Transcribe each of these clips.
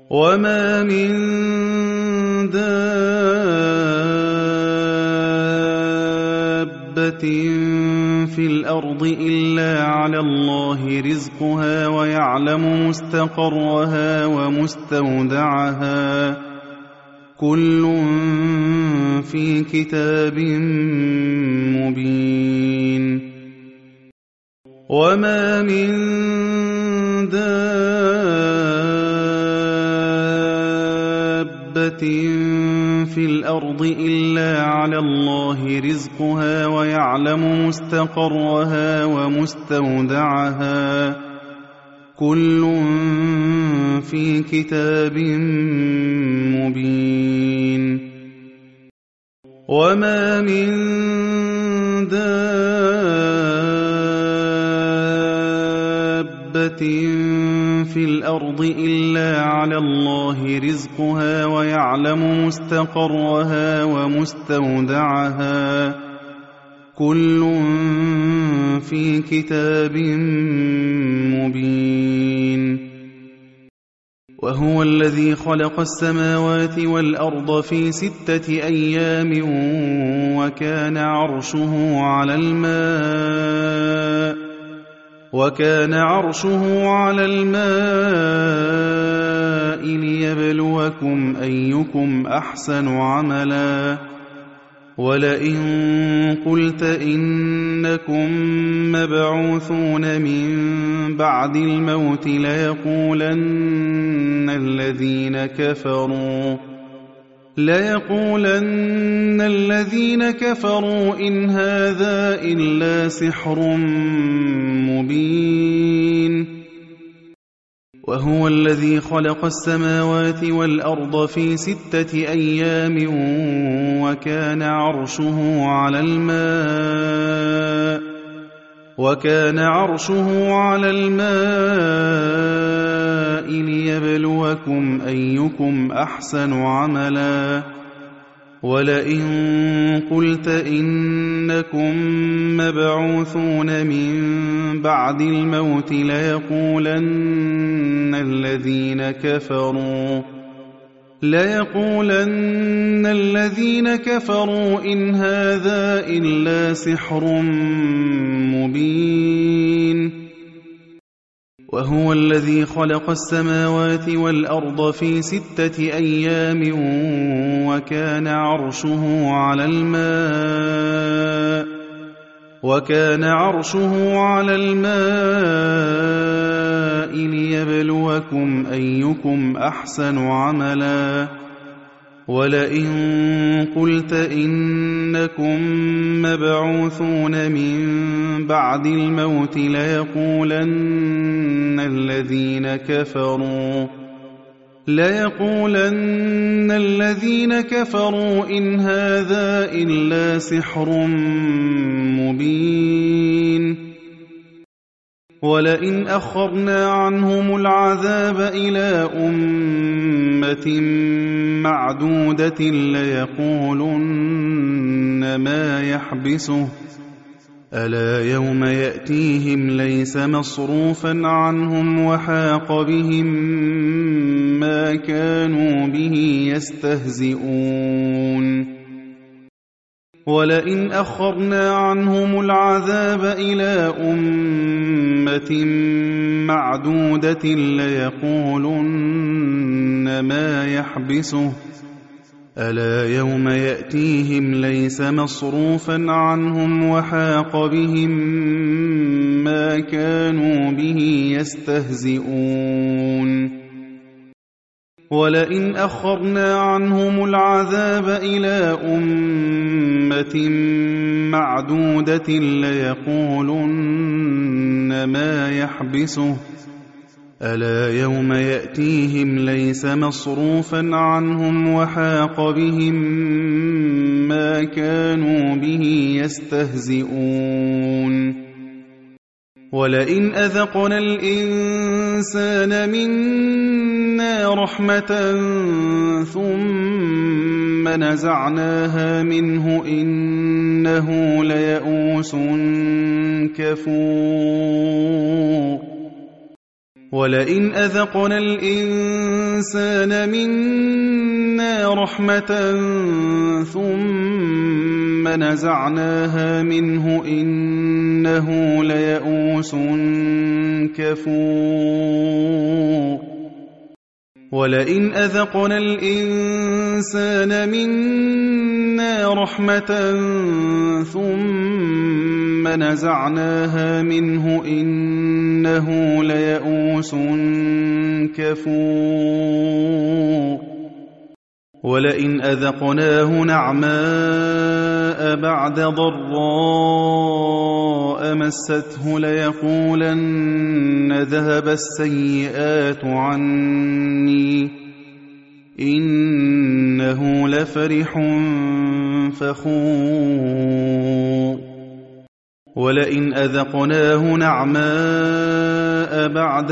وما من دابة في الأرض إلا على الله رزقها ويعلم مستقرها ومستودعها كل في كتاب مبين وما من دابة في الأرض إلا على الله رزقها ويعلم مستقرها ومستودعها كل في كتاب مبين وما من دابة في الأرض إلا على الله رزقها ويعلم مستقرها ومستودعها كل في كتاب مبين وهو الذي خلق السماوات والأرض في 6 أيام وكان عرشه على الماء ليبلوكم أيكم أحسن عملا ولئن قلت إنكم مبعوثون من بعد الموت ليقولن الذين كفروا إن هذا إلا سحر مبين وهو الذي خلق السماوات والأرض في 6 أيام وكان عرشه على الماء ليبلوكم أيكم أحسن عملا ولئن قلت إنكم مبعوثون من بعد الموت ليقولن الذين كفروا إن هذا إلا سحر مبين وهو الذي خلق السماوات والأرض في 6 أيام وكان عرشه على الماء ليبلوكم أيكم أحسن عملا ولئن قلت إنكم مبعوثون من بعد الموت ليقولن الذين كفروا إن هذا إلا سحر مبين ولئن أخرنا عنهم العذاب إلى أمة معدودة ليقولن ما يحبسه ألا يوم يأتيهم ليس مصروفا عنهم وحاق بهم ما كانوا به يستهزئون ولئن أخرنا عنهم العذاب إلى أمة معدودة ليقولن ما يحبسه ألا يوم يأتيهم ليس مصروفا عنهم وحاق بهم ما كانوا به يستهزئون ولئن أخرنا عنهم العذاب إلى أمة معدودة ليقولن ما يحبسه ألا يوم يأتيهم ليس مصروفا عنهم وحاق بهم ما كانوا به يستهزئون ولئن أذقنا الإنسان منا رحمة ثم نزعناها منه إنه ليئوس كفور ولئن أذقنا الإنسان منا رحمة ثم نزعناها منه إنه ليئوس كفور ولئن أذقنا الإنسان منا رحمة ثم نزعناها منه إنه ليئوس كفور ولئن أذقناه نعماء بعد ضراء مسته ليقولن ذهب السيئات عني إنه لفرح فخور ولئن أذقناه نعماء بعد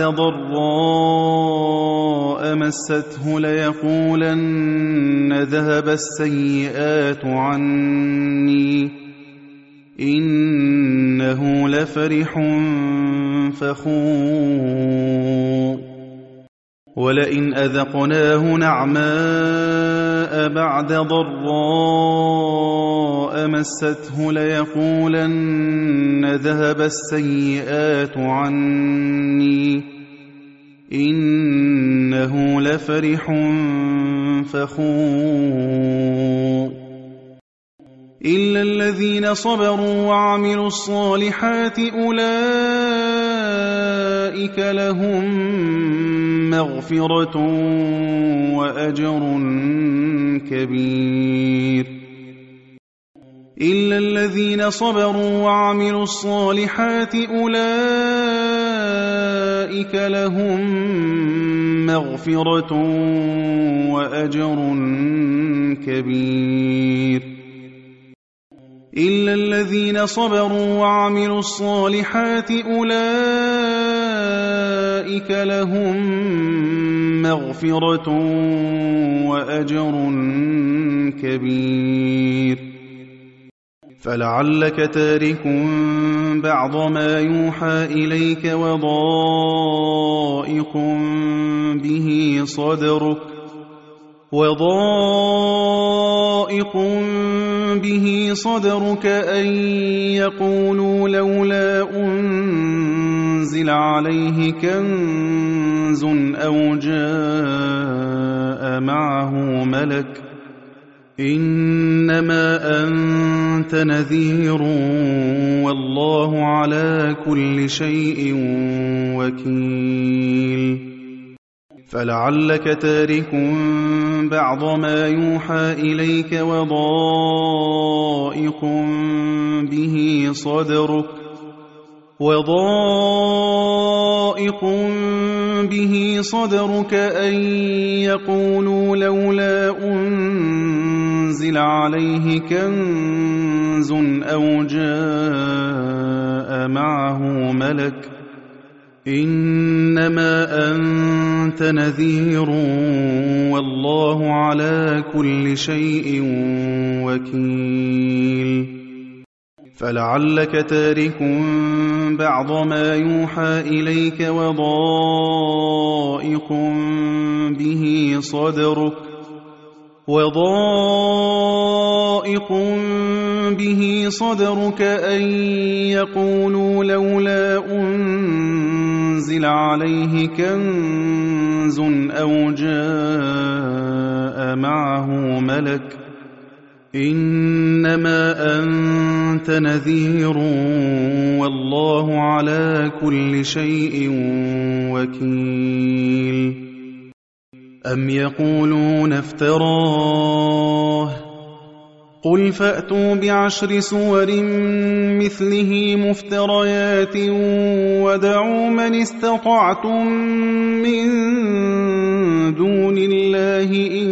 ضراء مسته ليقولن ذهب السيئات عني إنه لفرح فخور ولئن أذقناه نعماء بعد ضراء مسته ليقولن ذهب السيئات عني إنه لفرح فخور إلا الذين صبروا وعملوا الصالحات أولئك لهم مغفرة وأجر كبير إلا الذين صبروا وعملوا الصالحات أولئك لهم مغفرة وأجر كبير إلا الذين صبروا وعملوا الصالحات أولئك لهم مغفرة وأجر كبير فلعلك تارك بعض ما يوحى إليك وضائق به صدرك أن يقولوا لولا أنزل عليه كنز أو جاء معه ملك إنما أنت نذير والله على كل شيء وكيل فلعلك تارك بعض ما يوحى إليك وضائق به صدرك أن يقولوا لولا أنزل عليه كنز أو جاء معه ملك إنما أنت نذير والله على كل شيء وكيل فلعلك تارك بعض ما يوحى إليك وضائق به صدرك أن يقولوا لولا أنزل عليه كنز أو جاء معه ملك إنما أنت نذير والله على كل شيء وكيل أم يقولون افتراه قل فأتوا بعشر سور مثله مفتريات ودعوا من استطعتم من دون الله إن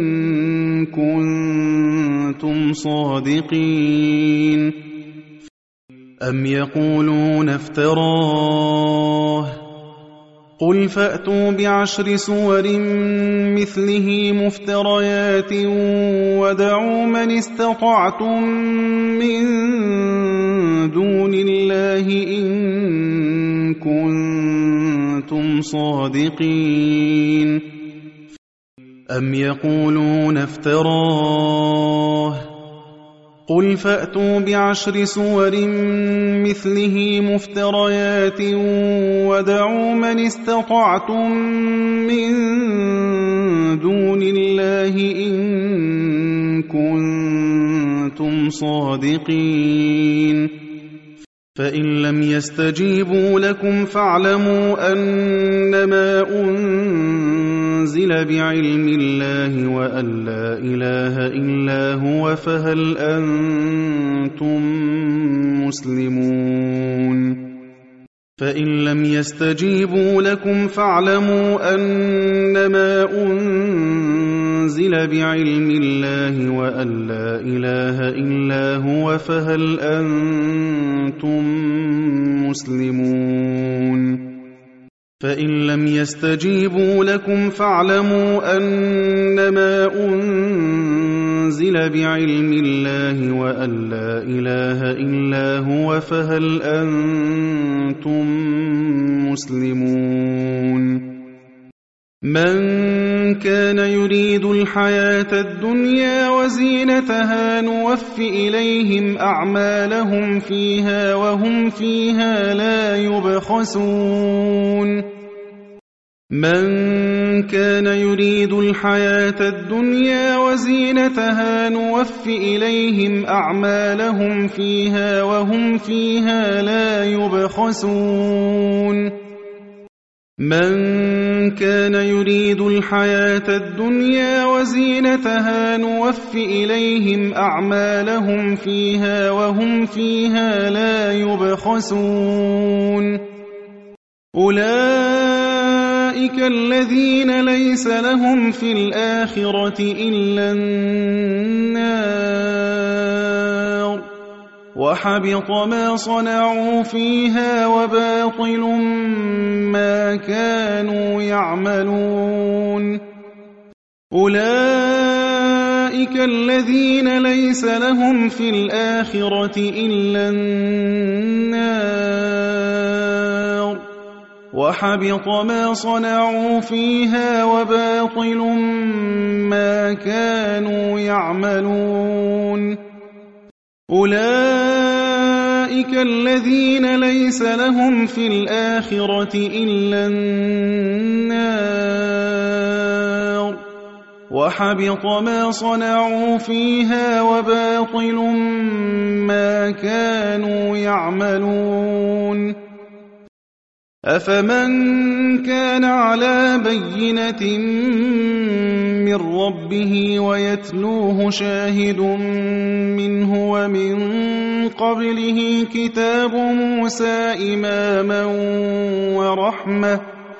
كنتم صادقين أم يقولون افتراه قُلْ فَأْتُوا بِعَشْرِ سُوَرٍ مِّثْلِهِ مُفْتَرَيَاتٍ وَادْعُوا مَنِ اسْتَطَعْتُم مِّن دُونِ اللَّهِ إِن كُنتُمْ صَادِقِينَ أَمْ يَقُولُونَ افْتَرَاهُ قُلْ فَأْتُوا بِعَشْرِ سُوَرٍ مِّثْلِهِ مُفْتَرَيَاتٍ وَادْعُوا مَنِ اسْتَطَعْتُم مِّن دُونِ اللَّهِ إِن كُنتُمْ صَادِقِينَ فَإِن لَّمْ يَسْتَجِيبُوا لَكُمْ فَاعْلَمُوا أَنَّمَا أُنزِلَ بِعِلْمِ اللَّهِ وَأَن لَّا إِلَٰهَ إِلَّا هُوَ فَهَلْ أَنتُم مُّسْلِمُونَ فَإِن لَّمْ يَسْتَجِيبُوا لَكُمْ فَاعْلَمُوا أَنَّمَا أُنزِلَ بِعِلْمِ اللَّهِ وَأَن لَّا إِلَٰهَ إِلَّا هُوَ فَهَلْ أَنتُم مُّسْلِمُونَ فَإِن لَّمْ يَسْتَجِيبُوا لَكُمْ فَاعْلَمُوا أَنَّمَا أُنزِلَ بِعِلْمِ اللَّهِ وَأَن لَّا إِلَٰهَ إِلَّا هُوَ فَهَلْ أَنتُم مُّسْلِمُونَ مَن كَانَ يُرِيدُ الْحَيَاةَ الدُّنْيَا وَزِينَتَهَا نُوَفِّ إِلَيْهِمْ أَعْمَالَهُمْ فِيهَا وَهُمْ فِيهَا لَا يُبْخَسُونَ مَن كَانَ يُرِيدُ الْحَيَاةَ الدُّنْيَا وَزِينَتَهَا نُوَفِّ إِلَيْهِمْ أَعْمَالَهُمْ فِيهَا وَهُمْ فِيهَا لَا يُبْخَسُونَ مَن كَانَ يُرِيدُ الْحَيَاةَ الدُّنْيَا وَزِينَتَهَا نُوَفِّ إِلَيْهِمْ أَعْمَالَهُمْ فِيهَا وَهُمْ فِيهَا لَا يُبْخَسُونَ أُولَئِكَ الَّذِينَ لَيْسَ لَهُمْ فِي الْآخِرَةِ إِلَّا النَّارُ وَحَبِطَ مَا صَنَعُوا فِيهَا وَبَاطِلٌ مَّا كَانُوا يَعْمَلُونَ أُولَئِكَ الَّذِينَ لَيْسَ لَهُمْ فِي الْآخِرَةِ إِلَّا النَّارُ وَحَبِطَ مَا صَنَعُوا فِيهَا وَبَاطِلٌ مَّا كَانُوا يَعْمَلُونَ أُولَئِكَ الَّذِينَ لَيْسَ لَهُمْ فِي الْآخِرَةِ إِلَّا النَّارُ وَحَبِطَ مَا صَنَعُوا فِيهَا وَبَاطِلٌ مَّا كَانُوا يَعْمَلُونَ أَفَمَن كَانَ عَلَىٰ بَيِّنَةٍ مِّن رَّبِّهِ وَيَتْلُوهُ شَاهِدٌ مِّنْهُ وَمِن قَبْلِهِ كِتَابُ مُوسَىٰ إِمَامًا وَرَحْمَةً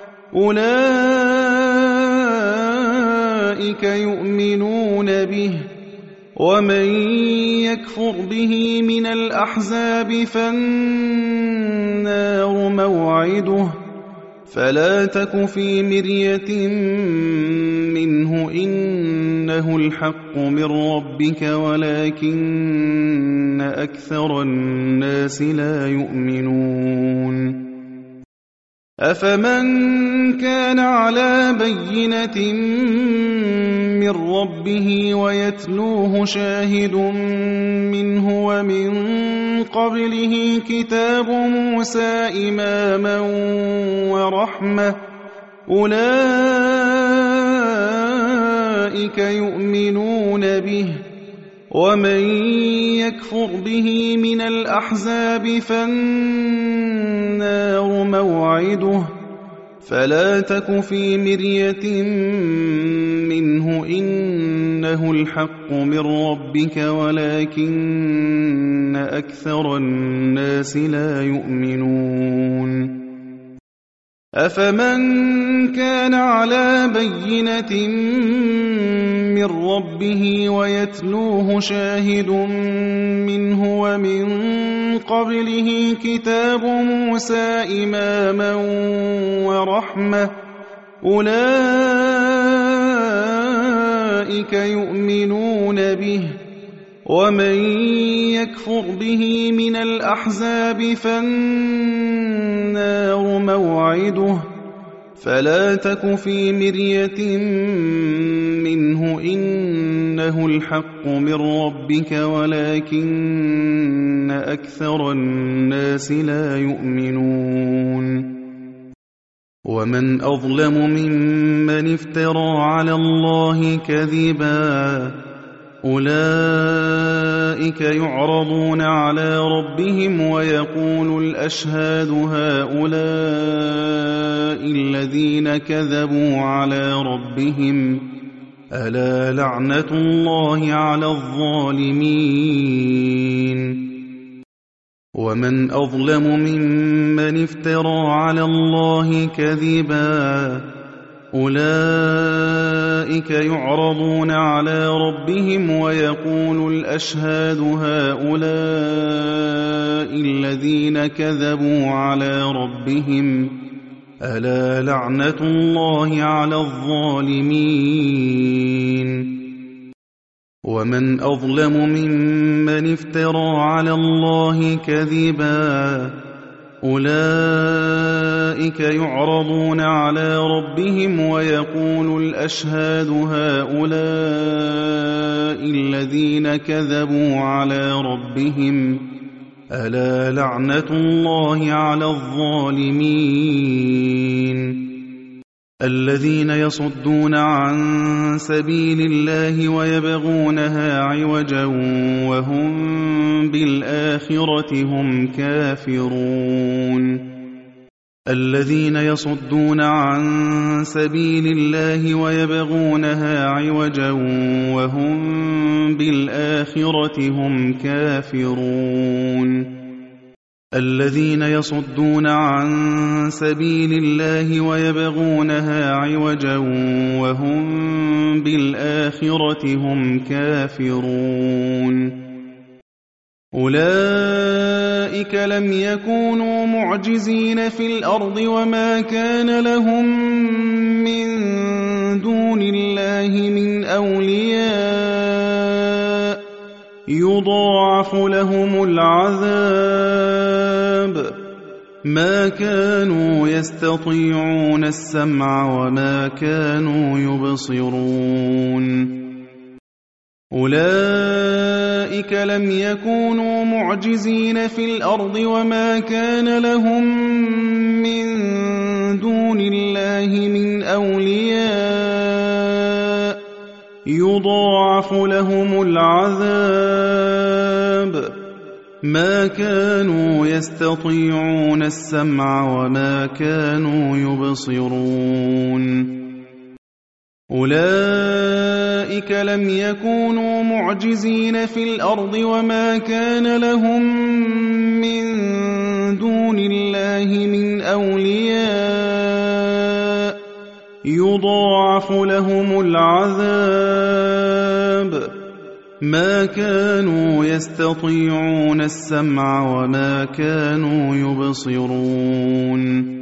أُولَٰئِكَ يُؤْمِنُونَ بِهِ وَمَن يَكْفُرْ بِهِ مِنَ الْأَحْزَابِ فَالنَّارُ مَوْعِدُهُ فَلَا تَكُ فِي مِرْيَةٍ مِّنْهُ إِنَّهُ الْحَقُّ مِن رَّبِّكَ وَلَٰكِنَّ أَكْثَرَ النَّاسِ لَا يُؤْمِنُونَ أَفَمَن كَانَ عَلَىٰ بَيِّنَةٍ مِّن رَّبِّهِ وَيَتْلُوهُ شَاهِدٌ مِّنْهُ وَمِن قَبْلِهِ كِتَابُ مُوسَىٰ إِمَامًا وَرَحْمَةً أُولَٰئِكَ يُؤْمِنُونَ بِهِ وَمَن يَكْفُرْ بِهِ مِنَ الْأَحْزَابِ فَالنَّارُ مَوْعِدُهُ فَلَا تَكُ فِي مِرْيَةٍ مِّنْهُ إِنَّهُ الْحَقُّ مِن رَّبِّكَ وَلَٰكِنَّ أَكْثَرَ النَّاسِ لَا يُؤْمِنُونَ أَفَمَن كَانَ عَلَىٰ بَيِّنَةٍ من ربه ويتلوه شاهد منه ومن قبله كتاب موسى إماما ورحمة أولئك يؤمنون به ومن يكفر به من الأحزاب فالنار موعده فلا تك في مرية منه إنه الحق من ربك ولكن أكثر الناس لا يؤمنون ومن أظلم ممن افترى على الله كذبا أولئك يعرضون على ربهم ويقول الأشهاد هؤلاء الذين كذبوا على ربهم ألا لعنة الله على الظالمين ومن أظلم ممن افترى على الله كذبا أولئك يعرضون على ربهم ويقول الأشهاد هؤلاء الذين كذبوا على ربهم ألا لعنة الله على الظالمين ومن أظلم ممن افترى على الله كذبا أولئك يعرضون على ربهم ويقول الأشهاد هؤلاء الذين كذبوا على ربهم ألا لعنة الله على الظالمين الذين يصدون عن سبيل الله ويبغونها عوجا وهم بالآخرة هم كافرون الذين يصدون عن سبيل الله ويبغونها عوجا وهم بالآخرة هم كافرون الذين يصدون عن سبيل الله ويبغونها عوجا وهم بالآخرة هم كافرون أولئك لم يكونوا معجزين في الأرض وما كان لهم من دون الله من أولياء يضاعف لهم العذاب ما كانوا يستطيعون السمع وما كانوا يبصرون أولئك لم يكونوا معجزين في الأرض وما كان لهم من دون الله من أولياء يضاعف لهم العذاب ما كانوا يستطيعون السمع وما كانوا يبصرون أولئك لم يكونوا معجزين في الأرض وما كان لهم من دون الله من أولياء يضاعف لهم العذاب ما كانوا يستطيعون السمع وما كانوا يبصرون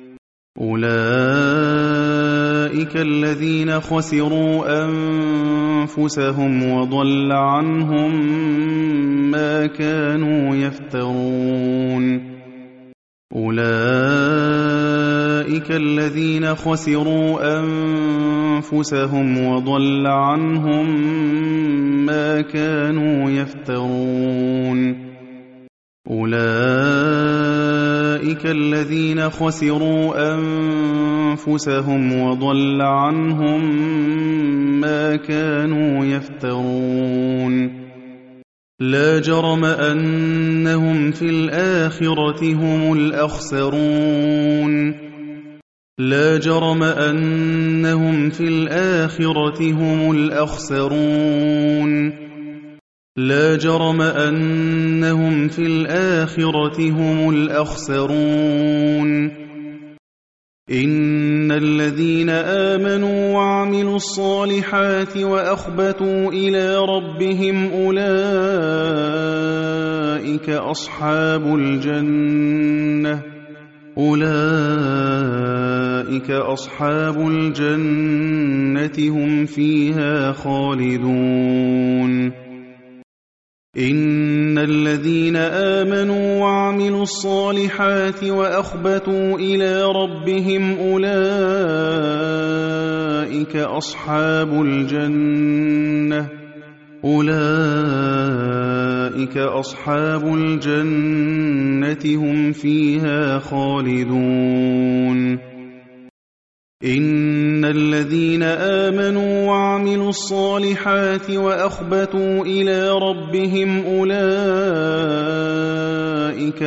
أولئك الذين خسروا أنفسهم وضل عنهم ما كانوا يفترون أولئك الذين خسروا أنفسهم وضل عنهم ما كانوا يفترون أولئك الذين خسروا أنفسهم وضل عنهم ما كانوا يفترون لا جرم أنهم في الآخرة هم الأخسرون لا جرم أنهم في الآخرة هم الأخسرون لا جرم أنهم في الآخرة هم الأخسرون إِنَّ الَّذِينَ آمَنُوا وَعَمِلُوا الصَّالِحَاتِ وَأَخْبَتُوا إِلَىٰ رَبِّهِمْ أُولَٰئِكَ أَصْحَابُ الْجَنَّةِ هُمْ فِيهَا خَالِدُونَ إِنَّ الَّذِينَ آمَنُوا وَعَمِلُوا الصَّالِحَاتِ وَأَخْبَتُوا إِلَىٰ رَبِّهِمْ أُولَٰئِكَ أَصْحَابُ الْجَنَّةِ هُمْ فِيهَا خَالِدُونَ إِنَّ الَّذِينَ آمَنُوا وَعَمِلُوا الصَّالِحَاتِ وَأَخْبَتُوا إِلَىٰ رَبِّهِمْ أُولَٰئِكَ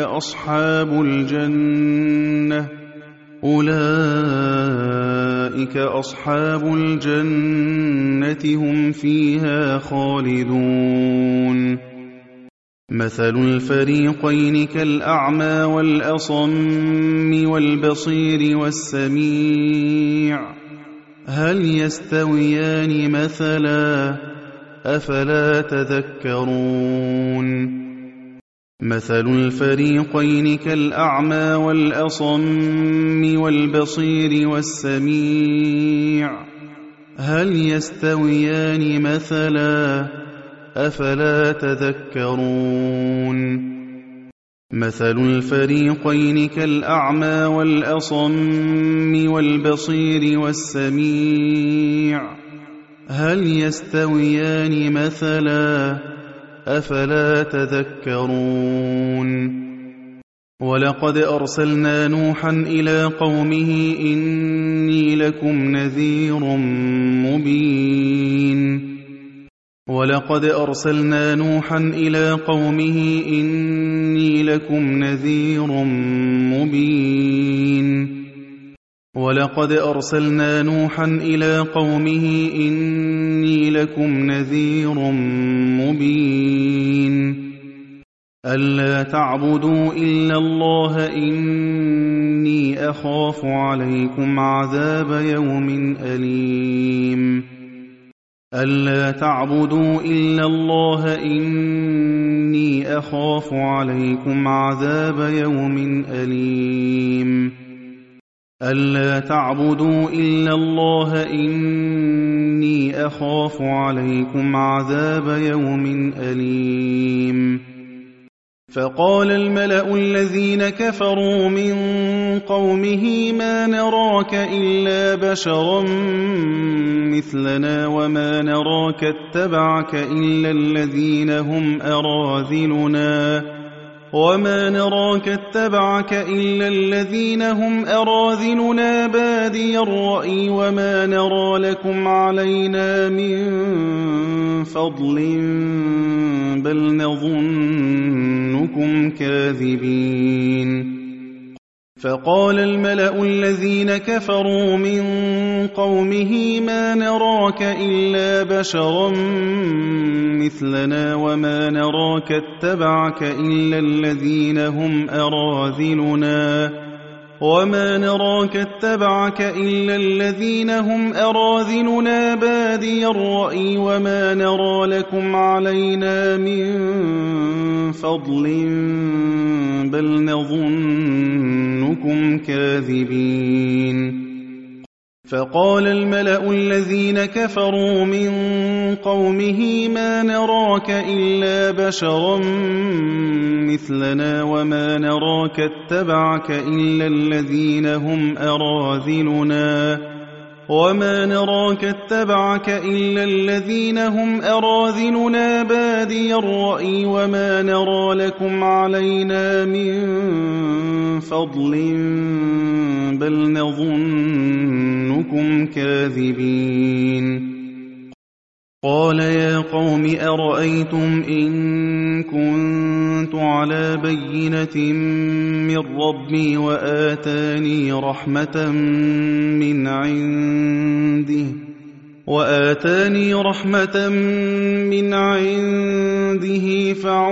أَصْحَابُ الْجَنَّةِ هُمْ فِيهَا خَالِدُونَ مَثَلُ الْفَرِيقَيْنِ كَالْأَعْمَىٰ وَالْأَصَمِّ وَالْبَصِيرِ وَالسَّمِيعِ هَلْ يَسْتَوِيَانِ مَثَلًا ۚ أَفَلَا تَذَكَّرُونَ مَثَلُ الْفَرِيقَيْنِ كَالْأَعْمَىٰ وَالْأَصَمِّ وَالْبَصِيرِ وَالسَّمِيعِ هَلْ يَسْتَوِيَانِ مَثَلًا ۚ أَفَلَا تَذَكَّرُونَ مَثَلُ الْفَرِيقَيْنِ كَالْأَعْمَىٰ وَالْأَصَمِّ وَالْبَصِيرِ وَالسَّمِيعِ هَلْ يَسْتَوِيَانِ مَثَلًا ۚ أَفَلَا تَذَكَّرُونَ وَلَقَدْ أَرْسَلْنَا نُوحًا إِلَىٰ قَوْمِهِ إِنِّي لَكُمْ نَذِيرٌ مُّبِينٌ وَلَقَدْ أَرْسَلْنَا نُوحًا إِلَىٰ قَوْمِهِ إِنِّي لَكُمْ نَذِيرٌ مُّبِينٌ وَلَقَدْ أَرْسَلْنَا نُوحًا إِلَىٰ قَوْمِهِ إِنِّي لَكُمْ نَذِيرٌ مُّبِينٌ أَلَّا تَعْبُدُوا إِلَّا اللَّهَ إِنِّي أَخَافُ عَلَيْكُمْ عَذَابَ يَوْمٍ أَلِيمٍ أَلَّا تَعْبُدُوا إِلَّا اللَّهَ إِنِّي أَخَافُ عَلَيْكُمْ عَذَابَ يَوْمٍ أَلِيمٍ أَلَّا تَعْبُدُوا إِلَّا اللَّهَ إِنِّي أَخَافُ عَلَيْكُمْ عَذَابَ يَوْمٍ أَلِيمٍ فَقَالَ الْمَلَأُ الَّذِينَ كَفَرُوا مِن قَوْمِهِ مَا نَرَاكَ إِلَّا بَشَرًا مِّثْلَنَا وَمَا نَرَاكَ اتَّبَعَكَ إِلَّا الَّذِينَ هُمْ أَرَاذِلُنَا بَادِيَ الرَّأْيِ وَمَا نَرَىٰ لَكُمْ عَلَيْنَا مِن فَضْلٍ بَلْ نَظُنُّكُمْ كَاذِبِينَ فَقَالَ الْمَلَأُ الَّذِينَ كَفَرُوا مِن قَوْمِهِ مَا نَرَاكَ إِلَّا بَشَرًا مِّثْلَنَا وَمَا نَرَاكَ اتَّبَعَكَ إِلَّا الَّذِينَ هُمْ أَرَاذِلُنَا بَادِيَ الرَّأْيِ وَمَا نَرَىٰ لَكُمْ عَلَيْنَا مِن فَضْلٍ بَلْ نَظُنُّكُمْ كَاذِبِينَ فَقَالَ الْمَلَأُ الَّذِينَ كَفَرُوا مِن قَوْمِهِ مَا نَرَاكَ إِلَّا بَشَرًا مِّثْلَنَا وَمَا نَرَاكَ اتَّبَعَكَ إِلَّا الَّذِينَ هُمْ أَرَاذِلُنَا بَادِيَ الرَّأْيِ وَمَا نَرَىٰ لَكُمْ عَلَيْنَا مِن فَضْلٍ بَلْ نَظُنُّكُمْ كَاذِبِينَ قَالَ يَا قَوْمِ أَرَأَيْتُمْ إِن كُنتُ عَلَىٰ بَيِّنَةٍ مِّن رَّبِّي وَآتَانِي رَحْمَةً مِّنْ عِندِهِ وآتاني رحمة من عنده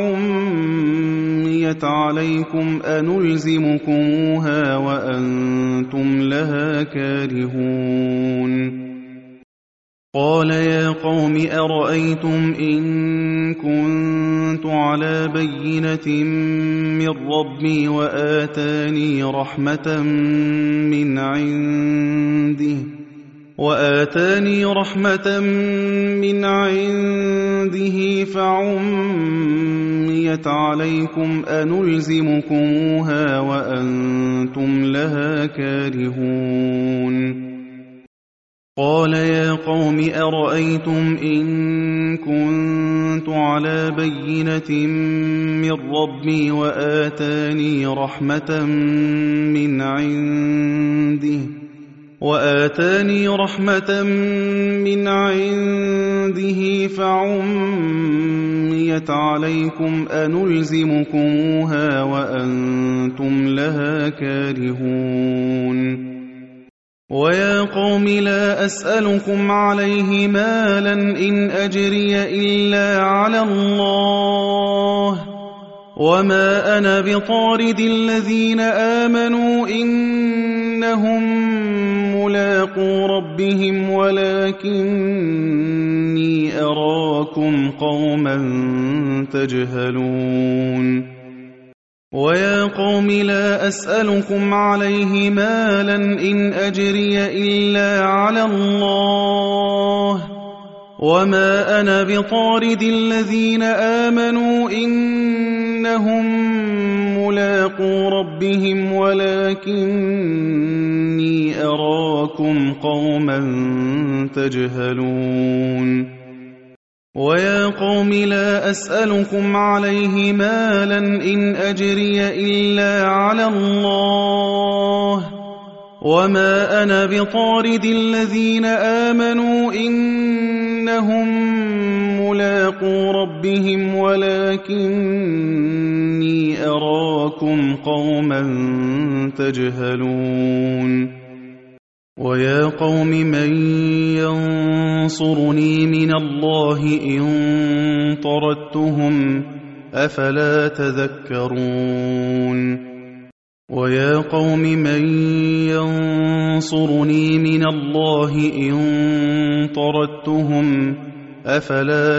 فعميت عليكم أنلزمكموها وأنتم لها كارهون قال يا قوم أرأيتم إن كنت على بينة من ربي وآتاني رحمة من عنده فعميت عليكم أنلزمكموها وأنتم لها كارهون قال يا قوم أرأيتم إن كنت على بينة من ربي وآتاني رحمة من عنده فعميت عليكم أنلزمكموها وأنتم لها كارهون ويا قوم لا أسألكم عليه مالا إن أجري إلا على الله وما أنا بطارد الذين آمنوا إنهم ملاقو ربهم ولكني أراكم قوما تجهلون ويا قوم لا أسألكم عليه مالا إن أجري إلا على الله وما أنا بطارد الذين آمنوا إنهم ملاقو ربهم ولكني أراكم قوما تجهلون ويا قوم لا أسألكم عليه مالا إن أجري إلا على الله وما أنا بطارد الذين آمنوا إنهم ملاقو ربهم ولكني أراكم قوما تجهلون ويا قوم من ينصرني من الله إن طردتهم أفلا تذكرون ويا قوم من ينصرني من الله إن طردتهم أفلا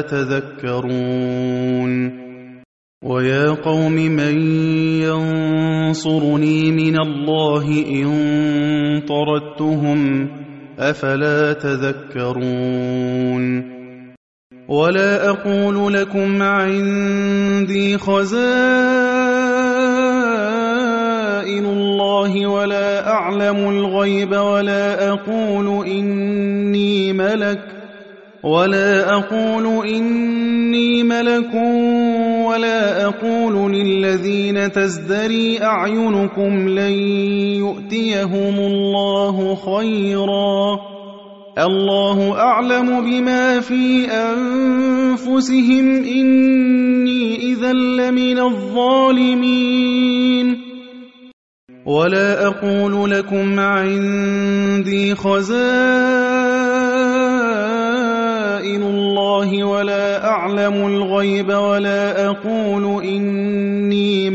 تذكرون ويا قوم من ينصرني من الله إن طردتهم أفلا تذكرون ولا أقول لكم عندي خزائن الله ولا أعلم الغيب ولا أقول إني ملك ولا أقول للذين تزدري أعينكم لن يؤتيهم الله خيرا الله أعلم بما في أنفسهم إني إذا لمن الظالمين ولا أقول لكم عندي خزائن الله ولا أعلم الغيب ولا أقول إني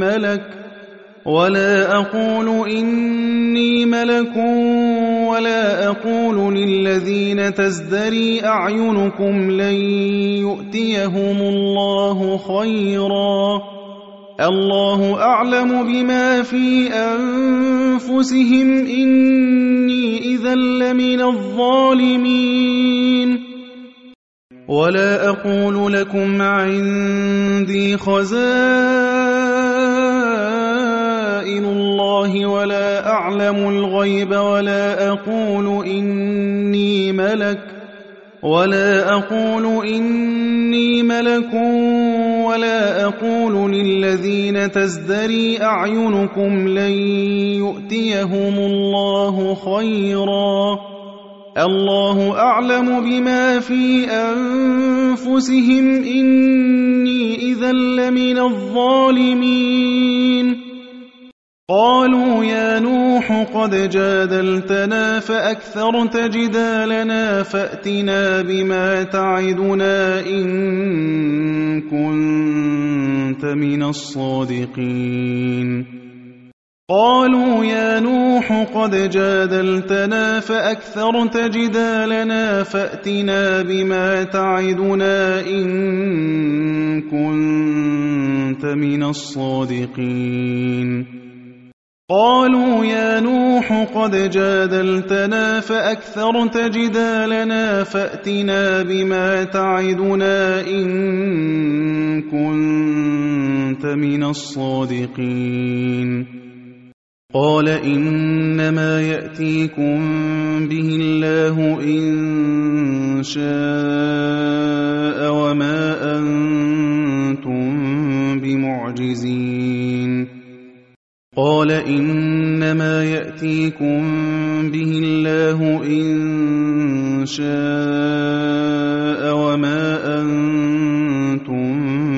ملك ولا أقول للذين تزدري أعينكم لن يؤتيهم الله خيرا الله أعلم بما في أنفسهم إني إذا لمن الظالمين ولا أقول لكم عندي خزائن الله ولا أعلم الغيب ولا أقول إني ملك ولا أقول للذين تزدري أعينكم لن يؤتيهم الله خيرا الله أعلم بما في أنفسهم إني إذا لمن الظالمين قالوا يا نوح قد جادلتنا فأكثرت جدالنا فأتنا بما تعدنا إن كنت من الصادقين قالوا يا نوح قد جادلتنا فأكثرت جدالنا فأتنا بما تعدنا إن كنت من الصادقين قالوا يا نوح قد جادلتنا فأكثرت جدالنا فأتنا بما تعدنا إن كنت من الصادقين قال إنما يأتيكم به الله إن شاء وما أنتم بمعجزين قال إنما يأتيكم به الله إن شاء وما أنتم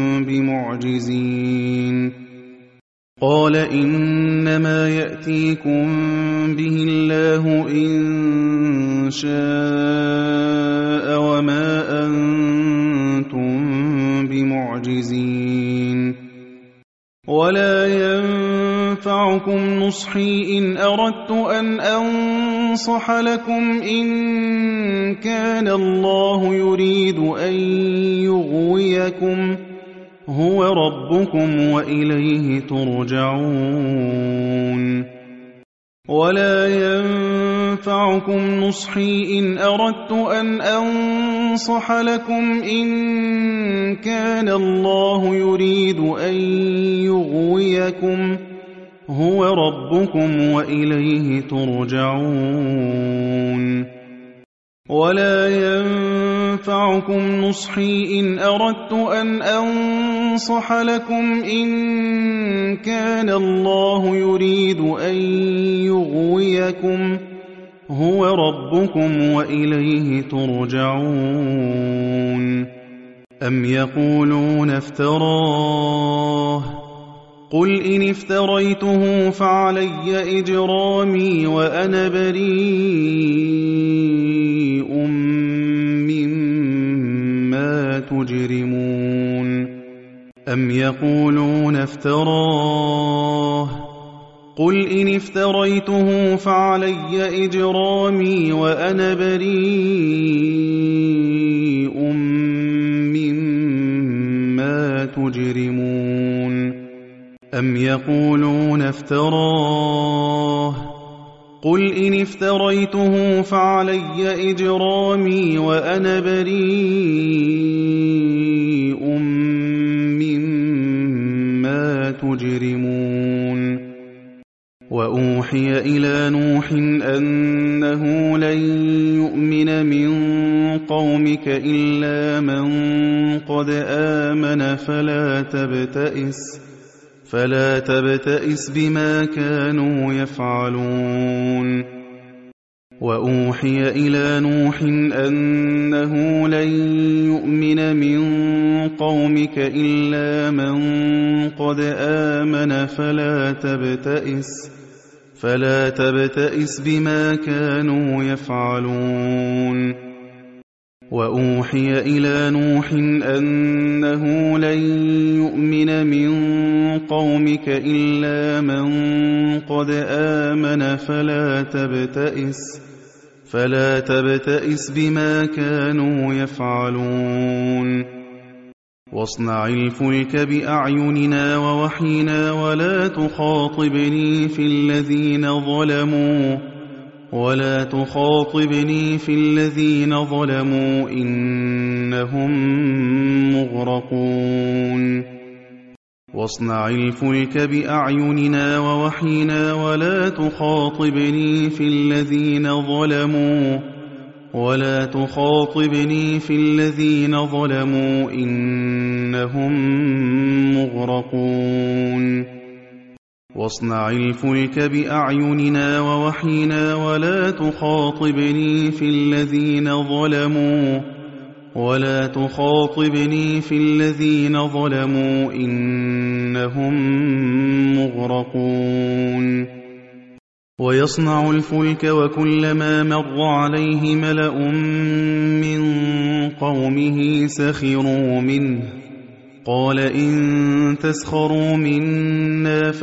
بمعجزين قال إنما يأتيكم به الله إن شاء وما أنتم بمعجزين ولا ينفعكم نصحي إن أردت أن أنصح لكم إن كان الله يريد أن يغويكم هو ربكم وإليه ترجعون ولا ينفعكم نصحي إن أردت أن أنصح لكم إن كان الله يريد أن يغويكم هو ربكم وإليه ترجعون ولا ينفعكم نصحي إن أردت أن أنصح لكم إن كان الله يريد أن يغويكم هو ربكم وإليه ترجعون أم يقولون افتراه قل إن افتريته فعلي إجرامي وأنا بريء مما تجرمون أم يقولون افتراه قل إن افتريته فعلي إجرامي وأنا بريء مما تجرمون أم يقولون افتراه قل إن افتريته فعلي إجرامي وأنا بريء مما تجرمون وأوحي إلى نوح أنه لن يؤمن من قومك إلا من قد آمن فلا تبتئس بما كانوا يفعلون وأوحي إلى نوح أنه لن يؤمن من قومك إلا من قد آمن فلا تبتئس بما كانوا يفعلون وأوحي إلى نوح أنه لن يؤمن من قومك إلا من قد آمن فلا تبتئس بما كانوا يفعلون واصنع الفلك بأعيننا ووحينا ولا تخاطبني في الذين ظلموا إنهم مغرقون واصنع الفلك بأعيننا ووحينا ولا تخاطبني في الذين ظلموا إنهم مغرقون واصنع الفلك بأعيننا ووحينا ولا تخاطبني في الذين ظلموا إنهم إنهم مغرقون ويصنع الفلك وكلما مر عليه ملأ من قومه سخروا منه قال إن تسخروا منا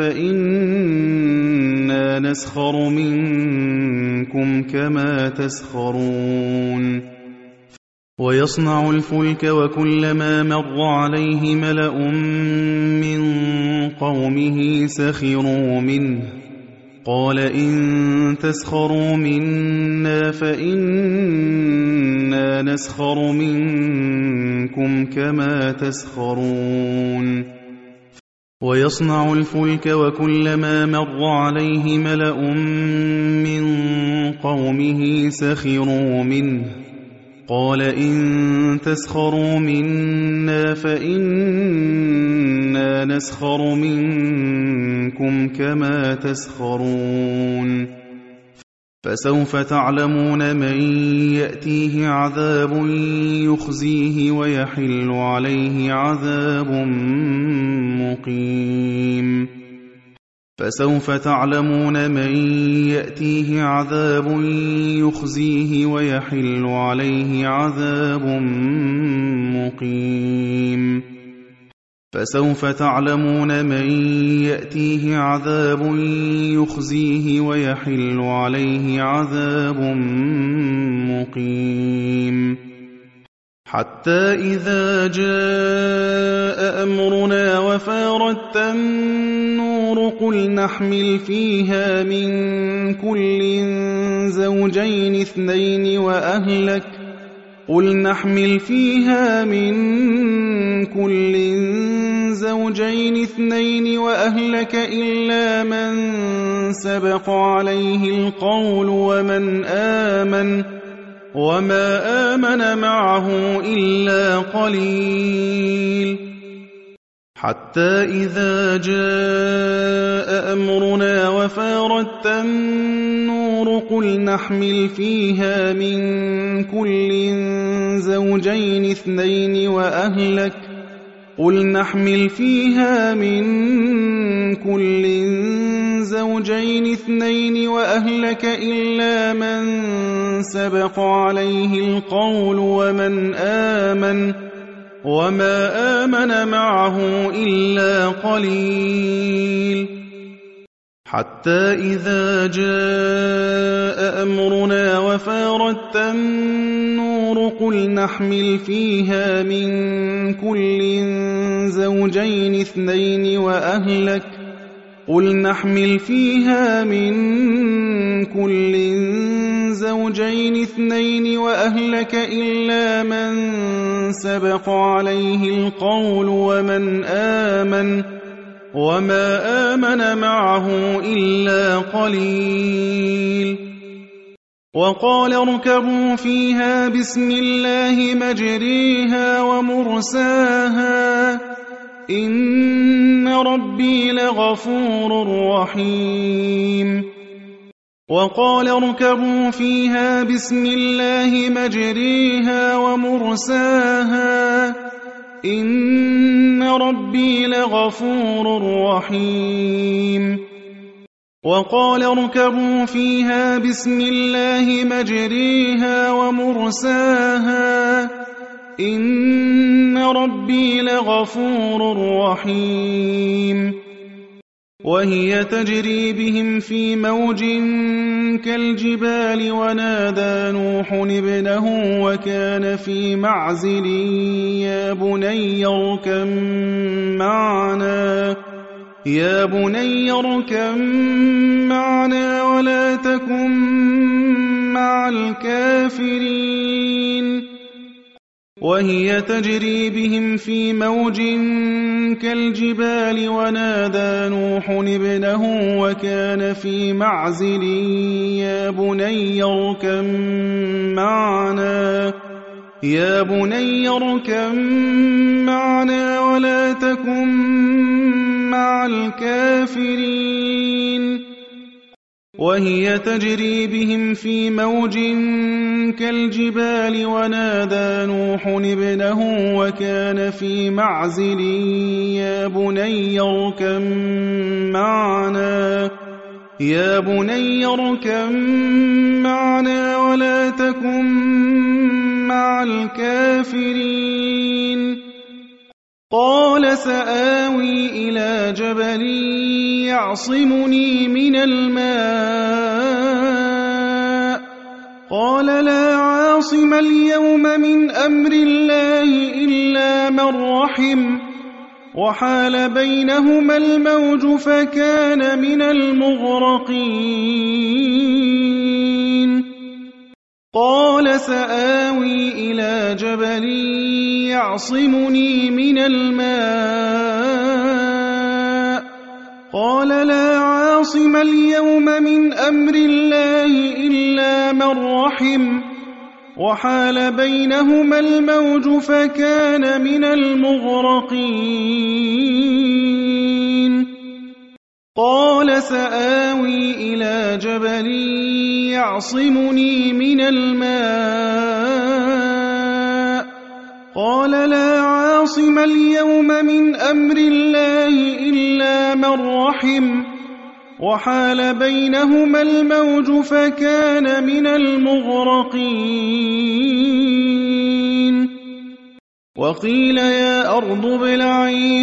فإنا نسخر منكم كما تسخرون ويصنع الفلك وكلما مر عليه ملأ من قومه سخروا منه قال إن تسخروا منا فإنا نسخر منكم كما تسخرون ويصنع الفلك وكلما مر عليه ملأ من قومه سخروا منه قال إن تسخروا منا فإنا نسخر منكم كما تسخرون فسوف تعلمون من يأتيه عذاب يخزيه ويحل عليه عذاب مقيم فسوف تعلمون من يأتيه عذاب يخزيه ويحل عليه عذاب مقيم فسوف تعلمون من يأتيه عذاب يخزيه ويحل عليه عذاب مقيم حتى إذا جاء أمرنا وفارت النور قل نحمل فيها من كل زوجين اثنين وأهلك إلا من سبق عليه القول وما آمن معه إلا قليل حتى إذا جاء أمرنا وفارت النور قل نحمل فيها من كل زوجين اثنين وأهلك إلا من سبق عليه القول وما آمن معه إلا قليل حتى إذا جاء أمرنا وفارت النور قل نحمل فيها من كل زوجين اثنين وأهلك إلا من سبق عليه القول وما آمن معه إلا قليل وقال اركبوا فيها بسم الله مجريها ومرساها إن ربي لغفور رحيم وقال اركبوا فيها بسم الله مجريها ومرساها إن ربي لغفور رحيم وقال اركبوا فيها بسم الله مجريها ومرساها إن ربي لغفور رحيم وهي تجري بهم في موج كالجبال ونادى نوح ابنه وكان في معزل يا بني اركب معنا ولا تكن مع الكافرين وهي تجري بهم في موج كالجبال ونادى نوح ابنه وكان في معزل يا بني اركب معنا ولا تكن مع الكافرين وهي تجري بهم في موج كالجبال ونادى نوح ابنه وكان في معزل يا بني اركب معنا ولا تكن مع الكافرين قال سآوي إلى جبل يعصمني من الماء قال لا عاصم اليوم من أمر الله إلا من رحم وحال بينهما الموج فكان من المغرقين قال سآوي إلى جبل يعصمني من الماء قال لا عاصم اليوم من أمر الله إلا من رحم وحال بينهما الموج فكان من المغرقين قال سآوي إلى جبل يعصمني من الماء قال لا عاصم اليوم من أمر الله إلا من رحم وحال بينهما الموج فكان من المغرقين وقيل يا أرض ابلعي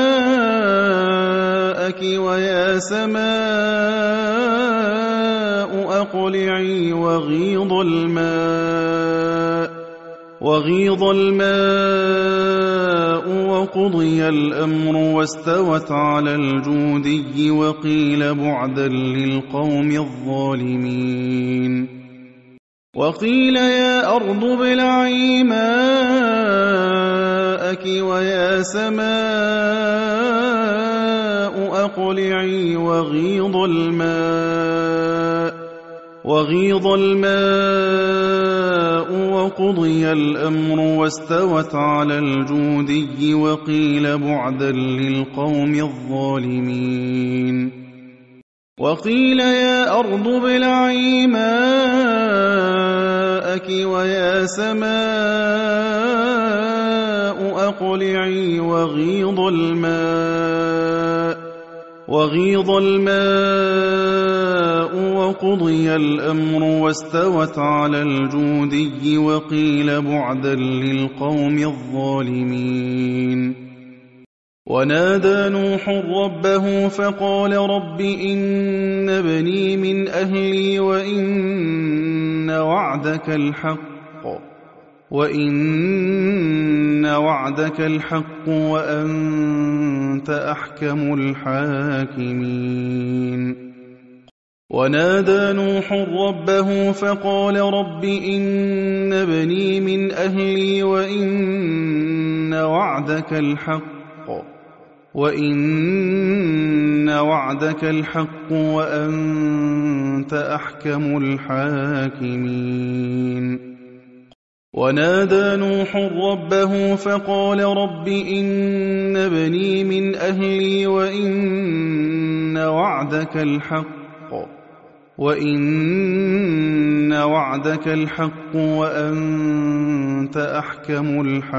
ماءك ويا سماء أقلعي وغيض الماء وقضي الأمر واستوت على الجودي وقيل بعدا للقوم الظالمين وقيل يا أرض ابلعي ماءك ويا سماء أقلعي وغيض الماء وقضي الأمر واستوت على الجودي وقيل بعدا للقوم الظالمين وقيل يا أرض ابلعي ماءك ويا سماء أقلعي وغيض الماء وقضي الأمر واستوت على الجودي وقيل بعدا للقوم الظالمين ونادى نوح ربه فقال رب إن ابني من أهلي وإن وعدك الحق وأنت أحكم الحاكمين ونادى نوح ربه فقال رب إن ابني من أهلي وإن وعدك الحق وأنت أحكم الحاكمين ونادى نوح ربه فقال رب إن ابني من أهلي وإن وعدك الحق وأنت أحكم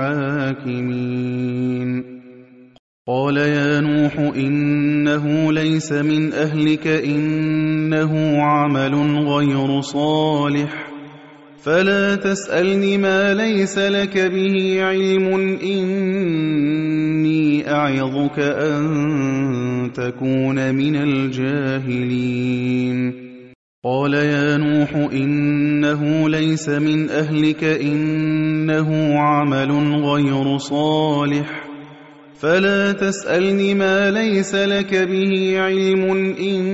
الحاكمين قال يا نوح إنه ليس من أهلك إنه عمل غير صالح فلا تسألني ما ليس لك به علم إني أعظك أن تكون من الجاهلين قال يا نوح إنه ليس من أهلك إنه عمل غير صالح فلا تسألني ما ليس لك به علم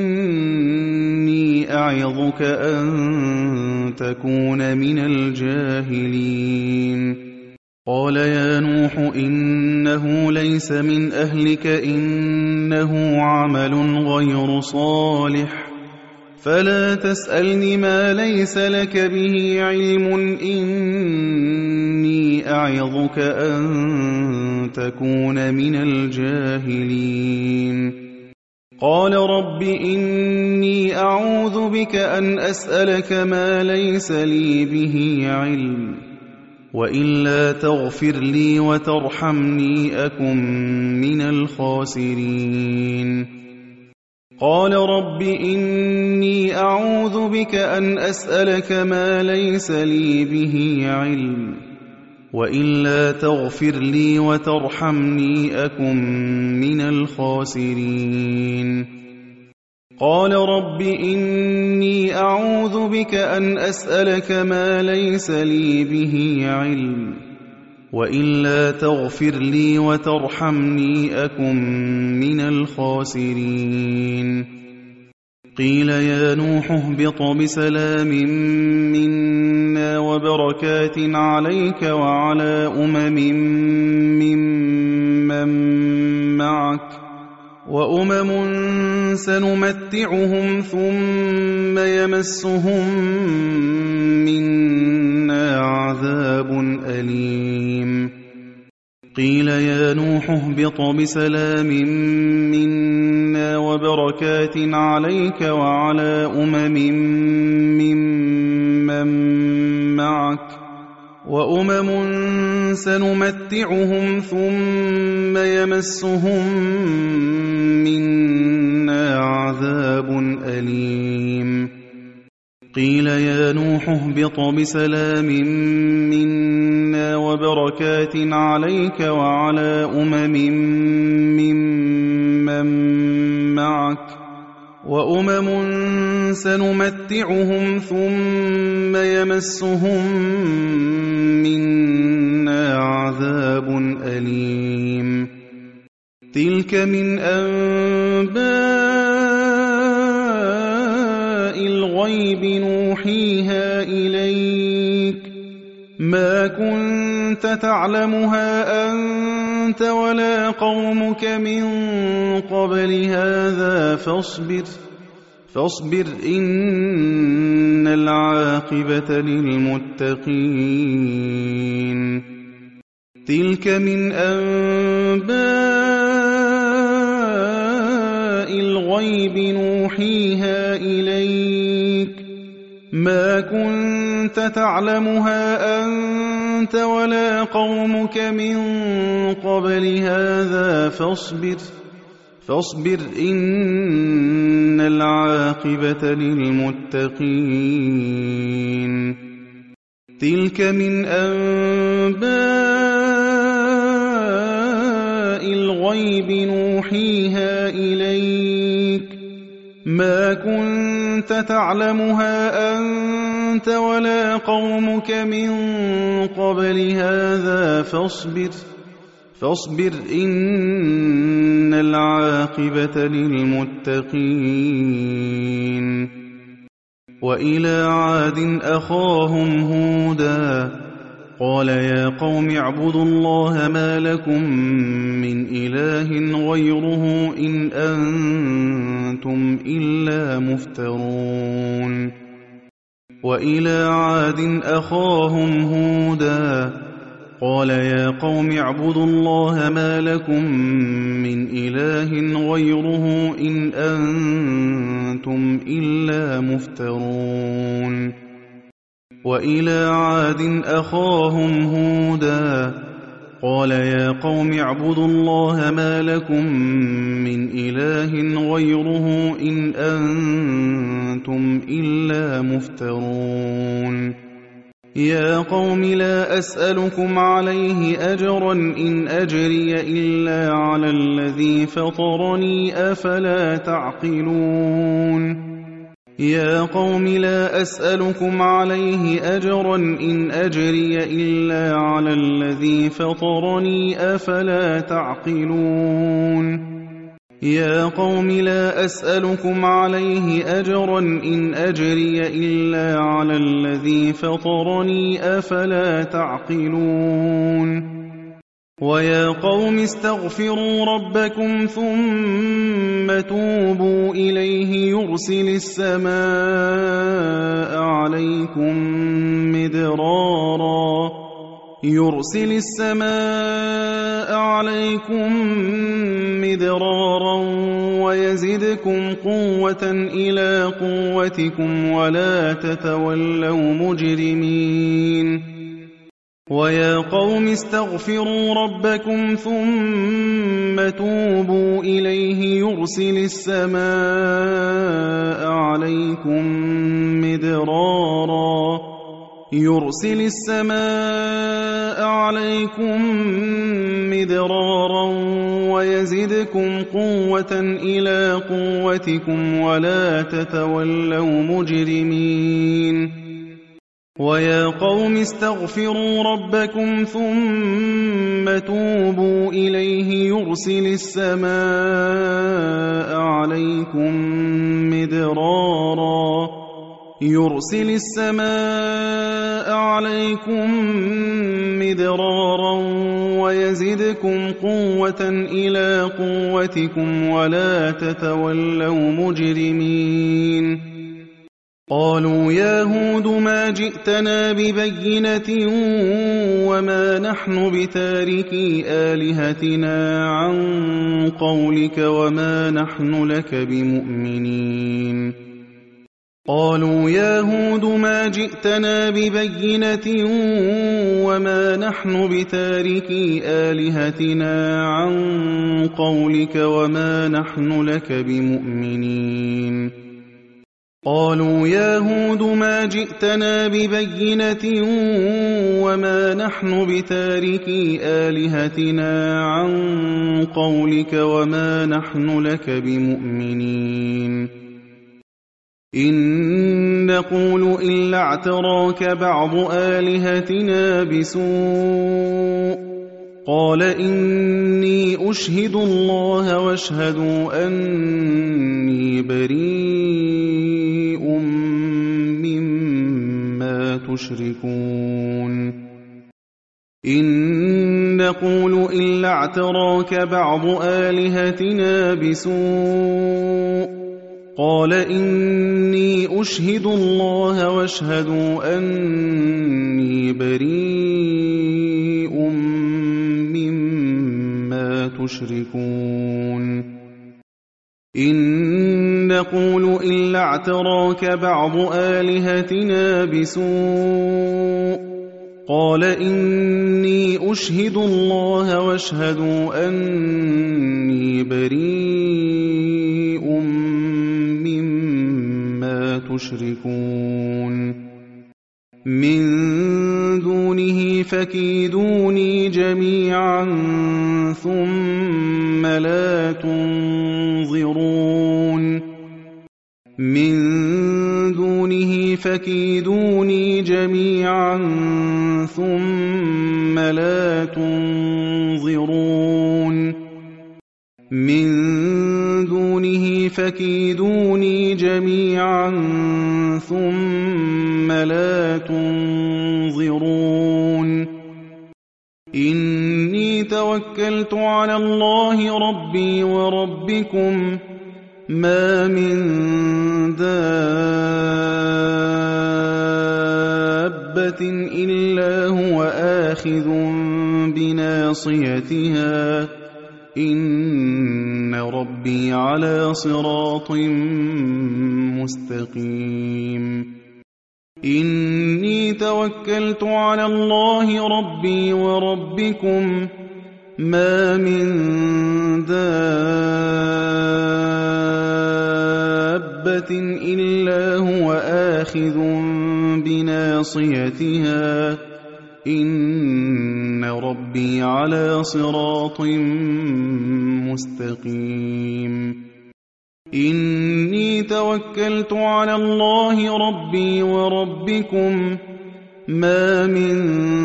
إني أعظك أن تكون من الجاهلين قال يا نوح إنه ليس من أهلك إنه عمل غير صالح فلا تسألني ما ليس لك به علم إني أعظك أن تكون من الجاهلين قال رب إني أعوذ بك أن أسألك ما ليس لي به علم وإلا تغفر لي وترحمني أكن من الخاسرين قال رب إني أعوذ بك أن أسألك ما ليس لي به علم وإلا تغفر لي وترحمني أكن من الخاسرين قال رب إني أعوذ بك أن أسألك ما ليس لي به علم وإلا تغفر لي وترحمني أكن من الخاسرين قيل يا نوح اهبط بسلام منا وبركات عليك وعلى ممن معك وأمم سنمتعهم ثم يمسهم منا عذاب أليم قيل يا نوح اهبط بسلام منا وبركات عليك وعلى ممن معك وأمم سنمتعهم ثم يمسهم منا عذاب أليم قيل يا نوح اهبط بسلام منا وبركات عليك وعلى ممن معك وأمم سنمتعهم ثم يمسهم منا عذاب أليم تلك من أنباء الغيب نوحيها إليك ما كنت تعلمها أنت ولا قومك من قبل هذا فاصبر إن العاقبة للمتقين تلك من أنباء الغيب نوحيها إليك ما كنت تعلمها أنت ولا قومك من قبل هذا فاصبر إن العاقبة للمتقين تلك من أنباء الغيب نوحيها إليك ما كنت تعلمها أنت ولا قومك من قبل هذا فاصبر إن العاقبة للمتقين وإلى عاد أخاهم هودا قال يا قوم اعبدوا الله ما لكم من إله غيره إن أنتم إلا مفترون وإلى عاد أخاهم هودا قال يا قوم اعبدوا الله ما لكم من إله غيره إن أنتم إلا مفترون وإلى عاد أخاهم هودا قال يا قوم اعبدوا الله ما لكم من إله غيره إن أنتم إلا مفترون يا قوم لا أسألكم عليه أجرا إن أجري إلا على الذي فطرني أفلا تعقلون يا قوم لا أسألكم عليه أجرا إن أجري إلا على الذي فطرني أفلا تعقلون يا قوم لا أسألكم عليه أجرا إن أجري إلا على الذي فطرني أفلا تعقلون ويا قوم استغفروا ربكم ثم توبوا إليه يرسل السماء عليكم مدرارا يُرْسِلِ السَّمَاءَ عَلَيْكُم مِّدْرَارًا وَيَزِدْكُمْ قُوَّةً إِلَىٰ قُوَّتِكُمْ وَلَا تَتَوَلَّوْا مُجْرِمِينَ وَيَا قَوْمِ اسْتَغْفِرُوا رَبَّكُمْ ثُمَّ تُوبُوا إِلَيْهِ يُرْسِلِ السَّمَاءَ عَلَيْكُم مِّدْرَارًا وَيَزِدْكُمْ قُوَّةً إِلَىٰ قُوَّتِكُمْ وَلَا تَتَوَلَّوْا مُجْرِمِينَ وَيَا قَوْمِ اسْتَغْفِرُوا رَبَّكُمْ ثُمَّ تُوبُوا إِلَيْهِ يُرْسِلِ السَّمَاءَ عَلَيْكُم مِّدْرَارًا وَيَزِدْكُمْ قُوَّةً إِلَىٰ قُوَّتِكُمْ وَلَا تَتَوَلَّوْا مُجْرِمِينَ قَالُوا يَا هُودُ مَا جِئْتَنَا بِبَيِّنَةٍ وَمَا نَحْنُ بِتَارِكِي آلِهَتِنَا عَن قَوْلِكَ وَمَا نَحْنُ لَكَ بِمُؤْمِنِينَ قَالُوا يَا هُودُ مَا جِئْتَنَا بِبَيِّنَةٍ وَمَا نَحْنُ بِتَارِكِي آلِهَتِنَا عَن قَوْلِكَ وَمَا نَحْنُ لَكَ بِمُؤْمِنِينَ قَالُوا يَا هُودُ مَا جِئْتَنَا بِبَيِّنَةٍ وَمَا نَحْنُ بِتَارِكِي آلِهَتِنَا عَن قَوْلِكَ وَمَا نَحْنُ لَكَ بِمُؤْمِنِينَ إِن نَّقُولُ إِلَّا اعْتَرَاكَ بَعْضُ آلِهَتِنَا بِسُوءٍ قَالَ إِنِّي أُشْهِدُ اللَّهَ وَاشْهَدُوا أَنِّي بَرِيءٌ مِّمَّا تُشْرِكُونَ إِن نَّقُولُ إِلَّا اعْتَرَاكَ بَعْضُ آلِهَتِنَا بِسُوءٍ قَالَ إِنِّي أُشْهِدُ اللَّهَ وَاشْهَدُوا أَنِّي بَرِيءٌ مِّمَّا تُشْرِكُونَ إِن نَّقُولُ إِلَّا اعْتَرَاكَ بَعْضُ آلِهَتِنَا بِسُوءٍ قَالَ إِنِّي أُشْهِدُ اللَّهَ وَاشْهَدُوا أَنِّي بَرِيءٌ مِّمَّا تُشْرِكُونَ مِن دُونِهِ فَكِيدُونِي جَمِيعًا ثُمَّ لَا تُنظِرُونِ مِن دُونِهِ فَكِيدُونِي جَمِيعًا ثُمَّ لَا تُنظِرُونِ مِن دُونِهِ فَكِيدُونِي جَمِيعًا ثُمَّ لَا تُنظِرُونِ إِنِّي تَوَكَّلْتُ عَلَى اللَّهِ رَبِّي وَرَبِّكُمْ مَا مِن دَابَّةٍ إِلَّا هُوَ آخِذٌ بِنَاصِيَتِهَا إِنَّ رَبِّي عَلَىٰ صِرَاطٍ مُّسْتَقِيمٍ إِنِّي تَوَكَّلْتُ عَلَى اللَّهِ رَبِّي وَرَبِّكُمْ مَا مِن دَابَّةٍ إِلَّا هُوَ آخِذٌ بِنَاصِيَتِهَا إِنَّ رَبِّي عَلَىٰ صِرَاطٍ مُّسْتَقِيمٍ إِنِّي تَوَكَّلْتُ عَلَى اللَّهِ رَبِّي وَرَبِّكُمْ مَا مِن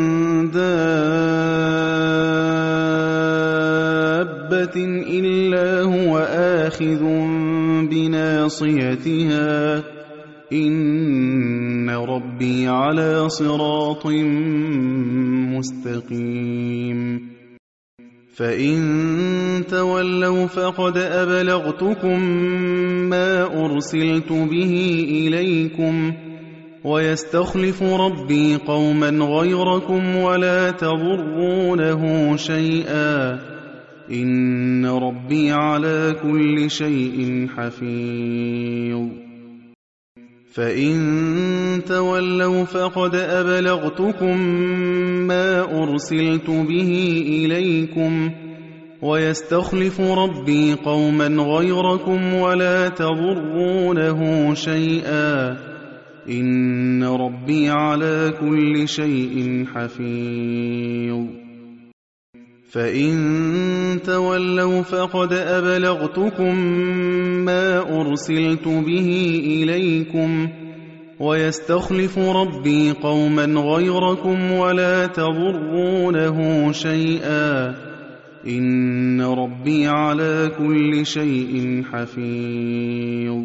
دَابَّةٍ إِلَّا هُوَ آخِذٌ بِنَاصِيَتِهَا إِنَّ رَبِّي عَلَىٰ صِرَاطٍ مُّسْتَقِيمٍ فَإِن تَوَلَّوْا فَقَدْ أَبْلَغْتُكُم مَّا أُرْسِلْتُ بِهِ إِلَيْكُمْ ويستخلف ربي قوما غيركم ولا تضرونه شيئا إن ربي على كل شيء حفيظ فإن تولوا فقد أبلغتكم ما أرسلت به إليكم ويستخلف ربي قوما غيركم ولا تضرونه شيئا إن ربي على كل شيء حفيظ فإن تولوا فقد أبلغتكم ما أرسلت به إليكم ويستخلف ربي قوما غيركم ولا تضرونه شيئا إن ربي على كل شيء حفيظ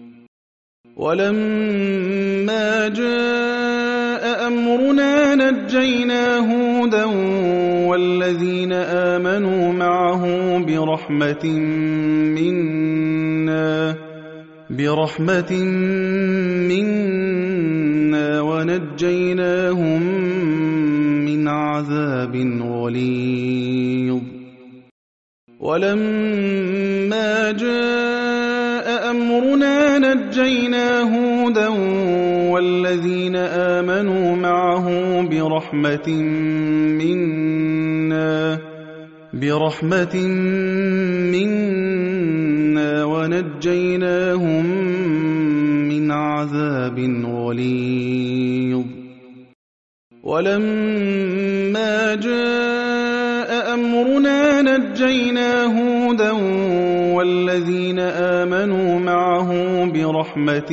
ولما جاء أمرنا نجينا هودا والذين آمنوا معه برحمة منا ونجيناهم من عذاب غليظ ولما جاء أمرنا نجينا هودا والذين آمنوا معه برحمة منا ونجيناهم من عذاب غليظ ولما جاء أمرنا نجينا هودا والذين آمنوا معه برحمة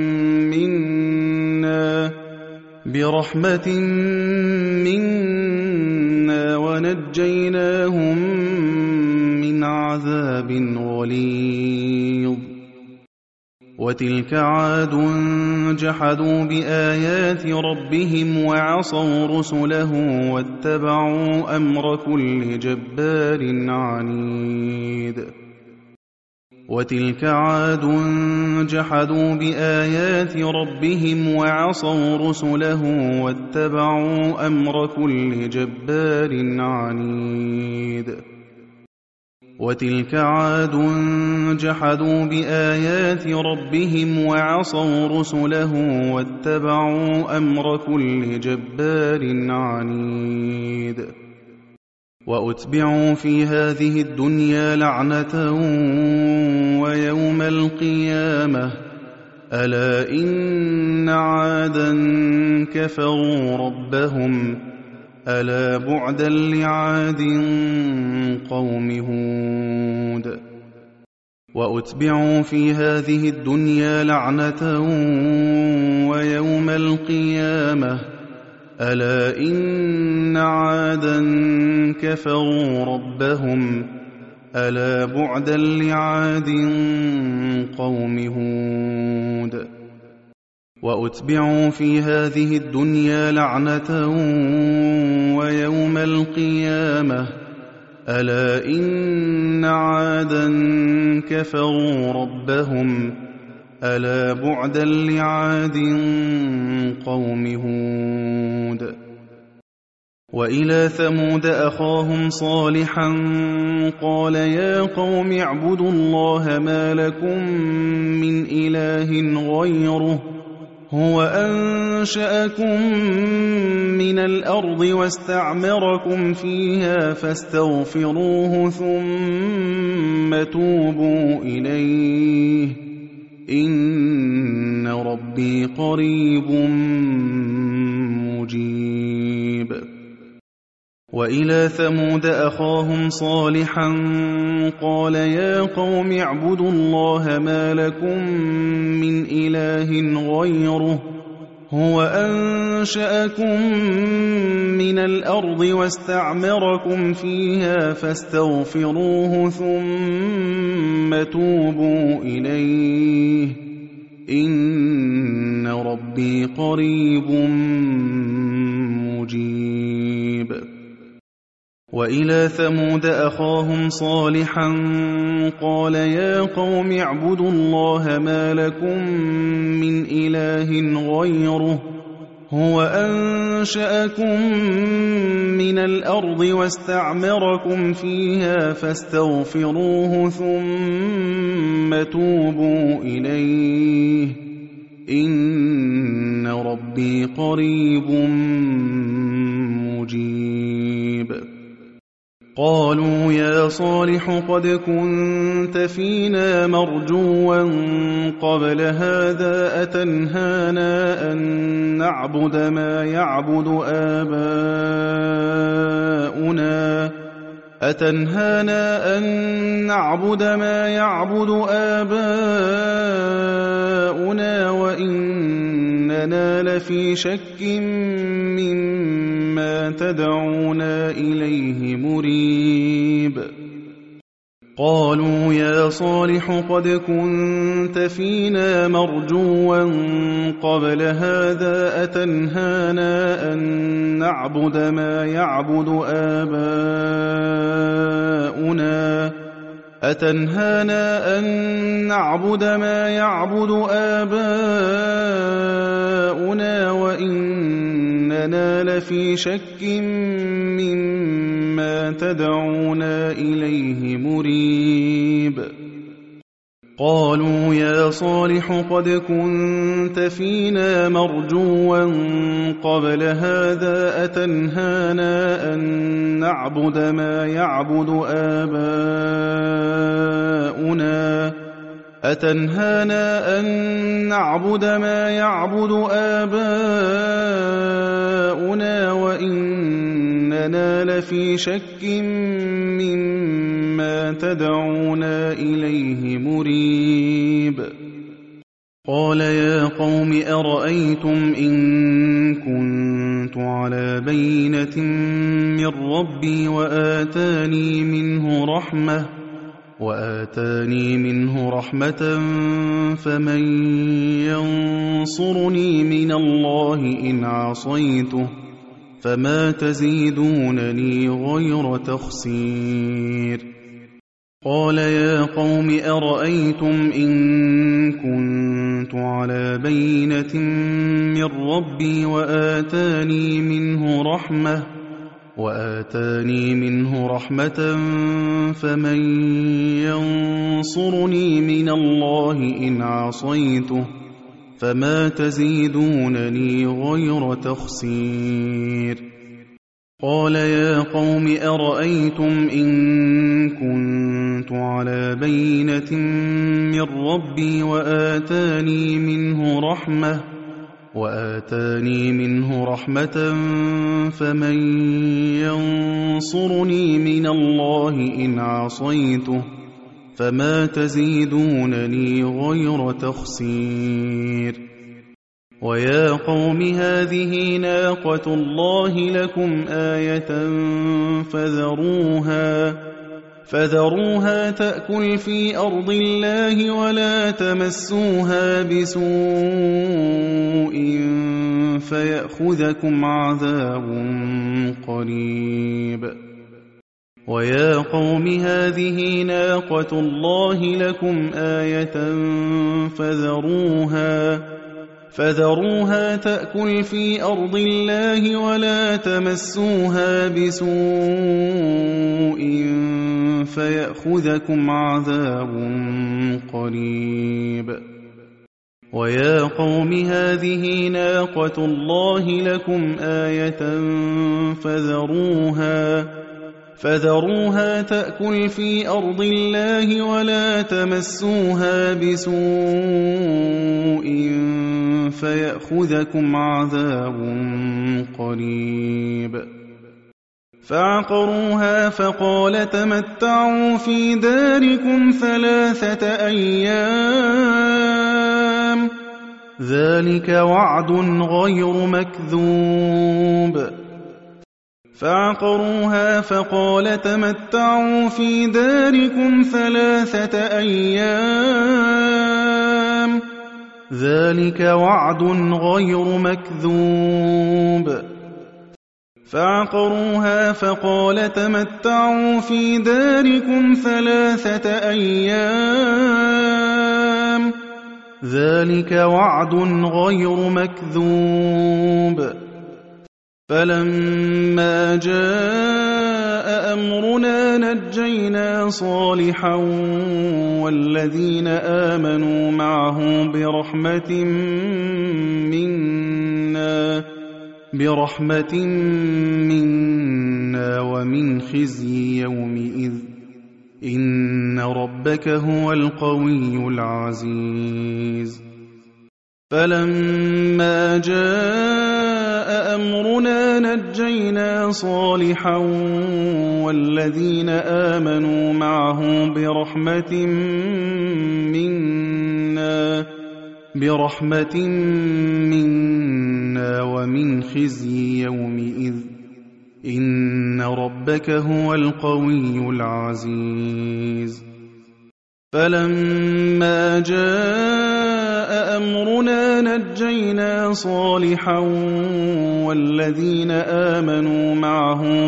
منا ونجيناهم من عذاب غليظ وتلك عاد جحدوا بآيات ربهم وعصوا رسله واتبعوا أمر كل جبار عنيد وتلك عاد جحدوا بآيات ربهم وعصوا رسله واتبعوا أمر كل جبار عنيد وتلك عاد جحدوا بآيات ربهم وعصوا رسله واتبعوا أمر كل جبار عنيد وأتبعوا في هذه الدنيا لعنة ويوم القيامة ألا إن عادا كفروا ربهم ألا بعدا لعاد قوم هود وأتبعوا في هذه الدنيا لعنة ويوم القيامة ألا إن عادا كفروا ربهم ألا بعدا لعاد قوم هود وأتبعوا في هذه الدنيا لعنة ويوم القيامة ألا إن عادا كفروا ربهم ألا بعدا لعاد قوم هود وإلى ثمود أخاهم صالحا قال يا قوم اعبدوا الله ما لكم من إله غيره هو أنشأكم من الأرض واستعمركم فيها فاستغفروه ثم توبوا إليه إن ربي قريب مجيب وإلى ثمود أخاهم صالحا قال يا قوم اعبدوا الله ما لكم من إله غيره هو أنشأكم من الأرض واستعمركم فيها فاستغفروه ثم توبوا إليه إن ربي قريب مجيب وإلى ثمود أخاهم صالحا قال يا قوم اعبدوا الله ما لكم من إله غيره هو أنشأكم من الأرض واستعمركم فيها فاستغفروه ثم توبوا إليه إن ربي قريب مجيب. قالوا يا صالح قد كنت فينا مرجوا قبل هذا أتنهانا أن نعبد ما يعبد آباؤنا وإننا لفي شك مما تدعونا إليه مريب. قالوا يا صالح قد كنت فينا مرجوا قبل هذا أتنهانا أن نعبد ما يعبد آباؤنا وإننا لفي شك مما تدعونا إليه مريب. قالوا يا صالح قد كنت فينا مرجوا قبل هذا أتنهانا أن نعبد ما يعبد آباؤنا وإننا لفي شك مما تدعونا إليه مريب. قال يا قوم أرأيتم إن كنت على بينة من ربي وآتاني منه رحمة فمن ينصرني من الله إن عصيته فما تزيدونني غير تخسير. قال يا قوم أرأيتم إن كنت على بينة من ربي وآتاني منه رحمة فمن ينصرني من الله إن عصيته فما تزيدونني غير تخسير. قال يا قوم أرأيتم إن كنت على بينة من ربي وآتاني منه رحمة فمن ينصرني من الله إن عصيته فما تزيدونني غير تخسير. ويا قوم هذه ناقة الله لكم آية فذروها تأكل في أرض الله ولا تمسوها بسوء فيأخذكم عذاب قريب. ويا قوم هذه ناقة الله لكم آية فذروها تأكل في أرض الله ولا تمسوها بسوء فيأخذكم عذاب قريب. ويا قوم هذه ناقة الله لكم آية فذروها تأكل في أرض الله ولا تمسوها بسوء فيأخذكم عذاب قريب. فعقروها فقال تمتعوا في داركم 3 أيام ذلك وعد غير مكذوب. فعقروها فقال تمتعوا في داركم 3 أيام ذلك وعد غير مكذوب. فعقروها فقال تمتعوا في داركم 3 أيام ذلك وعد غير مكذوب فلما جاء أمرنا نجينا صالحا والذين آمنوا معه برحمة منا ومن خزي يومئذ إن ربك هو القوي العزيز فلما جاء أمرنا نجينا صالحا والذين آمنوا معه برحمة منا ومن خزي يومئذ إن ربك هو القوي العزيز فلما جاء أمرنا نجينا صالحا والذين آمنوا معه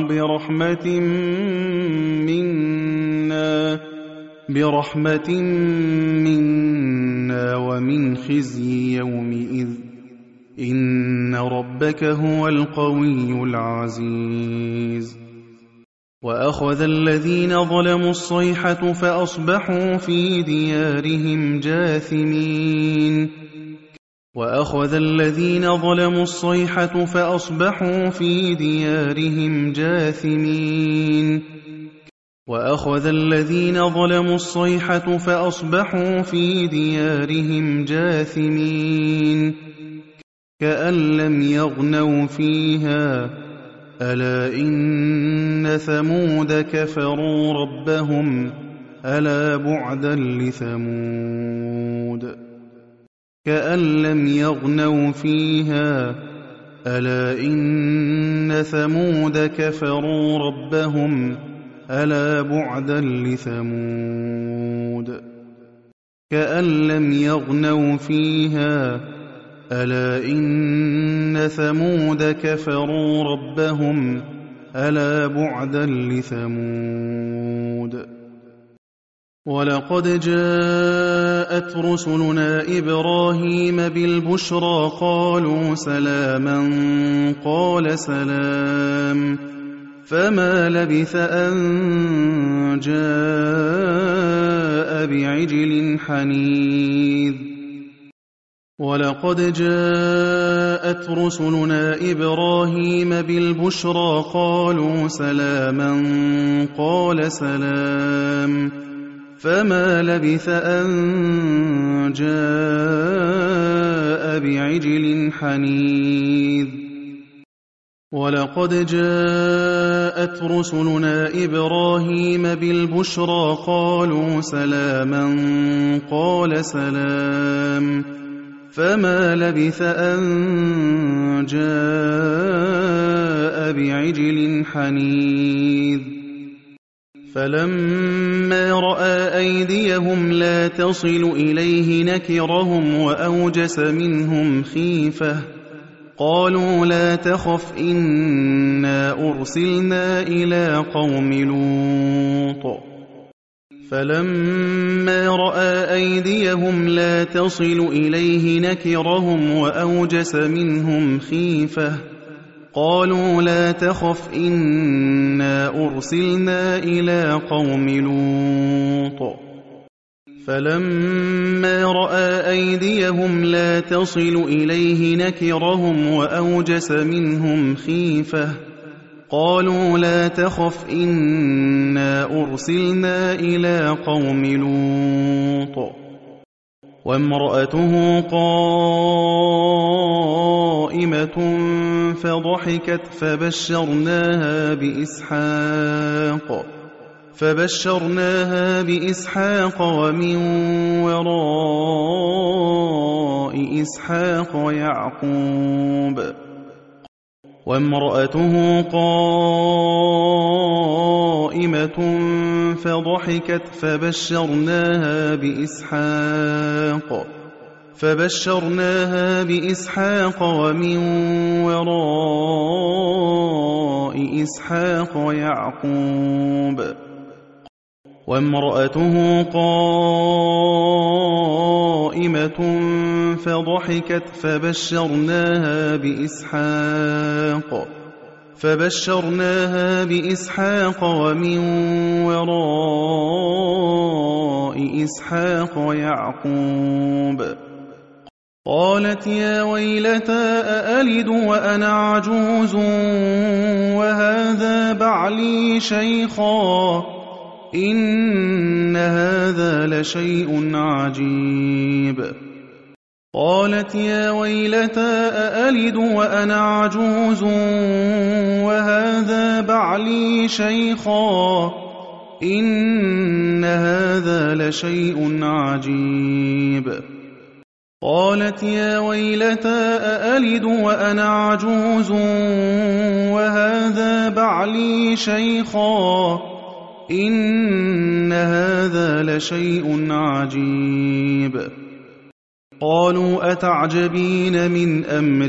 برحمة منا ومن خزي يومئذ إن ربك هو القوي العزيز وأخذ الذين ظلموا الصيحة فأصبحوا في ديارهم جاثمين كأن لم يغنوا فيها ألا إن ثمود كفروا ربهم ألا بعدا لثمود كأن لم يغنوا فيها ألا إن ثمود كفروا ربهم ألا بعدا لثمود كأن لم يغنوا فيها ألا إن ثمود كفروا ربهم ألا بعدا لثمود ولقد جاءت رسلنا إبراهيم بالبشرى قالوا سلاما قال سلام فما لبث أن جاء بعجل حنيذ ولقد جاءت رسلنا إبراهيم بالبشرى قالوا سلاما قال سلام فما لبث أن جاء بعجل حنيذ ولقد جاءت رسلنا إبراهيم بالبشرى قالوا سلاما قال سلام فما لبث أن جاء بعجل حنيذ فلما رأى أيديهم لا تصل إليه نكرهم وأوجس منهم خيفة قالوا لا تخف إنا أرسلنا إلى قوم لوط فلما رأى أيديهم لا تصل إليه نكرهم وأوجس منهم خيفة قالوا لا تخف إنا أرسلنا إلى قوم لوط فلما رأى أيديهم لا تصل إليه نكرهم وأوجس منهم خيفة قالوا لا تخف إنا أرسلنا إلى قوم لوط وامرأته قائمة فضحكت فبشرناها بإسحاق ومن وراء إسحاق يعقوب وامرأته قائمة فضحكت فبشرناها بإسحاق ومن وراء إسحاق يعقوب وامرأته قائمة فضحكت فبشرناها بإسحاق ومن وراء إسحاق يعقوب قالت يا ويلتى أألد وأنا عجوز وهذا بعلي شيخا إن هذا لشيء عجيب قالت يا ويلتى أألد وأنا عجوز وهذا بعلي شيخا إن هذا لشيء عجيب قالت يا ويلتى أألد وأنا عجوز وهذا بعلي شيخا إن هذا لشيء عجيب قالوا أتعجبين من أمر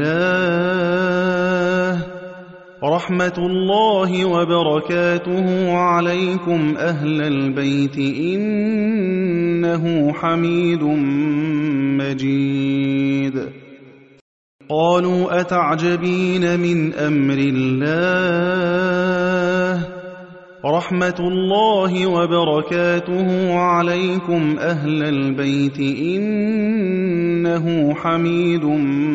الله رحمة الله وبركاته عليكم أهل البيت إنه حميد مجيد قالوا أتعجبين من أمر الله رحمة الله وبركاته عليكم أهل البيت إنه حميد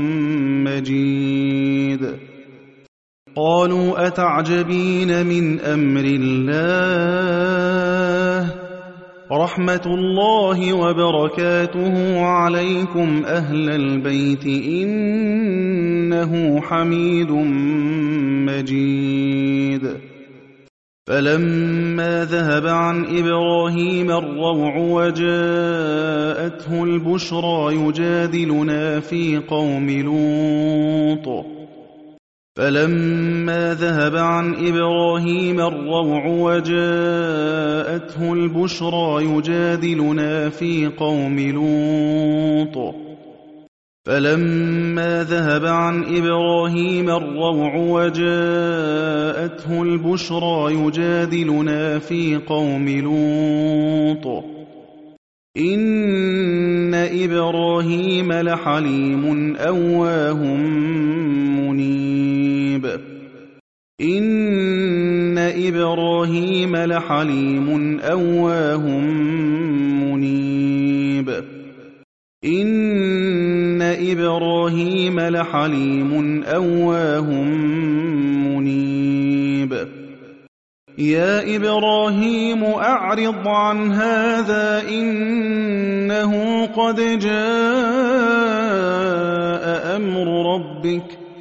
مجيد قالوا أتعجبين من أمر الله رحمة الله وبركاته عليكم أهل البيت إنه حميد مجيد فلما ذهب عن إبراهيم الروع وجاءته البشرى يجادلنا في قوم لوط فلما ذهب عن إبراهيم الروع وجاءته البشرى يجادلنا في قوم لوط فلما ذهب عن إبراهيم الروع وجاءته البشرى يجادلنا في قوم لوط إن إبراهيم لحليم أواه منيب إن إبراهيم لحليم أواه منيب إن إبراهيم لحليم أواه منيب يا إبراهيم أعرض عن هذا إنه قد جاء أمر ربك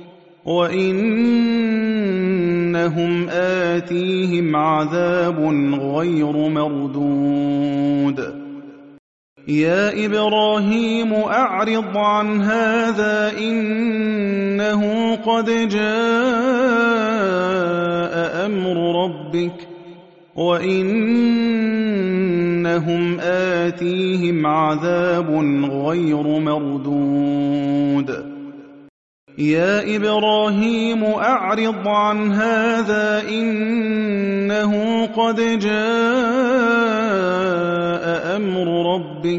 وإنهم آتيهم عذاب غير مردود يا إبراهيم أعرض عن هذا إنه قد جاء أمر ربك وإنهم آتيهم عذاب غير مردود يا إبراهيم أعرض عن هذا إنه قد جاء أمر ربك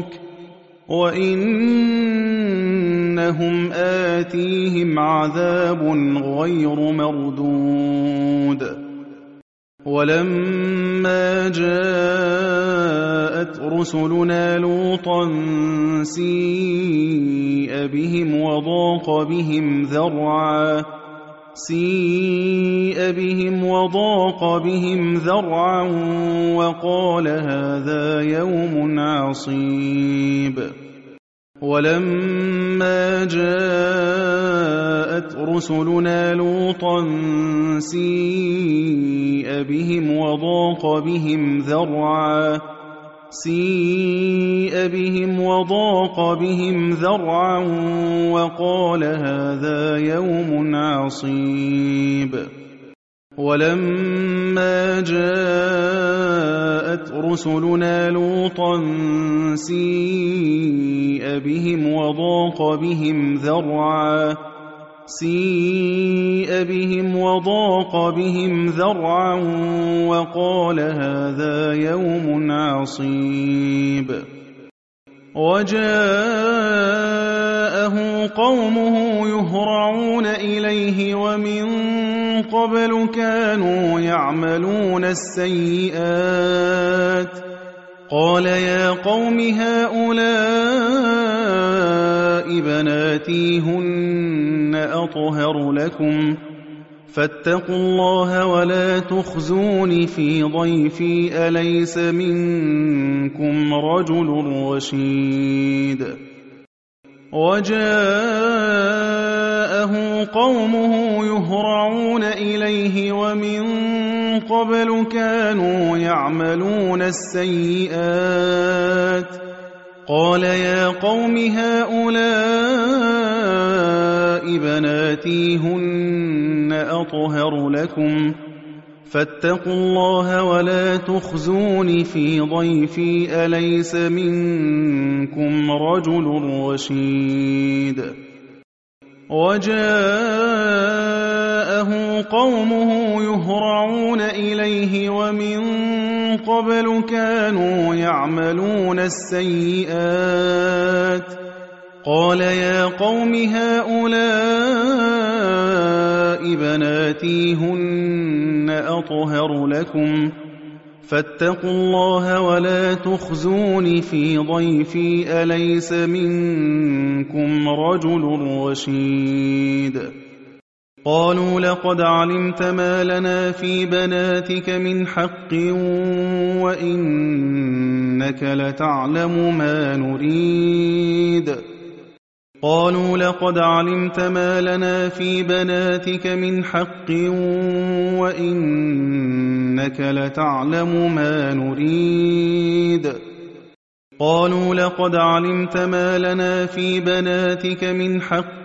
وإنهم آتيهم عذاب غير مردود ولما جاءت رسلنا لوطا سيء بهم وضاق بهم ذرعا وقال هذا يوم عصيب ولما جاءت رسلنا لوطا سيء بهم وضاق بهم ذرعا وقال هذا يوم عصيب ولما جاءت رسلنا لوطا سيء بهم وضاق بهم ذرعا وقال هذا يوم عصيب. وجاءه قومه يهرعون إليه ومن قبل كانوا يعملون السيئات قال يا قوم هؤلاء بناتي هن أطهر لكم فاتقوا الله ولا تخزون في ضيفي أليس منكم رجل رشيد. وجاءه قومه يهرعون إليه ومن قبل كانوا يعملون السيئات قال يا قوم هؤلاء بناتي هن أطهر لكم فاتقوا الله ولا تخزون في ضيفي أليس منكم رجل رشيد. وجاءه قومه يهرعون إليه ومن قبل كانوا يعملون السيئات قال يا قوم هؤلاء بناتي هن أطهر لكم فاتقوا الله ولا تخزون في ضيفي أليس منكم رجل رشيد. قالوا لقد علمت ما لنا في بناتك من حق وإنك لتعلم ما نريد. قالوا لقد علمت ما لنا في بناتك من حق وإنك لتعلم ما نريد. قالوا لقد علمت ما لنا في بناتك من حق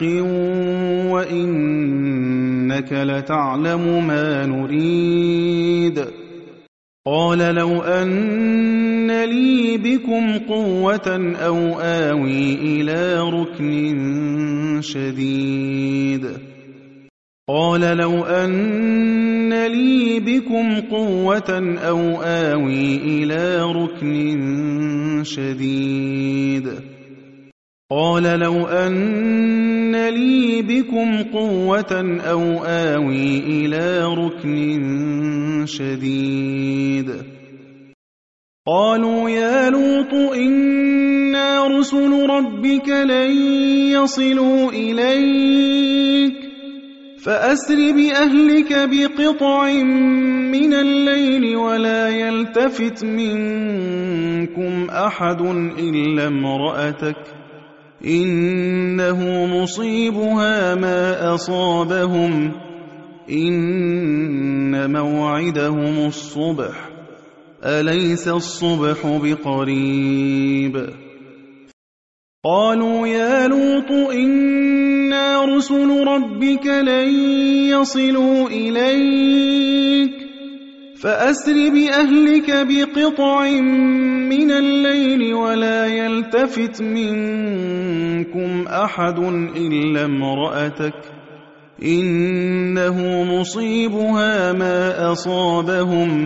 وإنك لتعلم ما نريد. قال لو أن لي بكم قوة أو آوي إلى ركن شديد. قال لو أن لي بكم قوة أو آوي إلى ركن شديد. قال لو أن لي بكم قوة أو آوي إلى ركن شديد. قالوا يا لوط إنا رسل ربك لن يصلوا إليك فأسر بأهلك بقطع من الليل ولا يلتفت منكم أحد إلا امرأتك إنه مصيبها ما أصابهم إن موعدهم الصبح أليس الصبح بقريب. قالوا يا لوط إنا رسل ربك لن يصلوا إليك فأسر بأهلك بقطع من الليل ولا يلتفت منكم أحد إلا امرأتك إنه مصيبها ما أصابهم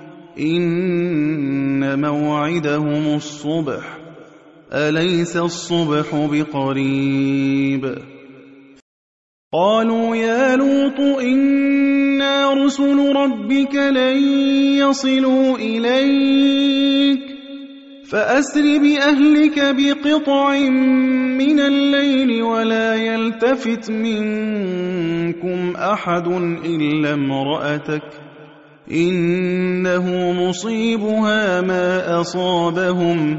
إن موعدهم الصبح أليس الصبح بقريب. قالوا يا لوط إنا رسل ربك لن يصلوا إليك فأسر بأهلك بقطع من الليل ولا يلتفت منكم أحد إلا امرأتك إنه مصيبها ما أصابهم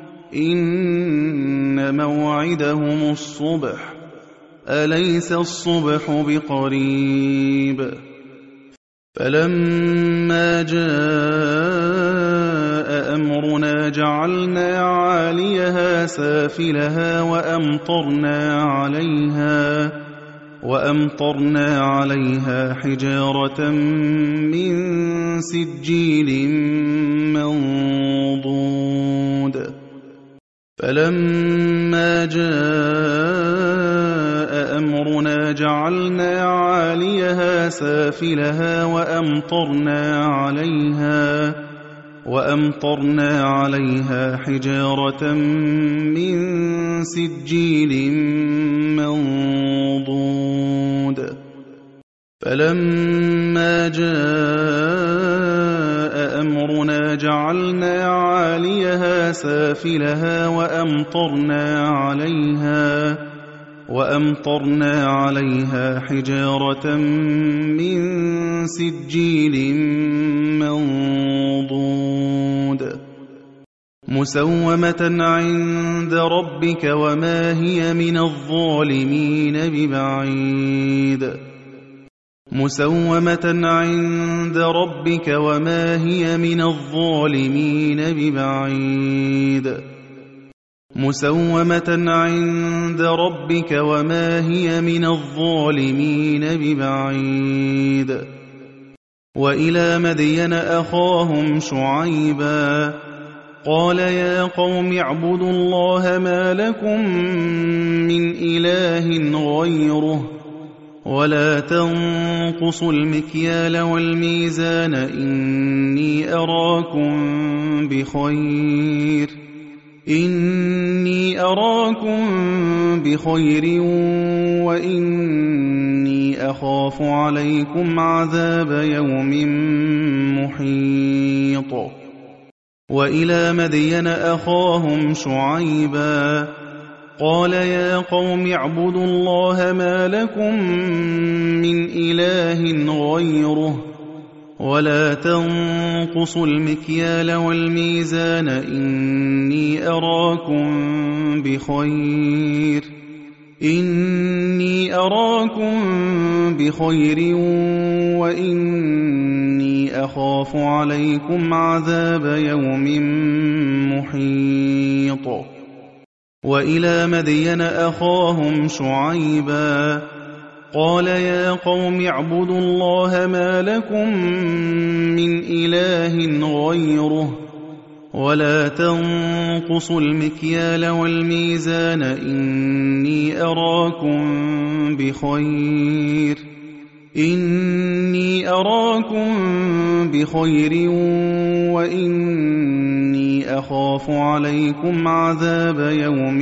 إن موعدهم الصبح أليس الصبح بقريب. فلما جاء أمرنا جعلنا عاليها سافلها وأمطرنا عليها حجارة من سجيل منضود فَلَمَّا جَاءَ أَمْرُنَا جَعَلْنَا عَالِيَهَا سَافِلَهَا وَأَمْطَرْنَا عَلَيْهَا حِجَارَةً مِّن سِجِّيلٍ مَّنضُودٍ فَلَمَّا جَاءَ أَمْرُنَا جَعَلْنَا عَالِيَهَا سَافِلَهَا وَأَمْطَرْنَا عَلَيْهَا حِجَارَةً مِّن سِجِّيلٍ مَّنضُودٍ مُّسَوَّمَةً عِندَ رَبِّكَ وَمَا هِيَ مِنَ الظَّالِمِينَ بِبَعِيدٍ مُّسَوَّمَةً عِندَ رَبِّكَ وَمَا هِيَ مِنَ الظَّالِمِينَ بِبَعِيدٍ مُّسَوَّمَةً عِندَ رَبِّكَ وَمَا هِيَ مِنَ الظَّالِمِينَ بِبَعِيدٍ وَإِلَىٰ مَدْيَنَ أَخَاهُمْ شُعَيْبًا قَالَ يَا قَوْمِ اعْبُدُوا اللَّهَ مَا لَكُم مِّنْ إِلَٰهٍ غَيْرُهُ وَلَا تَنقُصُوا الْمِكْيَالَ وَالْمِيزَانَ إِنِّي أَرَاكُم بِخَيْرٍ وَإِنِّي أَخَافُ عَلَيْكُمْ عَذَابَ يَوْمٍ مُّحِيطٍ وَإِلَىٰ مَدْيَنَ أَخَاهُمْ شُعَيْبًا قَالَ يَا قَوْمِ اعْبُدُوا اللَّهَ مَا لَكُم مِّنْ إِلَٰهٍ غَيْرُهُ وَلَا تَنقُصُوا الْمِكْيَالَ وَالْمِيزَانَ إِنِّي أَرَاكُم بِخَيْرٍ وَإِنِّي أَخَافُ عَلَيْكُمْ عَذَابَ يَوْمٍ مُّحِيطٍ وَإِلَىٰ مَدْيَنَ أَخَاهُمْ شُعَيْبًا قَالَ يَا قَوْمِ اعْبُدُوا اللَّهَ مَا لَكُم مِّنْ إِلَٰهٍ غَيْرُهُ وَلَا تَنقُصُوا الْمِكْيَالَ وَالْمِيزَانَ إِنِّي أَرَاكُم بِخَيْرٍ وَإِنِّي أَخَافُ عَلَيْكُمْ عَذَابَ يَوْمٍ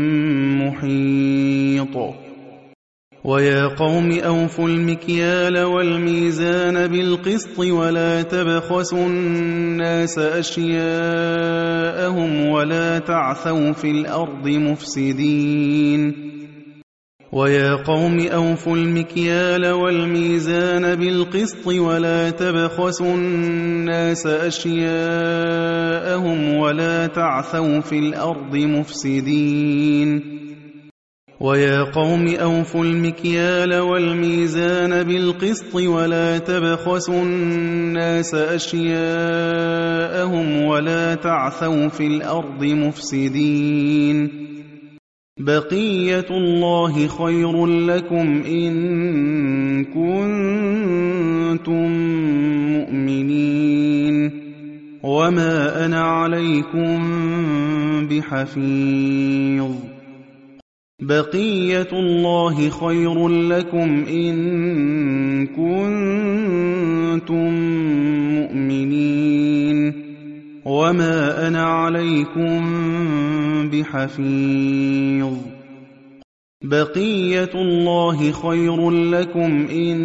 مُّحِيطٍ وَيَا قَوْمِ أَوْفُوا الْمِكْيَالَ وَالْمِيزَانَ بِالْقِسْطِ وَلَا تَبْخَسُوا النَّاسَ أَشْيَاءَهُمْ وَلَا تَعْثَوْا فِي الْأَرْضِ مُفْسِدِينَ وَيَا قَوْمِ أَوْفُوا الْمِكْيَالَ وَالْمِيزَانَ بِالْقِسْطِ وَلَا تَبْخَسُوا النَّاسَ أَشْيَاءَهُمْ وَلَا تَعْثَوْا فِي الْأَرْضِ مُفْسِدِينَ وَيَا قَوْمِ أَوْفُوا الْمِكْيَالَ وَالْمِيزَانَ بِالْقِسْطِ وَلَا تَبْخَسُوا النَّاسَ أَشْيَاءَهُمْ وَلَا تَعْثَوْا فِي الْأَرْضِ مُفْسِدِينَ بَقِيَّةُ اللَّهِ خَيْرٌ لَّكُمْ إِن كُنتُم مُّؤْمِنِينَ وَمَا أَنَا عَلَيْكُم بِحَفِيظٍ بَقِيَّةُ اللَّهِ خَيْرٌ لَّكُمْ إِن كُنتُم مُّؤْمِنِينَ وَمَا أَنَا عَلَيْكُم بِحَفِيظٍ بَقِيَّةُ اللَّهِ خَيْرٌ لَّكُمْ إِن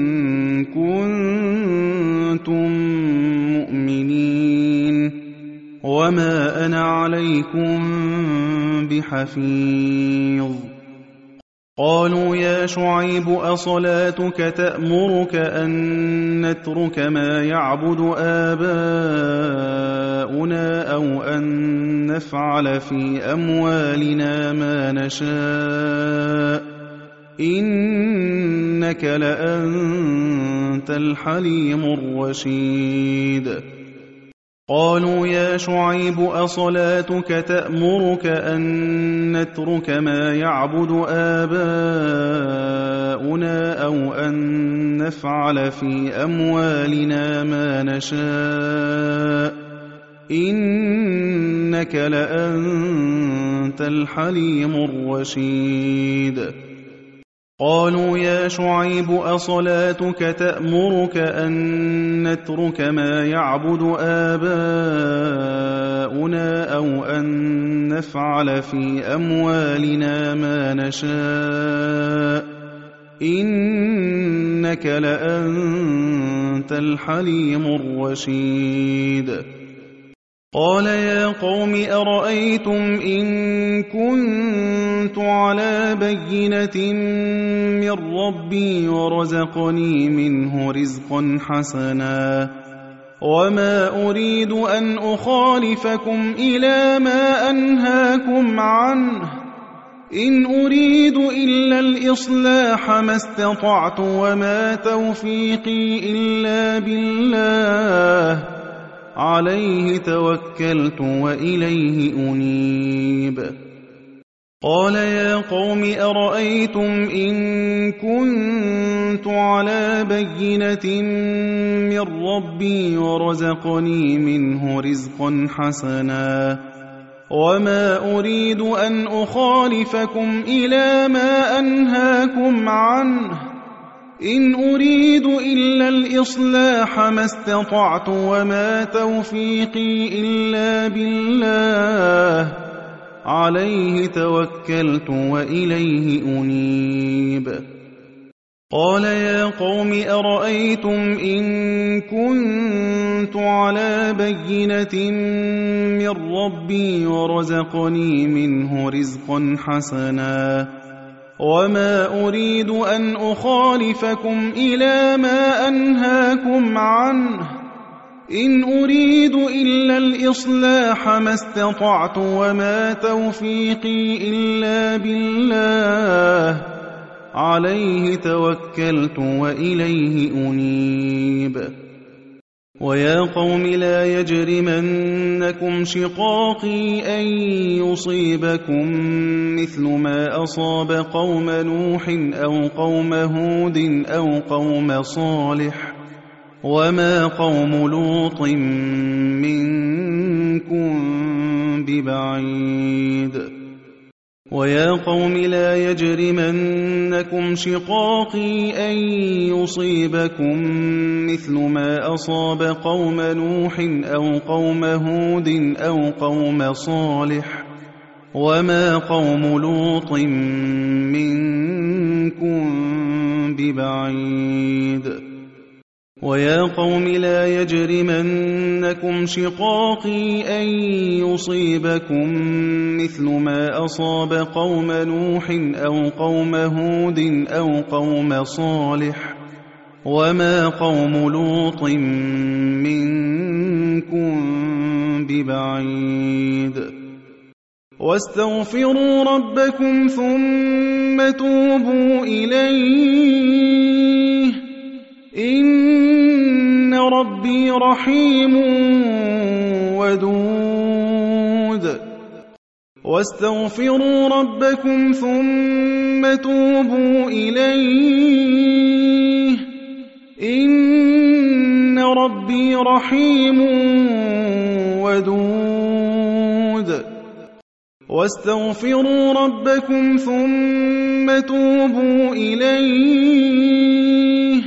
كُنتُم مُّؤْمِنِينَ وَمَا أَنَا عَلَيْكُم بِحَفِيظٍ قَالُوا يَا شُعَيْبُ أَصَلَاتُكَ تَأْمُرُكَ أَن نَّتْرُكَ مَا يَعْبُدُ آبَاؤُنَا أَوْ أَن نَّفْعَلَ فِي أَمْوَالِنَا مَا نَشَاءُ إِنَّكَ لَأَنتَ الْحَلِيمُ الرَّشِيدُ قَالُوا يَا شُعَيْبُ أَصَلَاتُكَ تَأْمُرُكَ أَن نَّتْرُكَ مَا يَعْبُدُ آبَاؤُنَا أَوْ أَن نَّفْعَلَ فِي أَمْوَالِنَا مَا نَشَاءُ إِنَّكَ إنك لأنت الحليم الرشيد قالوا يا شعيب أصلاتك تأمرك أن نترك ما يعبد آباؤنا أو أن نفعل في أموالنا ما نشاء إنك لأنت الحليم الرشيد قال يا قوم أرأيتم إن كنت على بينة من ربي ورزقني منه رزقا حسنا وما أريد أن أخالفكم إلى ما أنهاكم عنه إن أريد إلا الإصلاح ما استطعت وما توفيقي إلا بالله عليه توكلت وإليه أنيب قال يا قوم أرأيتم إن كنت على بينة من ربي ورزقني منه رزقا حسنا وما أريد أن أخالفكم إلى ما أنهاكم عنه إن أريد إلا الإصلاح ما استطعت وما توفيقي إلا بالله عليه توكلت وإليه أنيب قال يا قوم أرأيتم إن كنت على بينة من ربي ورزقني منه رزقا حسنا وما أريد أن أخالفكم إلى ما أنهاكم عنه إن أريد إلا الإصلاح ما استطعت وما توفيقي إلا بالله عليه توكلت وإليه أنيب ويا قوم لا يجرمنكم شقاقي أن يصيبكم مثل ما أصاب قوم نوح أو قوم هود أو قوم صالح وما قوم لوط منكم ببعيد ويا قوم لا يجرمنكم شقاقي أن يصيبكم مثل ما أصاب قوم نوح أو قوم هود أو قوم صالح وما قوم لوط منكم ببعيد ويا قوم لا يجرمنكم شقاقي أن يصيبكم مثل ما أصاب قوم نوح أو قوم هود أو قوم صالح وما قوم لوط منكم ببعيد واستغفروا ربكم ثم توبوا إليه إن ربي رحيم ودود واستغفروا ربكم ثم توبوا إليه إن ربي رحيم ودود واستغفروا ربكم ثم توبوا إليه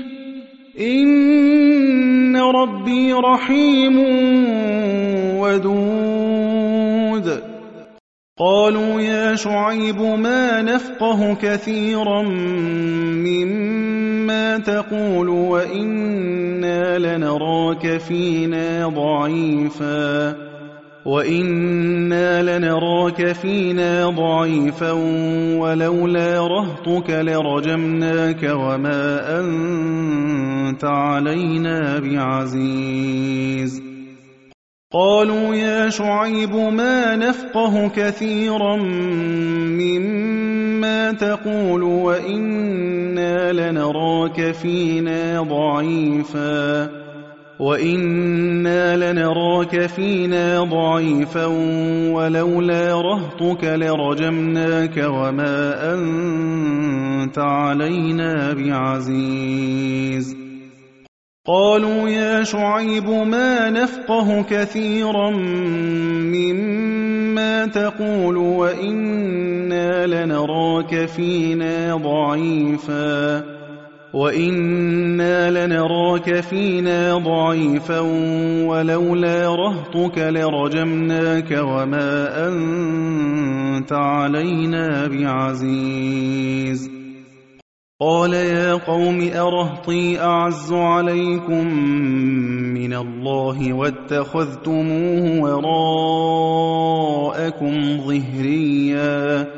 إن ربي رحيم ودود قالوا يا شعيب ما نفقه كثيرا مما تقول وإنا لنراك فينا ضعيفا ولولا رهطك لرجمناك وما أنت علينا بعزيز قالوا يا شعيب ما نفقه كثيرا مما تقول وإنا لنراك فينا ضعيفا ولولا رهطك لرجمناك وما أنت علينا بعزيز قالوا يا شعيب ما نفقه كثيرا مما تقول وإنا لنراك فينا ضعيفا ولولا رهطك لرجمناك وما أنت علينا بعزيز. قال يا قوم أرهطي أعز عليكم من الله واتخذتموه وراءكم ظهريا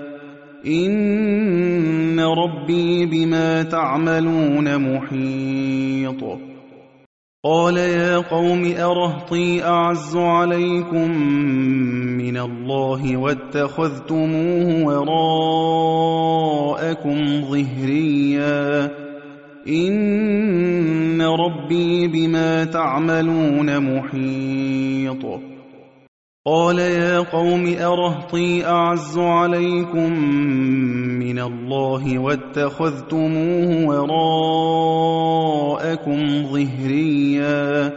إن ربي بما تعملون محيط. قال يا قوم أرهطي أعز عليكم من الله واتخذتموه وراءكم ظهريا إن ربي بما تعملون محيط. قال يا قوم أرهطي أعز عليكم من الله واتخذتموه وراءكم ظهريا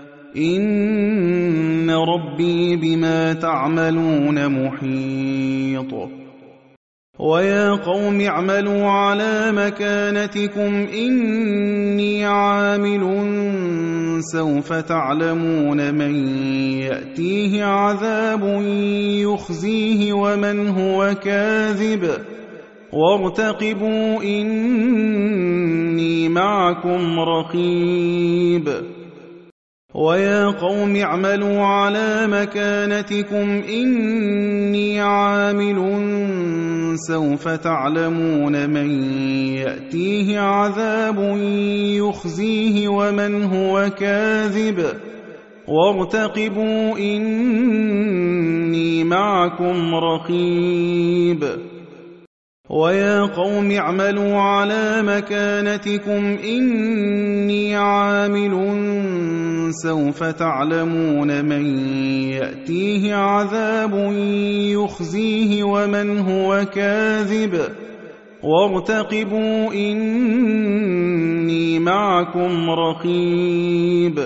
إن ربي بما تعملون محيط. ويا قوم اعملوا على مكانتكم إني عامل سوف تعلمون من يأتيه عذاب يخزيه ومن هو كاذب وارتقبوا إني معكم رقيب. ويا قوم اعملوا على مكانتكم إني عامل سوف تعلمون من يأتيه عذاب يخزيه ومن هو كاذب وارتقبوا إني معكم رقيب. ويا قوم اعملوا على مكانتكم إني عامل سوف تعلمون من يأتيه عذاب يخزيه ومن هو كاذب وارتقبوا إني معكم رقيب.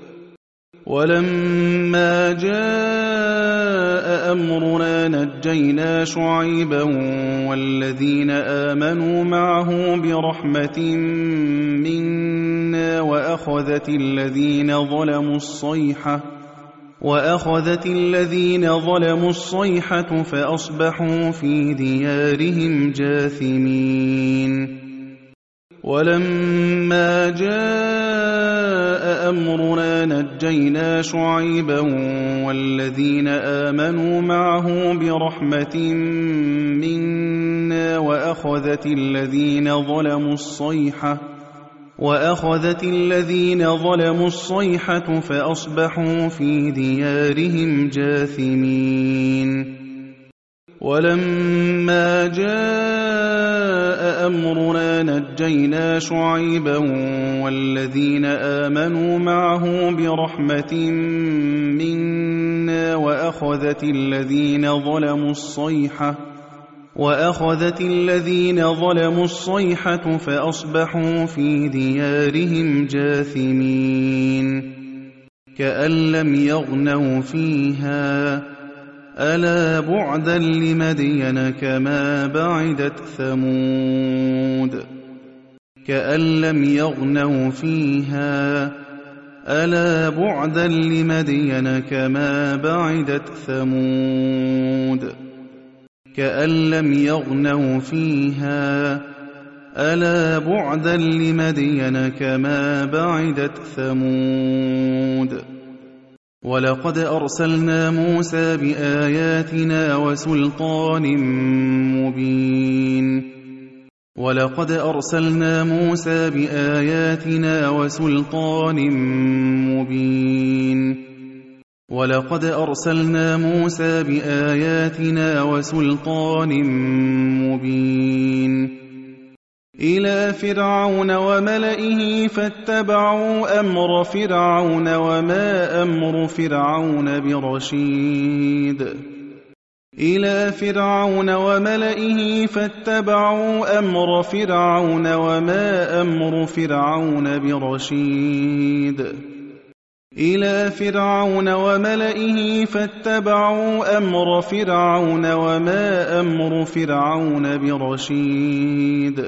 ولما جاء أمرنا نجينا شعيبا والذين آمنوا معه برحمة منا وأخذت الذين ظلموا الصيحة فأصبحوا في ديارهم جاثمين. ولما جاء أمرنا نجينا شعيبا والذين آمنوا معه برحمة منا وأخذت الذين ظلموا الصيحة فأصبحوا في ديارهم جاثمين. ولما جاء أمرنا نجينا شعيبا والذين آمنوا معه برحمة منا وأخذت الذين ظلموا الصيحة فأصبحوا في ديارهم جاثمين. كأن لم يغنوا فيها ألا بعدا لمدين كما بعدت ثمود. كأن لم يغنوا فيها ألا بعدا لمدين كما بعدت ثمود. كأن لم يغنوا فيها ألا بعدا لمدين كما بعدت ثمود. ولقد أرسلنا موسى بآياتنا وسلطان مبين. ولقد أرسلنا موسى بآياتنا وسلطان مبين. ولقد أرسلنا موسى بآياتنا وسلطان مبين إلى فرعون وملئه فاتبعوا أمر فرعون وما أمر فرعون برشيد. إلى فرعون وملئه فاتبعوا أمر فرعون وما أمر فرعون برشيد إلى فرعون وملئه فاتبعوا أمر فرعون وما أمر فرعون برشيد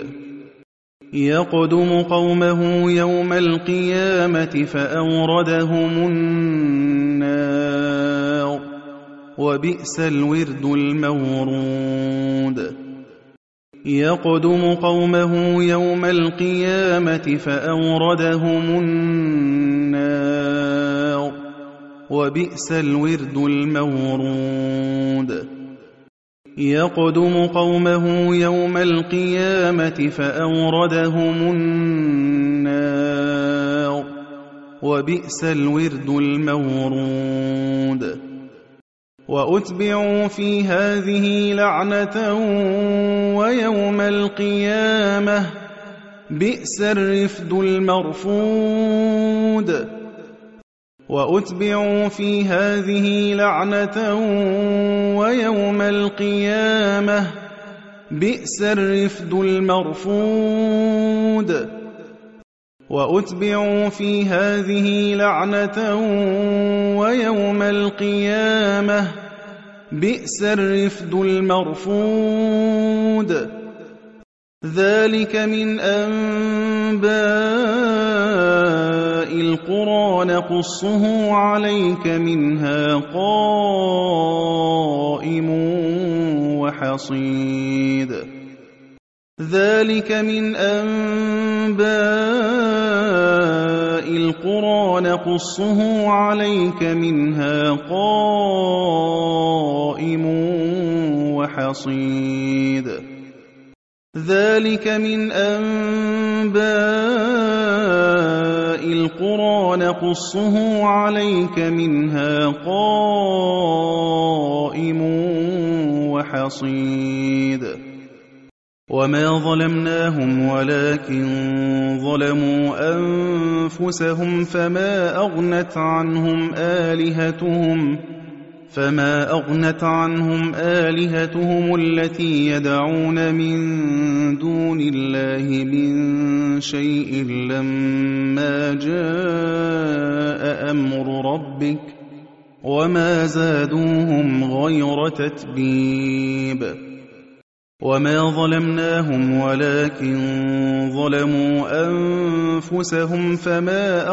يقدم قومه يوم القيامة فأوردهم النار وبئس الورد المورود يقدم قومه يوم القيامة فأوردهم النار وبئس الورد المورود يقدم قومه يوم القيامة فأوردهم النار وبئس الورد المورود وأتبعوا في هذه لعنة ويوم القيامة بئس الرفد المرفود وأتبعوا في هذه لعنة ويوم القيامة بئس الرفد المرفود وأتبعوا في هذه لعنة ويوم القيامة بئس الرفد المرفود ذلك من أنباء القرى نقصه عليك منها قائم وحصيد ذلك من أنباء القرى نقصه عليك منها قائم وحصيد ذلك من أنباء القرى نقصه عليك منها قائم وحصيد وما ظلمناهم ولكن ظلموا أنفسهم فما أغنت عنهم آلهتهم التي يدعون من دون الله من شيء لما جاء أمر ربك وما زادوهم غير تتبيب وما ظلمناهم ولكن ظلموا أنفسهم فما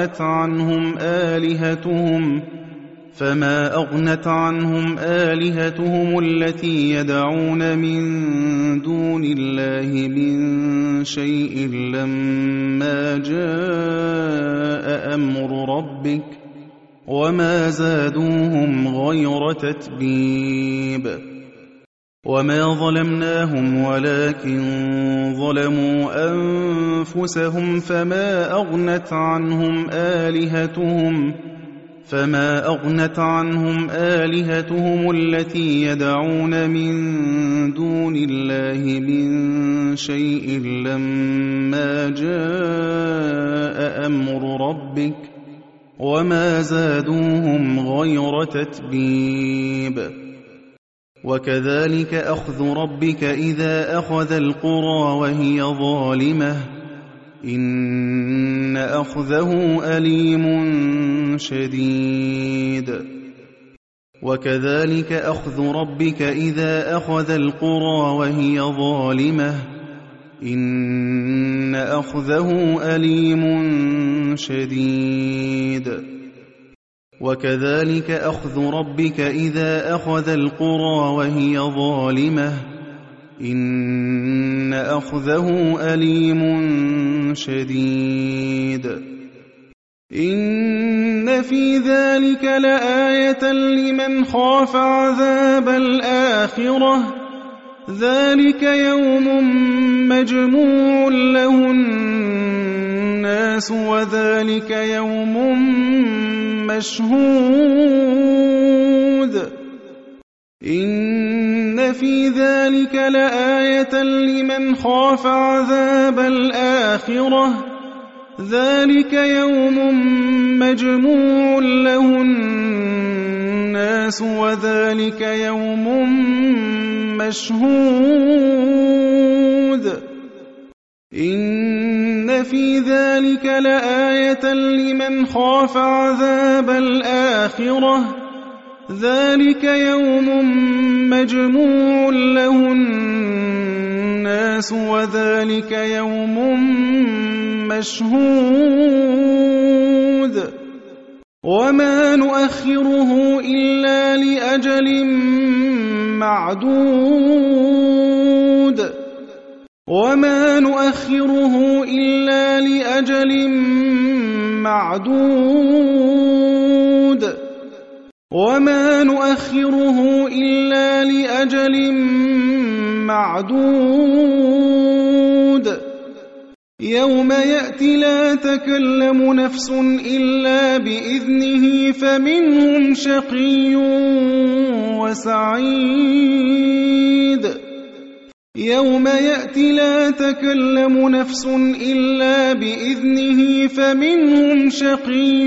أغنت عنهم آلهتهم التي يدعون من دون الله من شيء لما جاء أمر ربك وما زادوهم غير تتبيب وما ظلمناهم ولكن ظلموا أنفسهم فما أغنت عنهم آلهتهم التي يدعون من دون الله من شيء لما جاء أمر ربك وما زادوهم غير تتبيب وكذلك أخذ ربك إذا أخذ القرى وهي ظالمة إن أخذه أليم شديد وكذلك أخذ ربك إذا أخذ القرى وهي ظالمة إن أخذه أليم شديد وكذلك أخذ ربك إذا أخذ القرى وهي ظالمة إن أخذه أليم شديد إن في ذلك لآية لمن خاف عذاب الآخرة ذلك يوم مجموع له الناس وذلك يوم مشهود إن في ذلك لآية لمن خاف عذاب الآخرة ذلك يوم مجموع له الناس الناس وذلك يوم مشهود إن في ذلك لآية لمن خاف عذاب الآخرة ذلك يوم مجموع له الناس وذلك يوم مشهود وما نؤخره إلا لأجل معدود وما نؤخره إلا لأجل معدود وما نؤخره إلا لأجل معدود يوم يأتي لا تكلم نفس إلا بإذنه فمنهم شقي وسعيد يوم يأتي لا تكلم نفس إلا بإذنه فمنهم شقي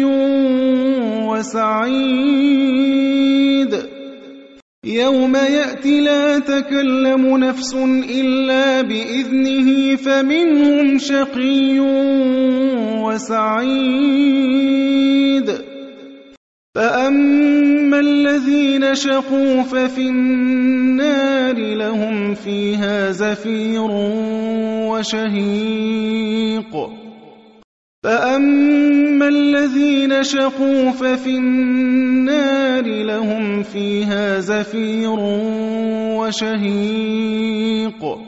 وسعيد يوم يأتي لا تكلم نفس إلا بإذنه فمنهم شقي وسعيد فأما الذين شقوا ففي النار لهم فيها زفير وشهيق فأما الذين شقوا ففي النار لهم فيها زفير وشهيق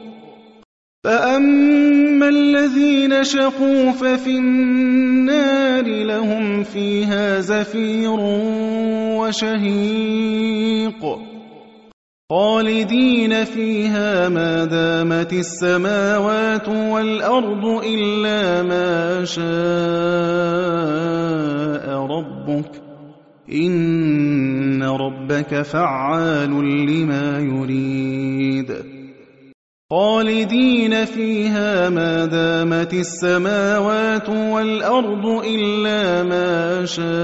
فأما الذين شقوا ففي النار لهم فيها زفير وشهيق خالدين فيها ما دامت السماوات والأرض إلا ما شاء ربك إن ربك فعال لما يريد خالدين فيها ما دامت السماوات والأرض إلا ما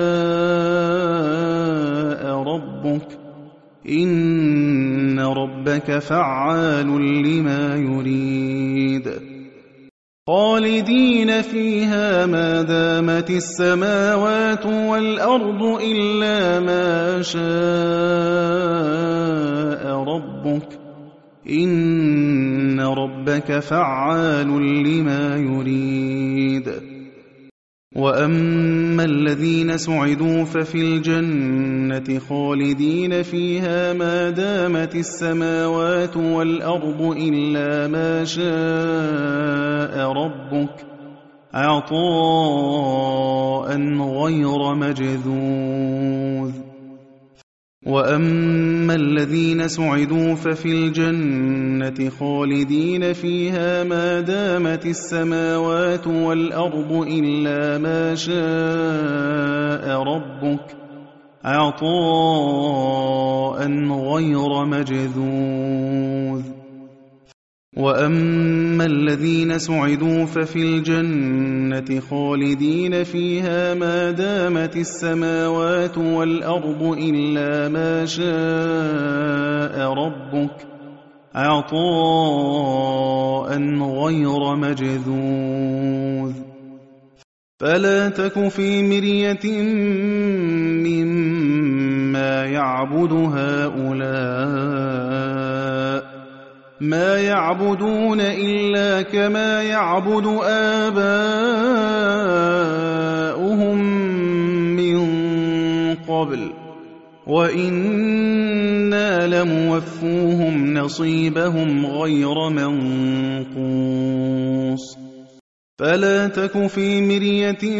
شاء ربك إن ربك فعال لما يريد خالدين فيها ما دامت السماوات والأرض إلا ما شاء ربك إن ربك فعال لما يريد وأما الذين سعدوا ففي الجنة خالدين فيها ما دامت السماوات والأرض إلا ما شاء ربك عطاء غير مجذوذ وأما الذين سعدوا ففي الجنة خالدين فيها ما دامت السماوات والأرض إلا ما شاء ربك عطاء غير مجذوذ وأما الذين سعدوا ففي الجنة خالدين فيها ما دامت السماوات والأرض إلا ما شاء ربك عطاء غير مجذوذ فلا تك في مرية مما يعبد هؤلاء ما يعبدون إلا كما يعبد آباؤهم من قبل وإنا لموفوهم نصيبهم غير منقوص فلا تك في مرية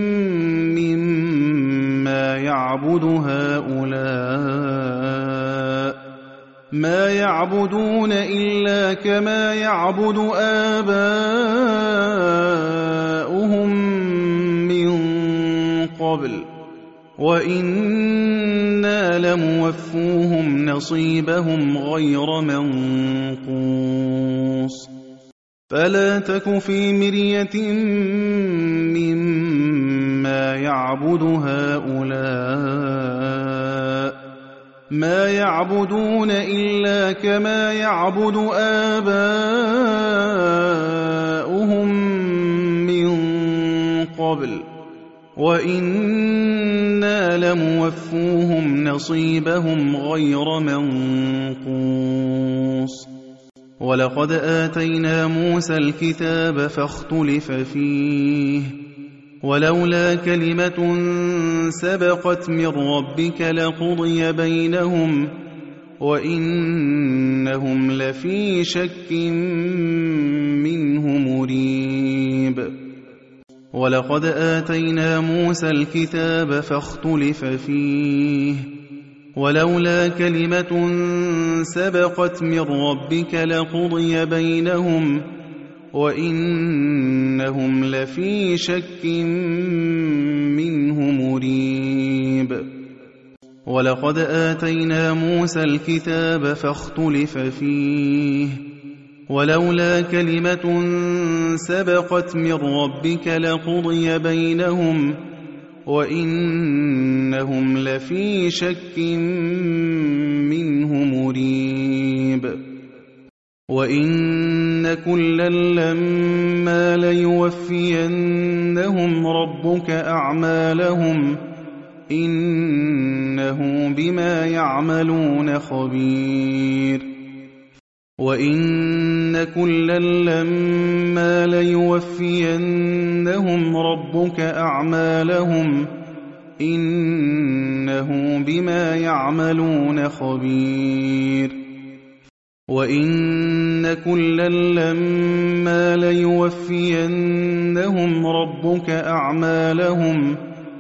مما يعبد هؤلاء ما يعبدون إلا كما يعبد آباؤهم من قبل وإنا لموفوهم نصيبهم غير منقوص فلا تك في مرية مما يعبد هؤلاء ما يعبدون إلا كما يعبد آباؤهم من قبل وإنا لموفوهم نصيبهم غير منقوص ولقد آتينا موسى الكتاب فاختلف فيه ولولا كلمة سبقت من ربك لقضي بينهم وإنهم لفي شك منه مريب ولقد آتينا موسى الكتاب فاختلف فيه ولولا كلمة سبقت من ربك لقضي بينهم وإنهم لفي شك منه مريب ولقد آتينا موسى الكتاب فاختلف فيه ولولا كلمة سبقت من ربك لقضي بينهم وإنهم لفي شك منه مريب وإن كلا لما ليوفينهم ربك أعمالهم إنه بما يعملون خبير وإن كلا لما ليوفينهم ربك أعمالهم إنه بما يعملون خبير وإن كلا لما ليوفينهم ربك أعمالهم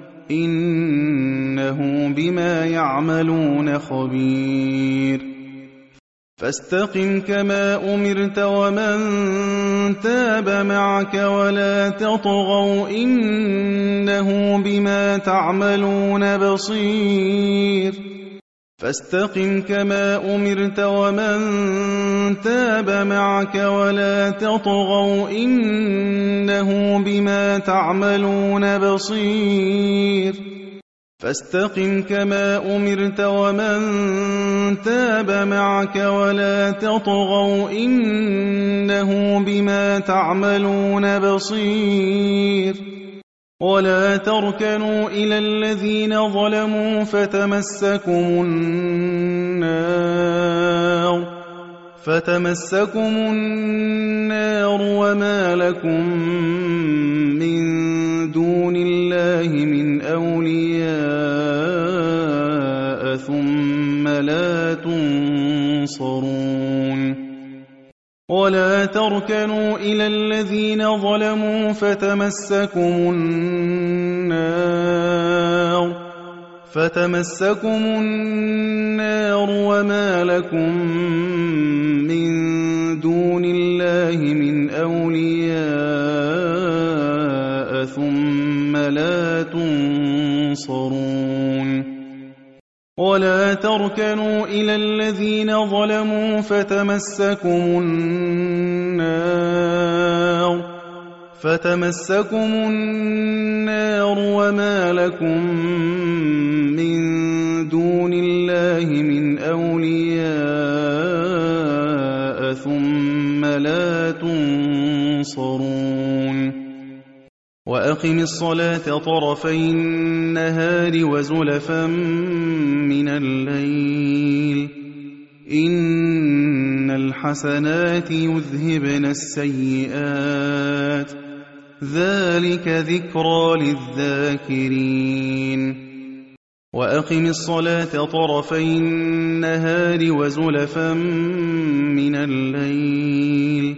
إنه بما يعملون خبير فاستقم كما أمرت ومن تاب معك ولا تطغوا إنه بما تعملون بصير فاستقم كما أمرت ومن تاب معك ولا تطغوا إنه بما تعملون بصير فاستقم كما أمرت ومن تاب معك ولا تطغوا إنه بما تعملون بصير ولا تركنوا إلى الذين ظلموا فتمسكم النار وما لكم من دون الله من أولياء ثم لا تنصرون ولا تركنوا إلى الذين ظلموا فتمسكم النار وما لكم من دون الله من أولياء ثم لا تنصرون ولا تركنوا إلى الذين ظلموا فتمسكم النار وما لكم من دون الله من أولياء ثم لا تنصرون وأقم الصلاة طرفي النهار وزلفا من الليل إن الحسنات يذهبن السيئات ذلك ذكرى للذاكرين وأقم الصلاة طرفي النهار وزلفا من الليل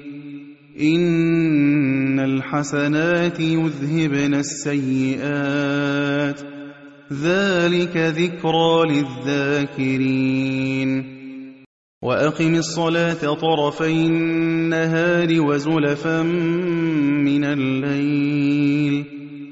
إن الحسنات يذهبن السيئات ذلك ذكرى للذاكرين وأقم الصلاة طرفي النهار وزلفا من الليل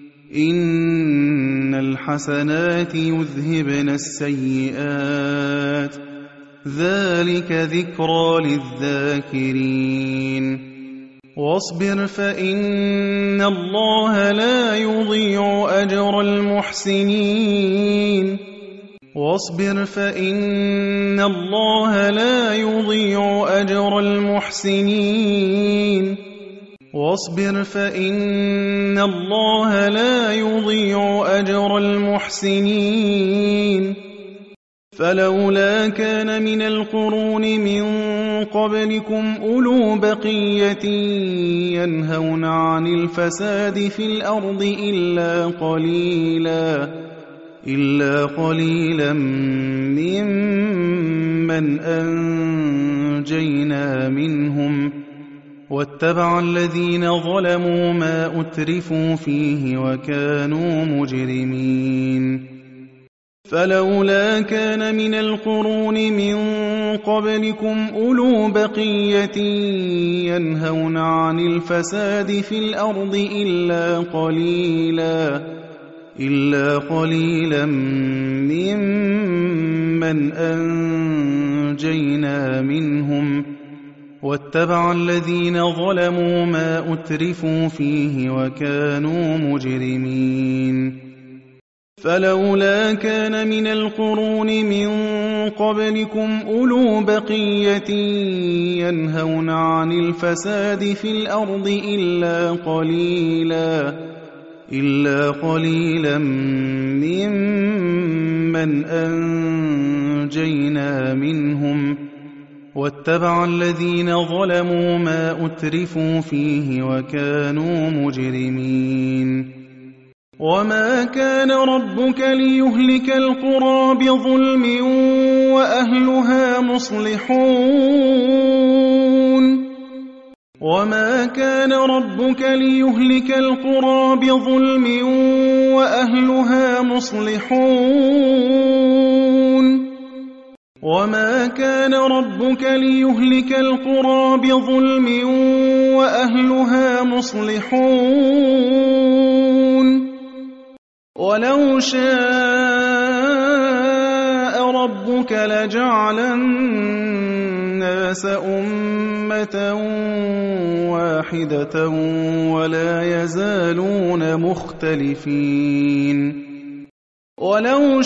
إن الحسنات يذهبن السيئات ذلك ذكرى للذاكرين واصبر فإن الله لا يضيع أجر المحسنين واصبر فإن الله لا يضيع أجر المحسنين واصبر فإن الله لا يضيع أجر المحسنين فلولا كان من القرون من قبلكم أولو بقية ينهون عن الفساد في الأرض إلا قليلا ممن أنجينا منهم واتبع الذين ظلموا ما أترفوا فيه وكانوا مجرمين فلولا كان من القرون من قبلكم أولو بقية ينهون عن الفساد في الأرض إلا قليلا ممن أنجينا منهم واتبع الذين ظلموا ما أترفوا فيه وكانوا مجرمين فلولا كان من القرون من قبلكم أولو بقية ينهون عن الفساد في الأرض إلا قليلا ممن أنجينا منهم واتبع الذين ظلموا ما أترفوا فيه وكانوا مجرمين وما كان ربك ليهلك القرى بظلم وأهلها مصلحون وما كان ربك ليهلك القرى بظلم وأهلها مصلحون وما كان ربك ليهلك القرى بظلم وأهلها مصلحون ولو شاء ربك لجعل الناس أمة واحدة ولا يزالون مختلفين ولو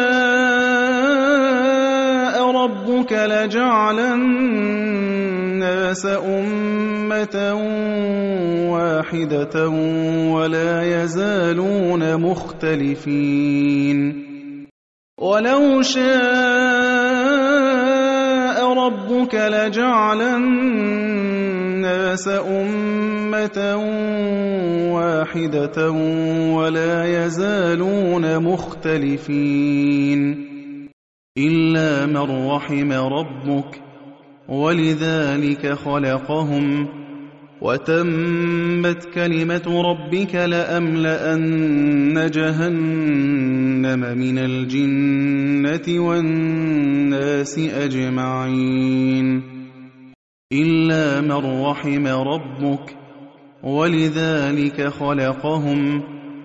شاء ربك لجعل الناس أمة واحدة ولا يزالون مختلفين ولو شاء ربك لجعل الناس أمة واحدة ولا يزالون مختلفين إلا من رحم ربك ولذلك خلقهم وتمت كلمة ربك لأملأن جهنم من الجنة والناس أجمعين إلا من رحم ربك ولذلك خلقهم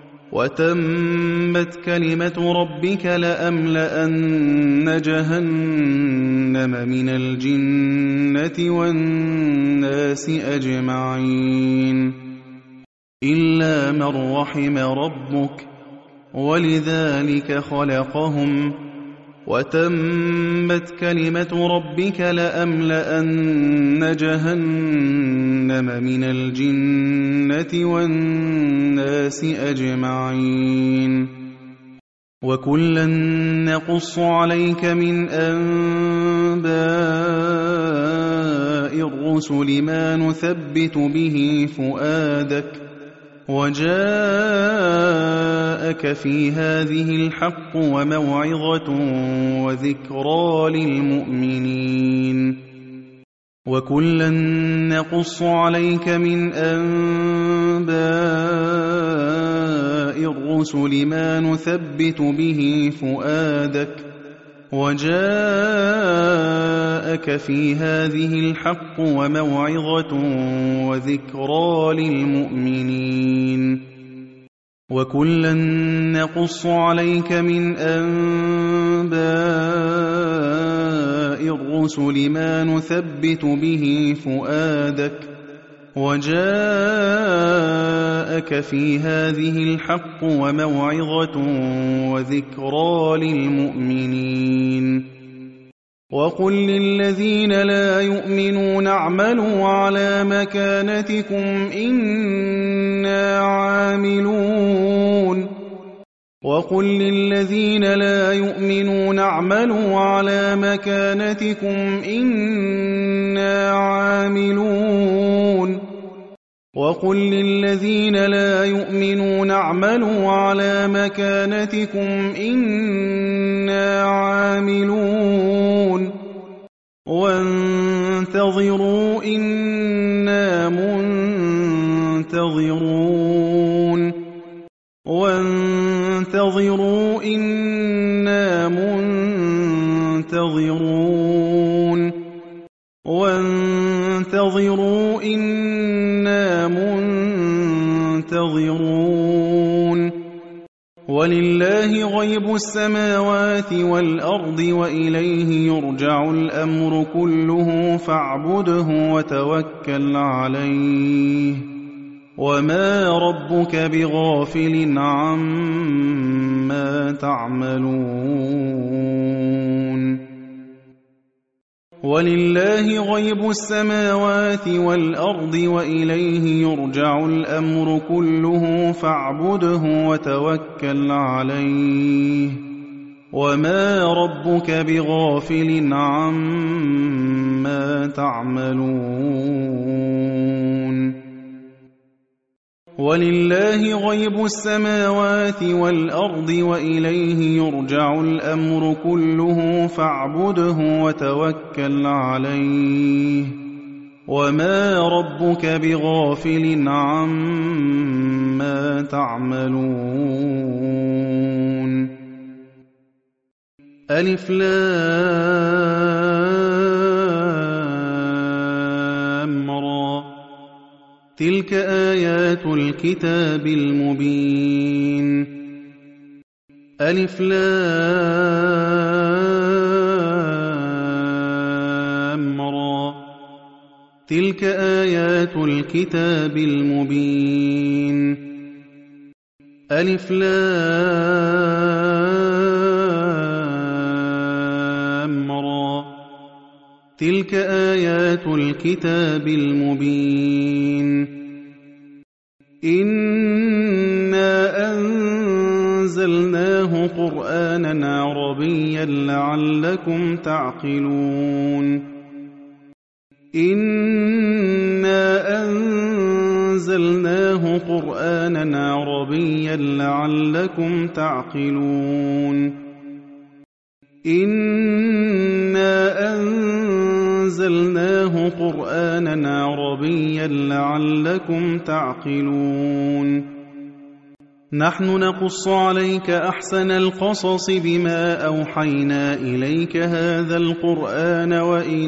وتمت كلمة ربك لأملأن جهنم من الجنة والناس أجمعين إلا من رحم ربك ولذلك خلقهم وتمت كلمة ربك لأملأن جهنم من الجنة والناس أجمعين وكلا نقص عليك من أنباء الرسل ما نثبت به فؤادك وجاءك في هذه الحق وموعظة وذكرى للمؤمنين وكلا نقص عليك من أنباء الرسل ما نثبت به فؤادك وجاءك في هذه الحق وموعظة وذكرى للمؤمنين وكلا نقص عليك من أنباء الرسل ما نثبت به فؤادك وجاءك جاءك في هذه الحق وموعظة وذكرى للمؤمنين وقل للذين لا يؤمنون اعملوا على مكانتكم إنا عاملون وقل للذين لا يؤمنون اعملوا على مكانتكم إنا عاملون وقل للذين لا يؤمنون اعملوا على مكانتكم إنا عاملون وانتظروا إنا منتظرون وانتظروا إنا منتظرون وانتظروا إنا منتظرون ولله غيب السماوات والأرض وإليه يرجع الأمر كله فاعبده وتوكل عليه وما ربك بغافل عما تعملون ولله غيب السماوات والأرض وإليه يرجع الأمر كله فاعبده وتوكل عليه وما ربك بغافل عما تعملون ولله غيب السماوات والأرض وإليه يرجع الأمر كله فاعبده وتوكل عليه وما ربك بغافل عما تعملون ألف لام را تلك آيات الكتاب المبين ألف لام را تلك آيات الكتاب المبين ألف لام را تلك آيات الكتاب المبين إنا أنزلناه قرآنا عربيا لعلكم تعقلون إنا أنزلناه قرآنا عربيا لعلكم تعقلون إنا أنزلناه قرآنا عربيا لعلكم تعقلون نحن نقص عليك أحسن القصص بما أوحينا إليك هذا القرآن وإن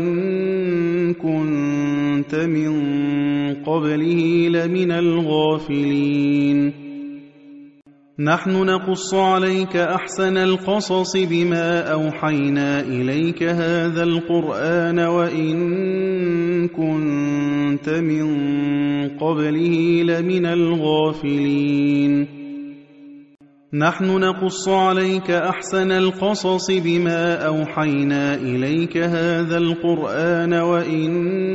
كنت من قبله لمن الغافلين نحن نقص عليك أحسن القصص بما أوحينا إليك هذا القرآن وإن كنت من قبله لمن الغافلين نحن نقص عليك أحسن القصص بما أوحينا إليك هذا القرآن وإن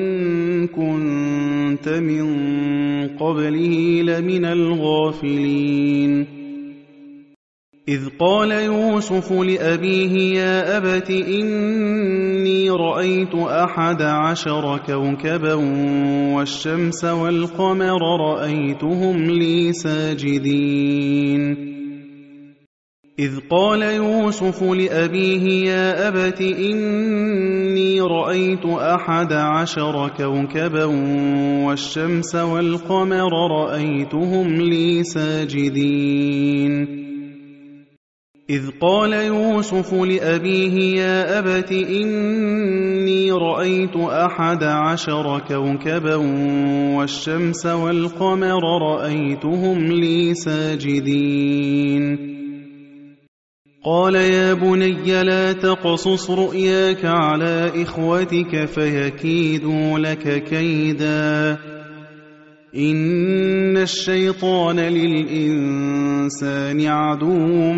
كنت من قبله لمن الغافلين إذ قال يوسف لأبيه يا أبت إني رأيت 11 كوكبا والشمس والقمر رأيتهم لي ساجدين إذ قال يوسف لأبيه يا أبت إني رأيت 11 كوكبا والشمس والقمر رأيتهم لي ساجدين إذ قال يوسف لأبيه يا أبت إني رأيت 11 كوكبا والشمس والقمر رأيتهم لي ساجدين قال يا بني لا تقصص رؤياك على إخوتك فيكيدوا لك كيدا إن الشيطان للإنسان عدو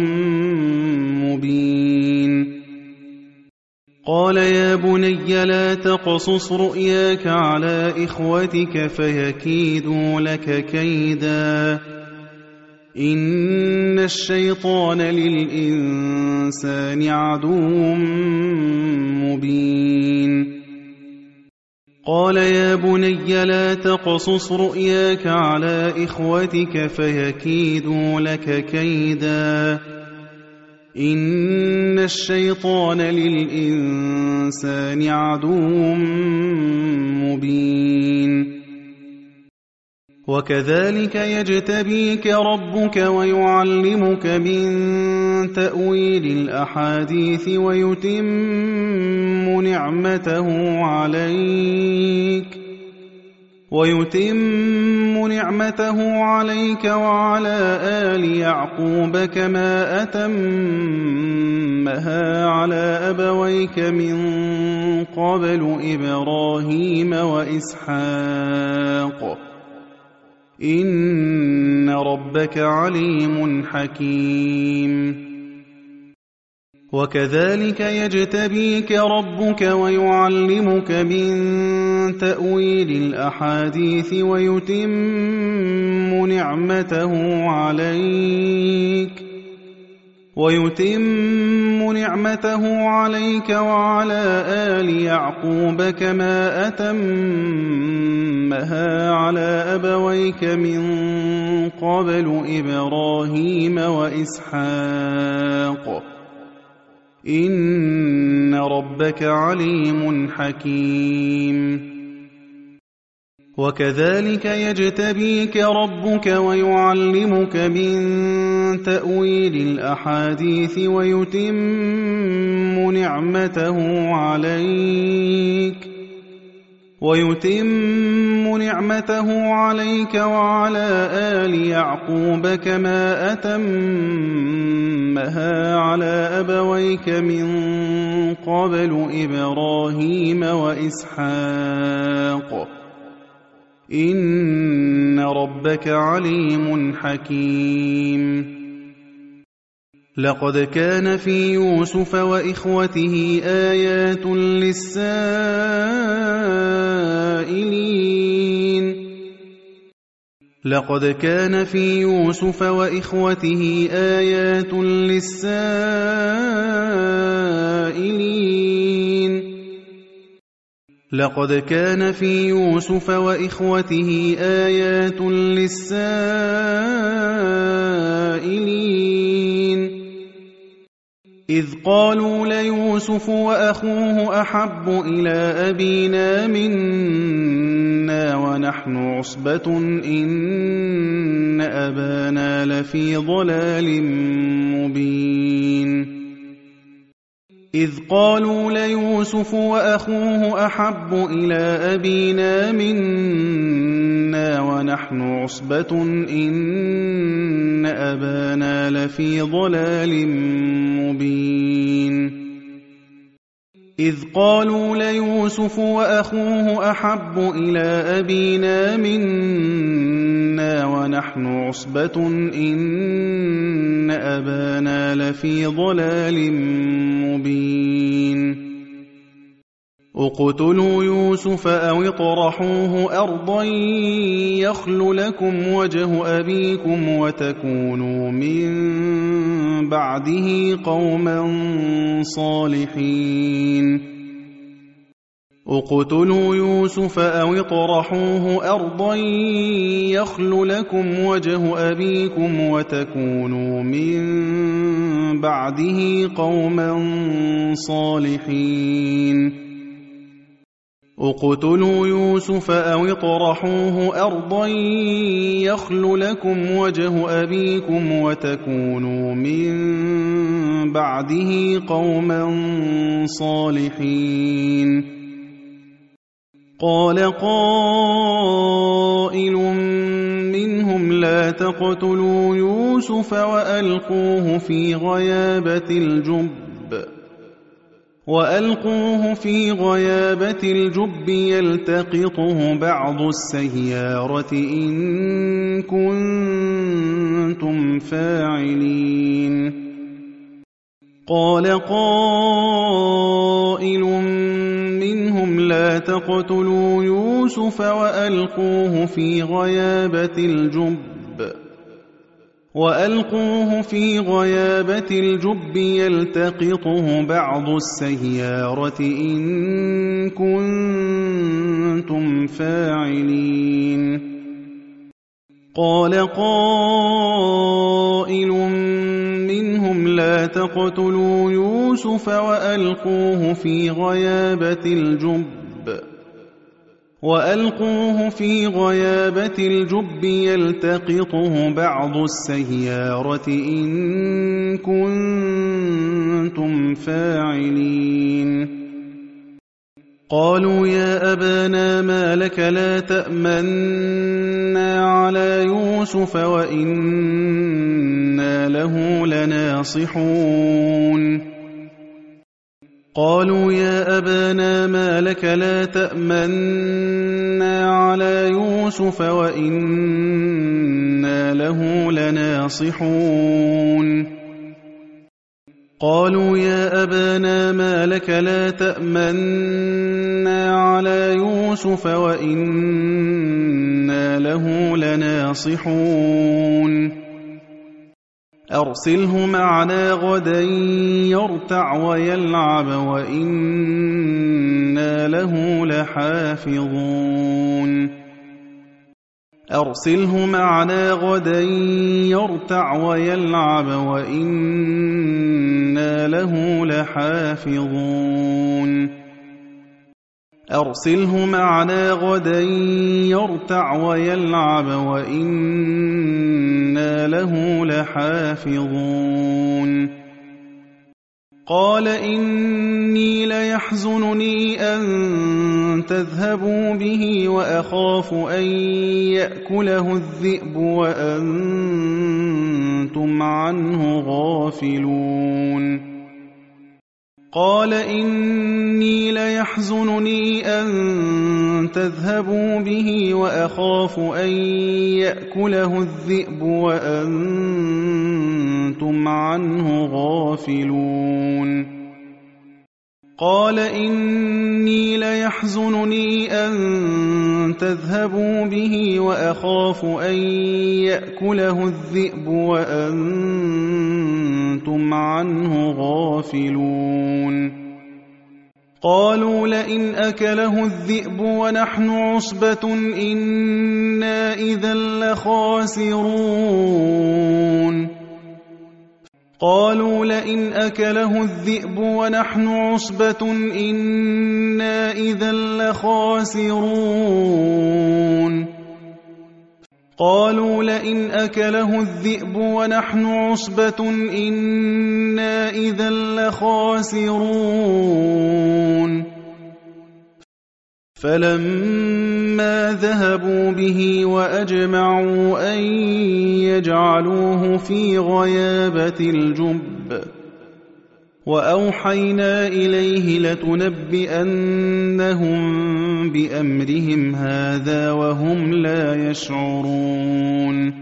مبين قال يا بني لا تقصص رؤياك على إخوتك فيكيدوا لك كيدا إن الشيطان للإنسان عدو مبين قال يا بني لا تقصص رؤياك على إخوتك فيكيدوا لك كيدا إن الشيطان للإنسان عدو مبين وكذلك يجتبيك ربك ويعلمك من تأويل الأحاديث ويتم نعمته عليك وعلى آل يعقوب كما أتمها على أبويك من قبل إبراهيم وإسحاق إن ربك عليم حكيم وكذلك يجتبيك ربك ويعلمك من تأويل الأحاديث ويتم نعمته عليك وعلى آل يعقوب كما أتمها على أبويك من قبل إبراهيم وإسحاق إن ربك عليم حكيم وكذلك يجتبيك ربك ويعلمك من تأويل الأحاديث ويتم نعمته عليك وعلى آل يعقوب كما أتمها على أبويك من قبل إبراهيم وإسحاق إن ربك عليم حكيم لقد كان في يوسف وإخوته آيات للسائلين لقد كان في يوسف وإخوته آيات للسائلين لقد كان في يوسف وإخوته آيات للسائلين إذ قالوا ليوسف وأخوه أحب إلى أبينا منا ونحن عصبة إن أبانا لفي ضلال مبين إذ قالوا ليوسف وأخوه أحب إلى أبينا منا ونحن عصبة إن أبانا لفي ضلال مبين إذ قالوا ليوسف وأخوه أحب إلى أبينا منا ونحن عصبة إن أبانا لفي ضلال مبين اقتلوا يوسف أو اطرحوه أرضا يخل لكم وجه أبيكم وتكونوا من بعده قوما صالحين اقتلوا يوسف أو اطرحوه أرضا يخل لكم وجه أبيكم وتكونوا من بعده قوما صالحين اقتلوا يوسف أو اطرحوه أرضا يخل لكم وجه أبيكم وتكونوا من بعده قوما صالحين قال قائل منهم لا تقتلوا يوسف وألقوه في غيابة الجب وألقوه في غيابة الجب يلتقطه بعض السيارة إن كنتم فاعلين قال قائل منهم لا تقتلوا يوسف وألقوه في غيابة الجب يلتقطه بعض السيارة إن كنتم فاعلين قال قائل منهم لا تقتلوا يوسف وألقوه في غيابة الجب يلتقطه بعض السيارة إن كنتم فاعلين قالوا يا أبانا ما لك لا تأمنا على يوسف وإنا له لناصحون قالوا يا أبانا ما لك لا تأمنا على يوسف وإنا له لناصحون قالوا يا أبانا ما لك لا تأمنا على يوسف وإنا له لناصحون أرسله معنا غدا يرتع ويلعب وإنا له لحافظون أرسله معنا غدا يرتع ويلعب وإنا له لحافظون أرسله معنا غدا يرتع ويلعب وإنا له لحافظون قال إني ليحزنني أن تذهبوا به وأخاف أن يأكله الذئب وأنتم عنه غافلون قال إني ليحزنني أن تذهبوا به وأخاف أن يأكله الذئب وأنتم عنه غافلون قال إني ليحزنني أن تذهبوا به وأخاف أن يأكله الذئب وأنتم عنه غافلون قالوا لئن أكله الذئب ونحن عصبة إنا إذا لخاسرون قالوا لئن أكله الذئب ونحن عصبة إنا إذا لخاسرون قالوا لئن أكله الذئب ونحن عصبة إنا إذا لخاسرون فلما ذهبوا به وأجمعوا أن يجعلوه في غيابة الجب وأوحينا إليه لتنبئنهم بأمرهم هذا وهم لا يشعرون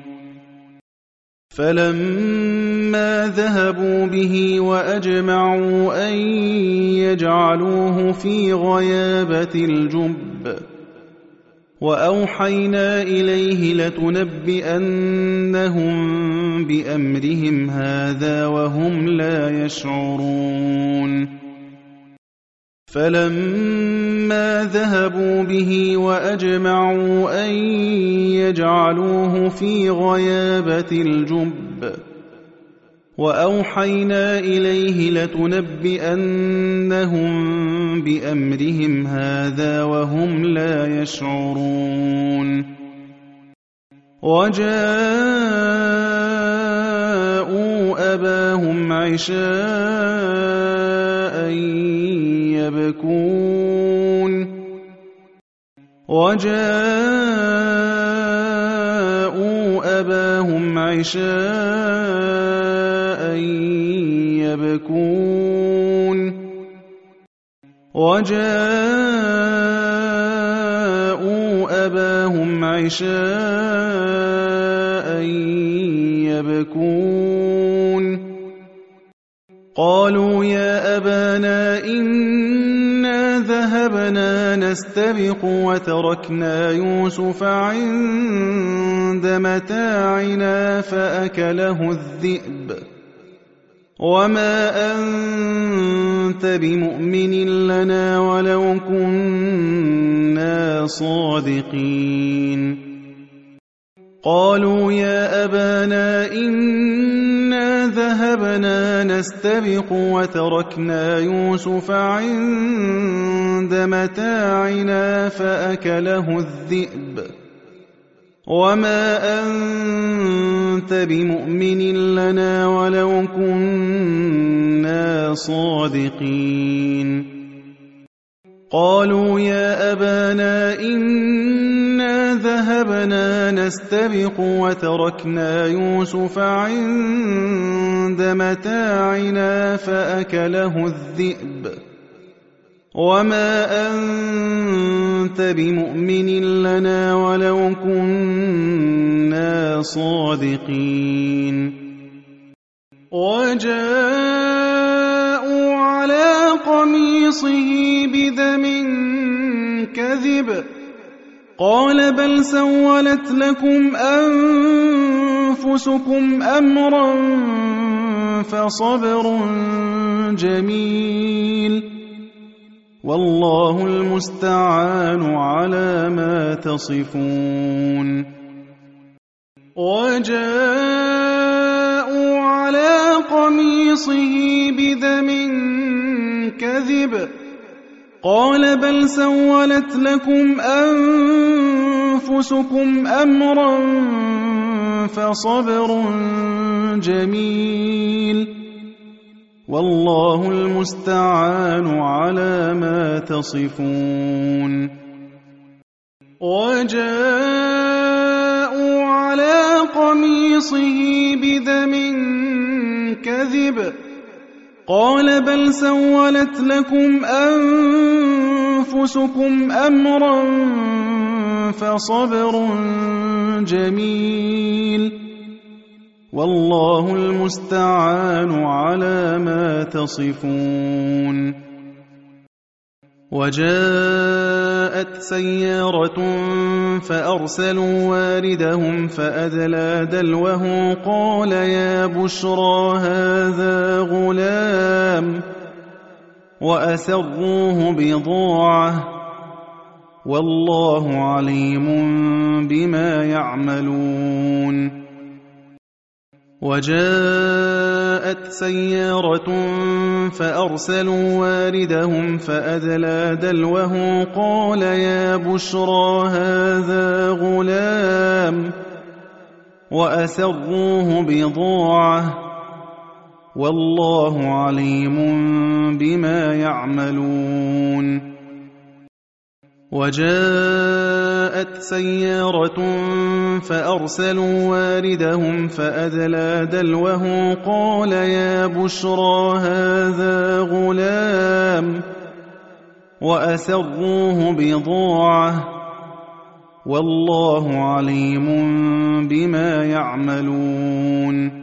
فلما ذهبوا به وأجمعوا أن يجعلوه في غيابة الجب وأوحينا إليه لتنبئنهم بأمرهم هذا وهم لا يشعرون فلما ذهبوا به وأجمعوا أن يجعلوه في غيابة الجب وأوحينا إليه لتنبئنهم بأمرهم هذا وهم لا يشعرون وجاءوا أباهم عشاء يبكون وجاءوا أباهم عشاء يبكون قالوا يا أبانا إنا ذهبنا نستبق وتركنا يوسف عند متاعنا فأكله الذئب وما أنت بمؤمن لنا ولو كنا صادقين قالوا يا أبانا إنا ذهبنا نستبق وتركنا يوسف عند متاعنا فأكله الذئب وما أنت بمؤمن لنا ولو كنا صادقين قالوا يا أبانا إنا ذهبنا نستبق وتركنا يوسف عند متاعنا فأكله الذئب وما أنت بمؤمن لنا ولو كنا صادقين وجاءوا على قميصه بدم كذب قال بل سولت لكم أنفسكم أمرا فصبر جميل والله المستعان على ما تصفون وجاءوا على قميصه بدم كذب قال بل سولت لكم أنفسكم أمرا فصبر جميل والله المستعان على ما تصفون وجاءوا على قميصه بدم كذب قال بل سولت لكم أنفسكم أمرا فصبر جميل والله المستعان على ما تصفون وجاءت سيارة فأرسلوا واردهم فأدلى دلوه قال يا بشرى هذا غلام وأسروه بضاعة والله عليم بما يعملون وجاءت سيارة فأرسلوا واردهم فأدلى دلوه قال يا بشرى هذا غلام وأسروه بضاعة والله عليم بما يعملون وجاءت سيارة فأرسلوا واردهم فأدلى دلوه قال يا بشرى هذا غلام وأسروه بضاعة والله عليم بما يعملون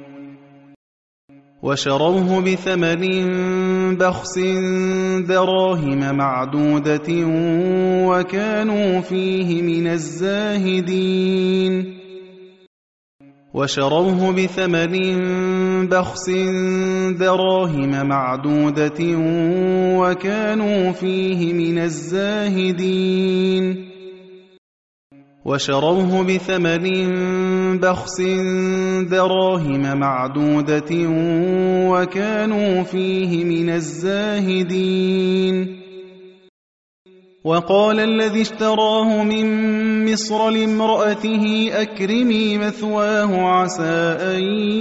وشروه بثمن بخس دراهم معدودة وكانوا فيه من الزاهدين وشروه بثمن بخس دراهم معدودة وكانوا فيه من الزاهدين وشروه بثمن بخس دراهم معدودة وكانوا فيه من الزاهدين وقال الذي اشتراه من مصر لامرأته أكرمي مثواه عسى أن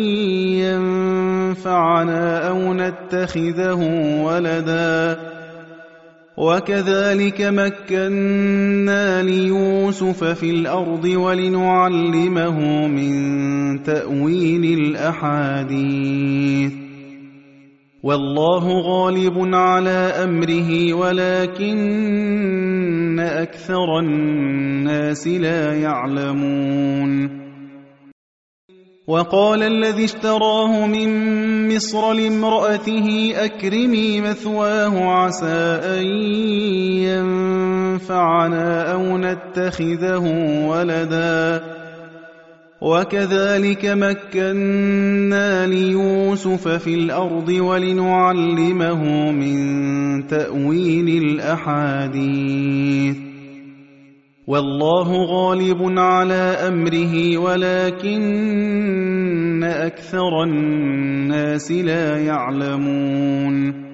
ينفعنا أو نتخذه ولدا وكذلك مكنا ليوسف في الأرض ولنعلمه من تأويل الأحاديث والله غالب على أمره ولكن أكثر الناس لا يعلمون وقال الذي اشتراه من مصر لامرأته أكرمي مثواه عسى أن ينفعنا أو نتخذه ولدا وكذلك مكنا ليوسف في الأرض ولنعلمه من تأويل الأحاديث والله غالب على أمره ولكن أكثر الناس لا يعلمون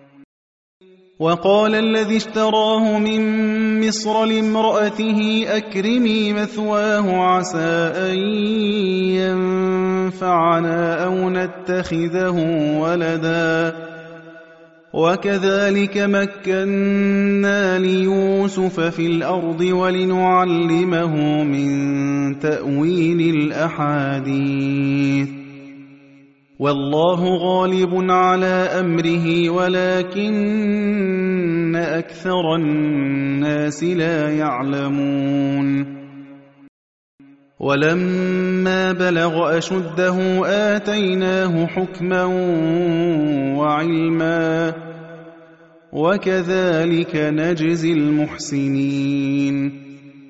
وقال الذي اشتراه من مصر لامرأته أكرمي مثواه عسى أن ينفعنا أو نتخذه ولدا وكذلك مكنا ليوسف في الأرض ولنعلمه من تأويل الأحاديث والله غالب على أمره ولكن أكثر الناس لا يعلمون ولما بلغ أشده آتيناه حكما وعلما وكذلك نجزي المحسنين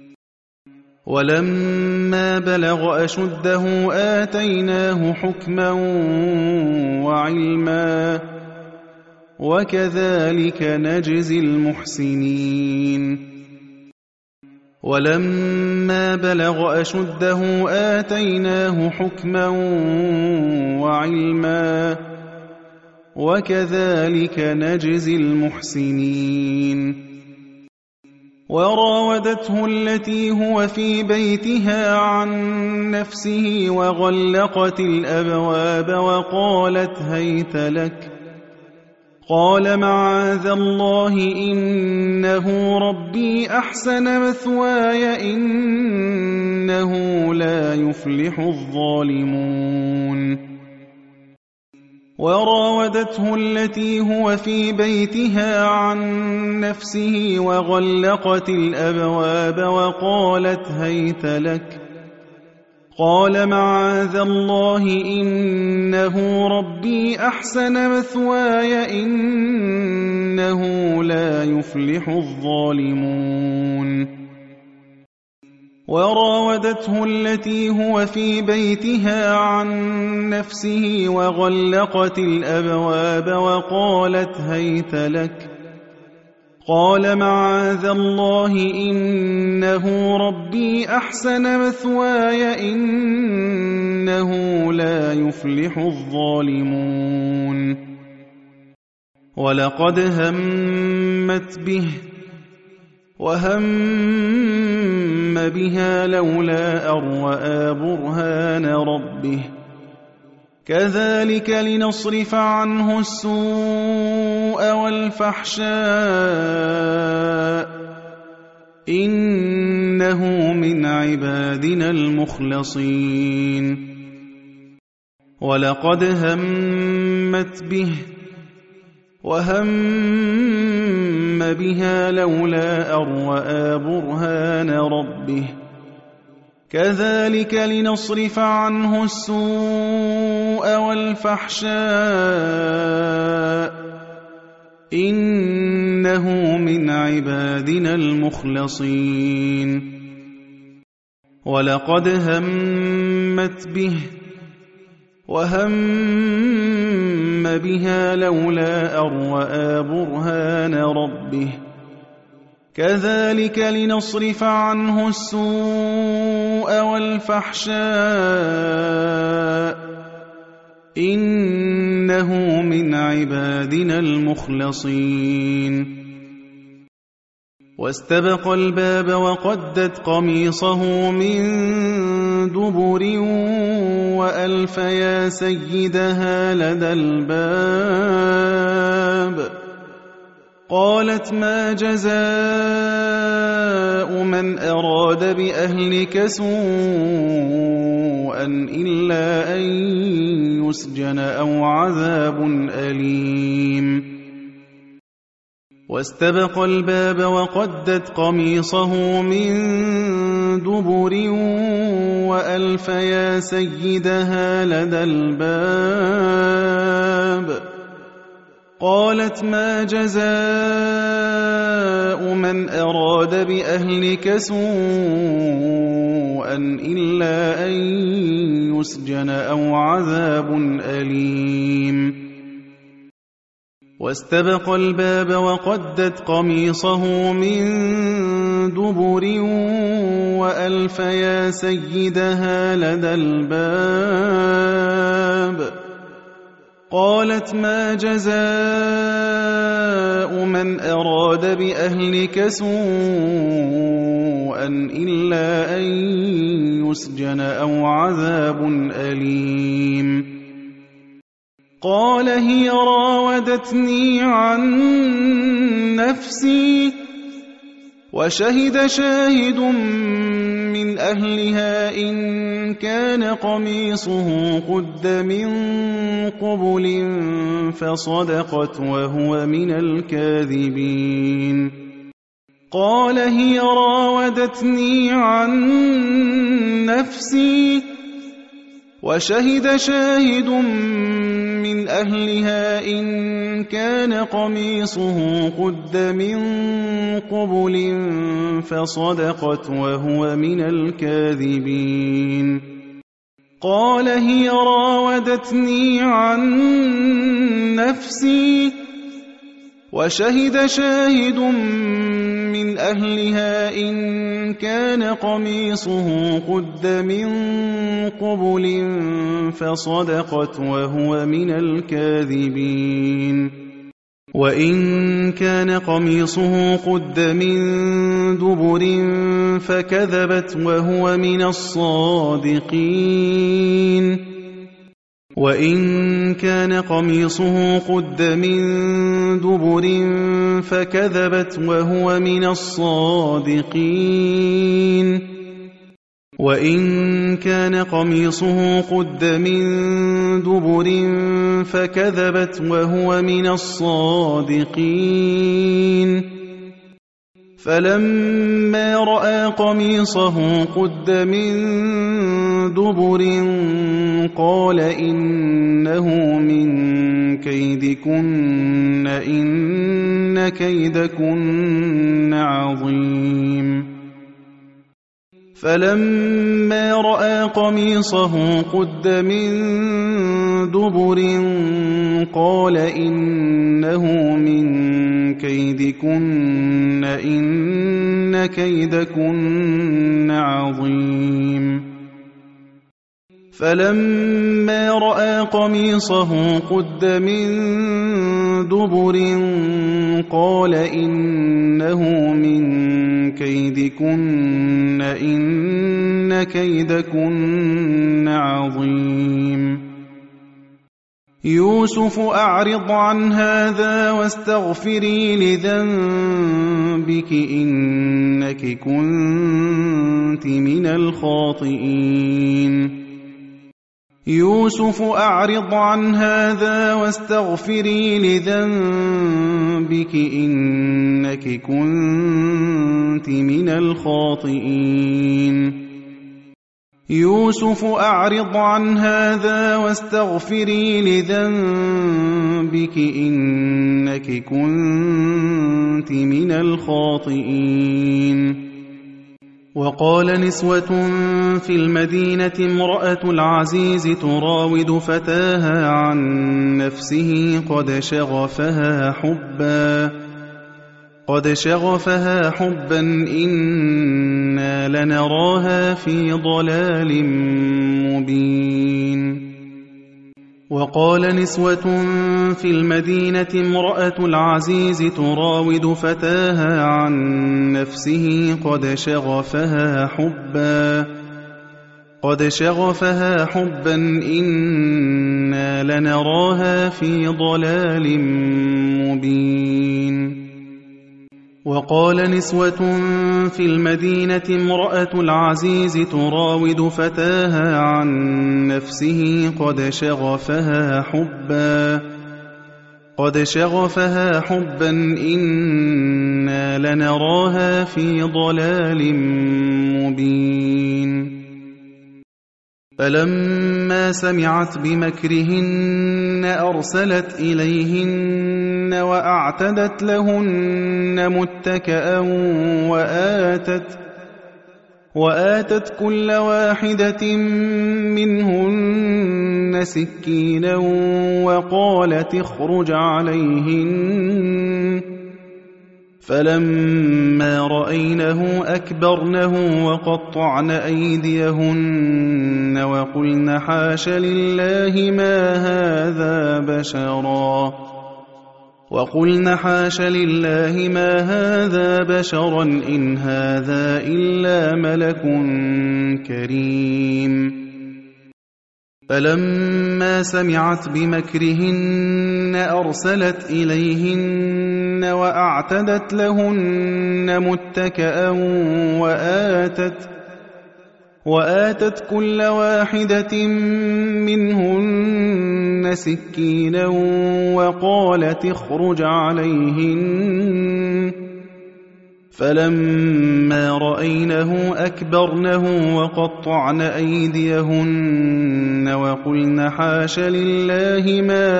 ولما بلغ أشده آتيناه حكما وعلما وكذلك نجزي المحسنين ولما بلغ أشده آتيناه حكما وعلما وكذلك نجزي المحسنين وراودته التي هو في بيتها عن نفسه وغلقت الأبواب وقالت هيت لك قال معاذ الله إنه ربي أحسن مثواي إنه لا يفلح الظالمون وراودته التي هو في بيتها عن نفسه وغلقت الأبواب وقالت هيت لك قال معاذ الله إنه ربي أحسن مثواي إنه لا يفلح الظالمون وراودته التي هو في بيتها عن نفسه وغلقت الأبواب وقالت هيت لك قال معاذ الله إنه ربي أحسن مثواي إنه لا يفلح الظالمون ولقد همت به وهم بها لولا أن رأى برهان ربه كذلك لنصرف عنه السوء والفحشاء إنه من عبادنا المخلصين ولقد همت به وهم بها لولا أن رأى برهان ربه كذلك لنصرف عنه السوء والفحشاء إنه من عبادنا المخلصين ولقد همت به وهم بها لولا أن رأى برهان ربه كذلك لنصرف عنه السوء والفحشاء إنه من عبادنا المخلصين واستبق الباب وقدت قميصه من دبر وألف يا سيدها لدى الباب قالت ما جزاء من أراد بأهلك سوءا إلا أن يسجن أو عذاب أليم واستبق الباب وقدت قميصه من دبر وألف يا سيدها لدى الباب قالت ما جزاء من أراد بأهلك سوءا إلا أن يسجن أو عذاب أليم واستبق الباب وقدت قميصه من دبر وألف يا سيدها لدى الباب قالت ما جزاء من أراد بأهلك سوءا إلا أن يسجن أو عذاب أليم قال هي راودتني عن نفسي وشهد شاهد من أهلها إن كان قميصه قد من قبل فصدقت وهو من الكاذبين قال هي راودتني عن نفسي وشهد شاهد من أهلها إن كان قميصه قد من قبل فصدقت وهو من الكاذبين قال هي راودتني عن نفسي وشهد شاهد من أهلها إن كان قميصه قد من قبل فصدقت وهو من الكاذبين وإن كان قميصه قد من دبر فكذبت وهو من الصادقين وإن كان قميصه قد من دبر فكذبت وهو من الصادقين وإن كان قميصه قد من دبر فكذبت وهو من الصادقين فلما رأى قميصه قد من دبر قال إنه من كيدكن إن كيدكن عظيم فلما رأى قميصه قد من دبر قال إنه من كيدكن إن كيدكن عظيم فلما رأى قميصه قد من دبر قال إنه من كيدكن إن كيدكن عظيم يوسف أعرض عن هذا واستغفري لذنبك إنك كنت من الخاطئين يوسف أعرض عن هذا واستغفري لذنبك إنك كنت من الخاطئين يوسف أعرض عن هذا واستغفري لذنبك إنك كنت من الخاطئين وقال نسوة في المدينة امرأة العزيز تراود فتاها عن نفسه قد شغفها حبا إنا لنراها في ضلال مبين وقال نسوة في المدينة امرأة العزيز تراود فتاها عن نفسه قد شغفها حبا إنا لنراها في ضلال مبين وقال نسوة في المدينة امرأة العزيز تراود فتاها عن نفسه قد شغفها حبا إنا لنراها في ضلال مبين فلما سمعت بمكرهن أرسلت إليهن وأعتدت لهن متكأ وآتت كل واحدة منهن سكينا وقالت اخرج عليهن فلما رأينه أكبرنه وقطعن أيديهن وقلن حاش لله ما هذا بشرا إن هذا إلا ملك كريم فلما سمعت بمكرهن أرسلت إليهن وأعتدت لهن متكأ وآتت كل واحدة منهن سكينا وقالت اخرج عليهن فلما رأينه أكبرنه وقطعن أيديهن وقلن حاش لله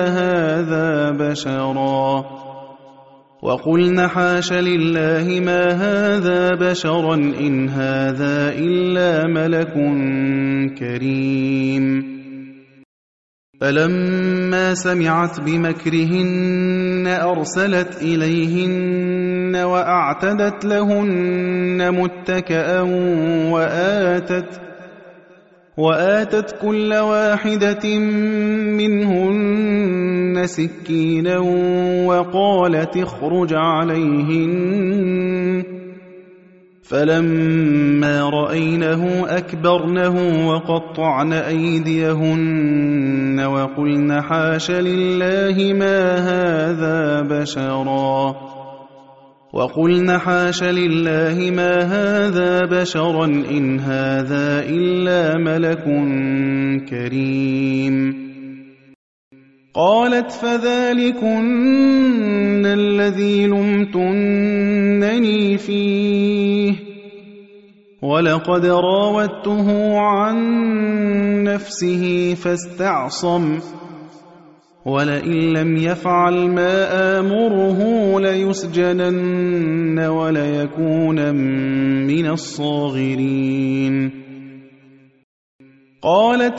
ما هذا بشرا إن هذا إلا ملك كريم فلما سمعت بمكرهن أرسلت إليهن وأعتدت لهن متكأ وآتت كل واحدة منهن سكينا وقالت اخرج عليهن فلما رأينه أكبرنه وقطعن أيديهن وقلن حاش لله ما هذا بشرا إن هذا إلا ملك كريم قالت فذلكن الذي لمتنني فيه ولقد راودته عن نفسه فاستعصم ولئن لم يفعل ما آمره ليسجنن وليكون من الصاغرين قالت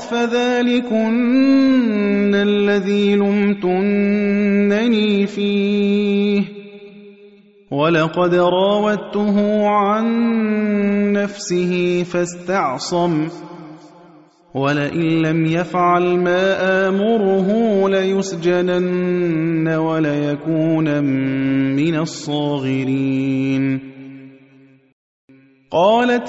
فذلكن الذي لمتنني فيه ولقد راودته عن نفسه فاستعصم ولئن لم يفعل ما آمره ليسجنن وليكون من الصاغرين قالت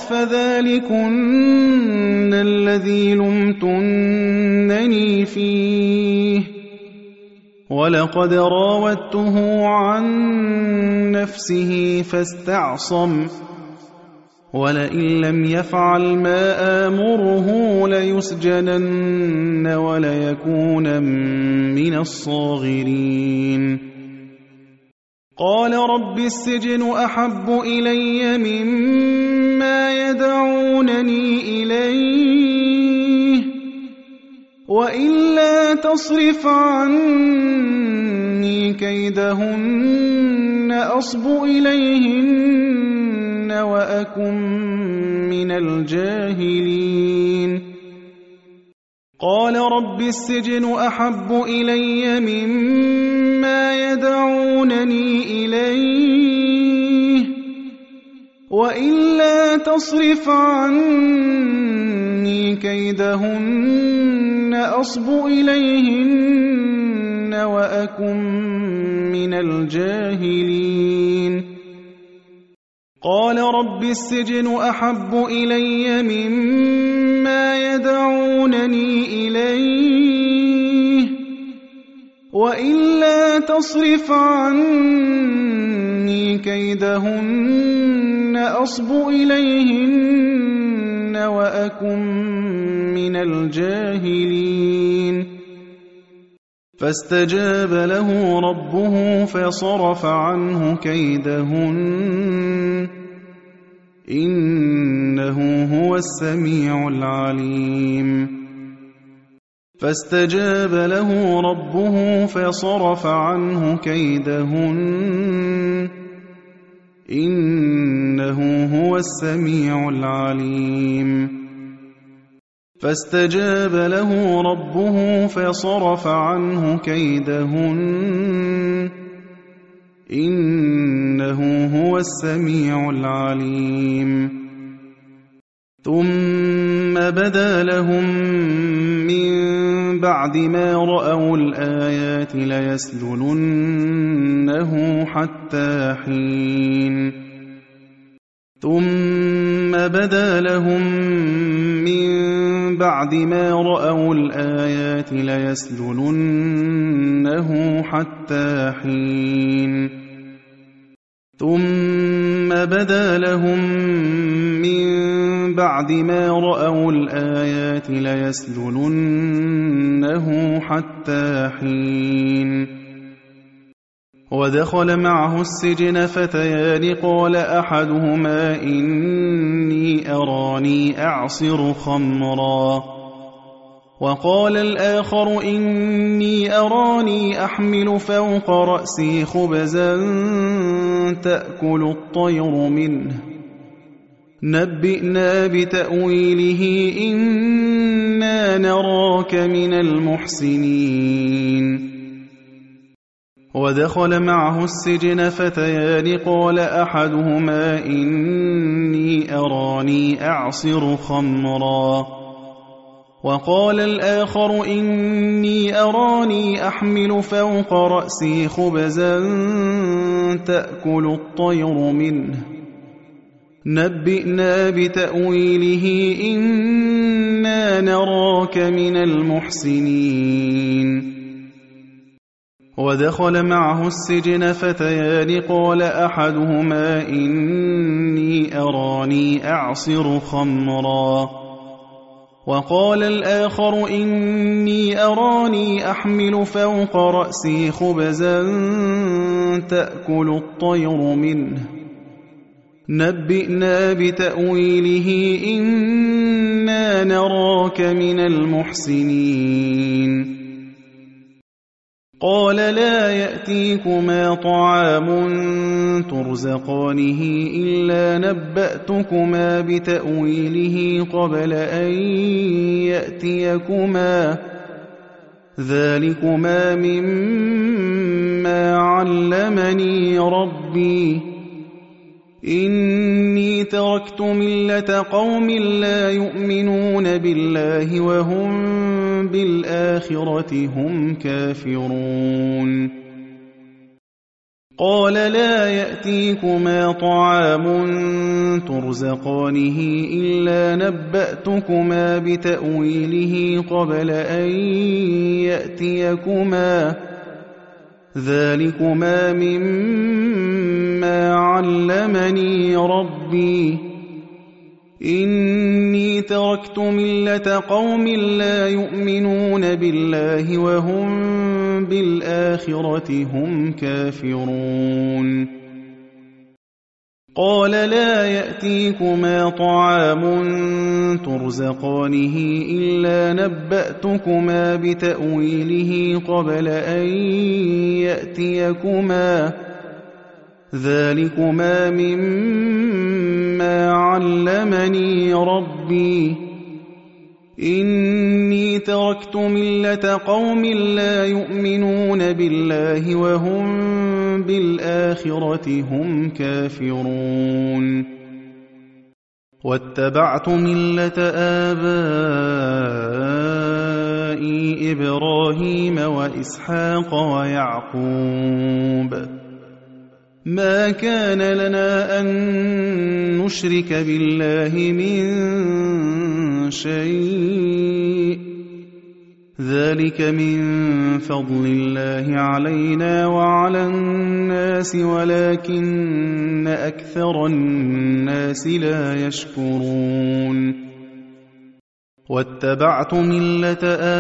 فذلكن الذي لمتنني فيه ولقد راودته عن نفسه فاستعصم ولئن لم يفعل ما آمره ليسجنن وليكون من الصاغرين قال رب السجن أحب إلي مما يدعونني إليه وإلا تصرف عني كيدهن أصب إليهن وأكن من الجاهلين قال رب السجن أحب إلي مما يدعونني إليه وإلا تصرف عني كيدهن أصب إليهن وأكن من الجاهلين قال رب السجن أحب إلي مما يدعونني إليه وإلا تصرف عني إني كيدهن أصب إليهن وأكن من الجاهلين فاستجاب له ربه فصرف عنه كيدهن إنه هو السميع العليم فاستجاب له ربه فصرف عنه كيدهن إنه هو السميع العليم فاستجاب له ربه فصرف عنه كيدهن إنه هو السميع العليم ثم بدا لهم من بعد ما رأوا الآيات ليسجننه حتى حين ثم بدا لهم من بعد ما رأوا الآيات ليسجننه حتى حين ثم بدا لهم من بعد ما رأوا الآيات ليسجننه حتى حين ودخل معه السجن فتيان قال أحدهما إني أراني أعصر خمرا وقال الآخر إني أراني أحمل فوق رأسي خبزا تأكل الطير منه نبئنا بتأويله إنا نراك من المحسنين ودخل معه السجن فتيان قال أحدهما إني أراني أعصر خمرا وقال الآخر إني أراني أحمل فوق رأسي خبزا تأكل الطير منه نبئنا بتأويله إنا نراك من المحسنين ودخل معه السجن فتيان قال أحدهما إني أراني أعصر خمرا وقال الآخر إني أراني أحمل فوق رأسي خبزا تأكل الطير منه نبئنا بتأويله إنا نراك من المحسنين قال لا يأتيكما طعام ترزقانه إلا نبأتكما بتأويله قبل أن يأتيكما ذلكما مما علمني ربي إني تركت ملة قوم لا يؤمنون بالله وهم بالآخرة هم كافرون قال لا يأتيكما طعام ترزقانه إلا نبأتكما بتأويله قبل أن يأتيكما ذلكما مما علمني ربي إني تركت ملة قوم لا يؤمنون بالله وهم بالآخرة هم كافرون قال لا يأتيكما طعام ترزقانه إلا نبأتكما بتأويله قبل أن يأتيكما ذلكما مما علمني ربي إني تركت ملة قوم لا يؤمنون بالله وهم بالآخرة هم كافرون واتبعت ملة آبائي إبراهيم وإسحاق ويعقوب ما كان لنا أن نشرك بالله من شيء ذلك من فضل الله علينا وعلى الناس ولكن أكثر الناس لا يشكرون واتبعت ملة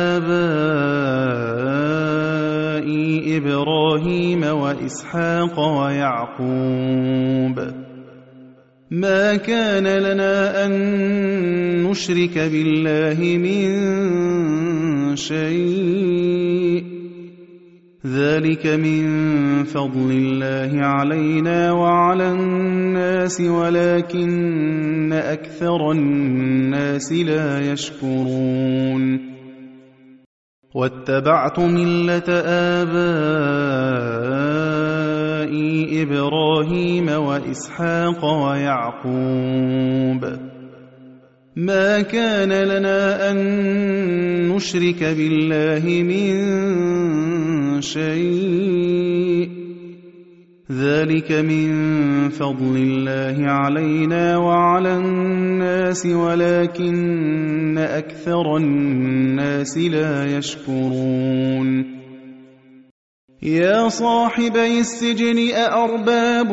آبائي إبراهيم وإسحاق ويعقوب ما كان لنا أن نشرك بالله من شيء ذلك من فضل الله علينا وعلى الناس ولكن أكثر الناس لا يشكرون واتبعت ملة آبائي إبراهيم وإسحاق ويعقوب ما كان لنا أن نشرك بالله من شيء ذلك من فضل الله علينا وعلى الناس ولكن أكثر الناس لا يشكرون يا صاحبي السجن أأرباب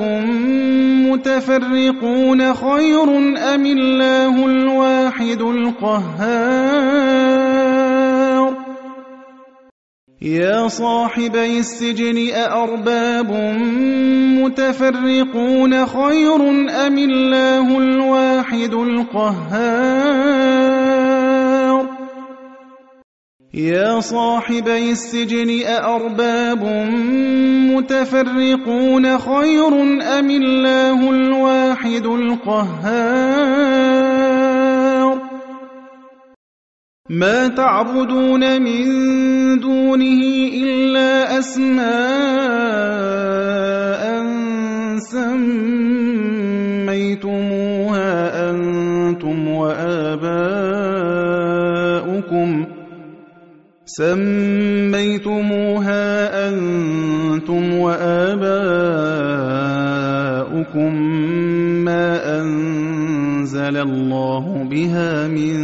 متفرقون خير أم الله الواحد القهار يا صاحبي السجن أأرباب متفرقون خير أم الله الواحد القهار يا صاحبي السجن أأرباب متفرقون خير أم الله الواحد القهار ما تعبدون من دونه إلا أسماء سميتموها أنتم وآباؤكم ما أنزل الله بها من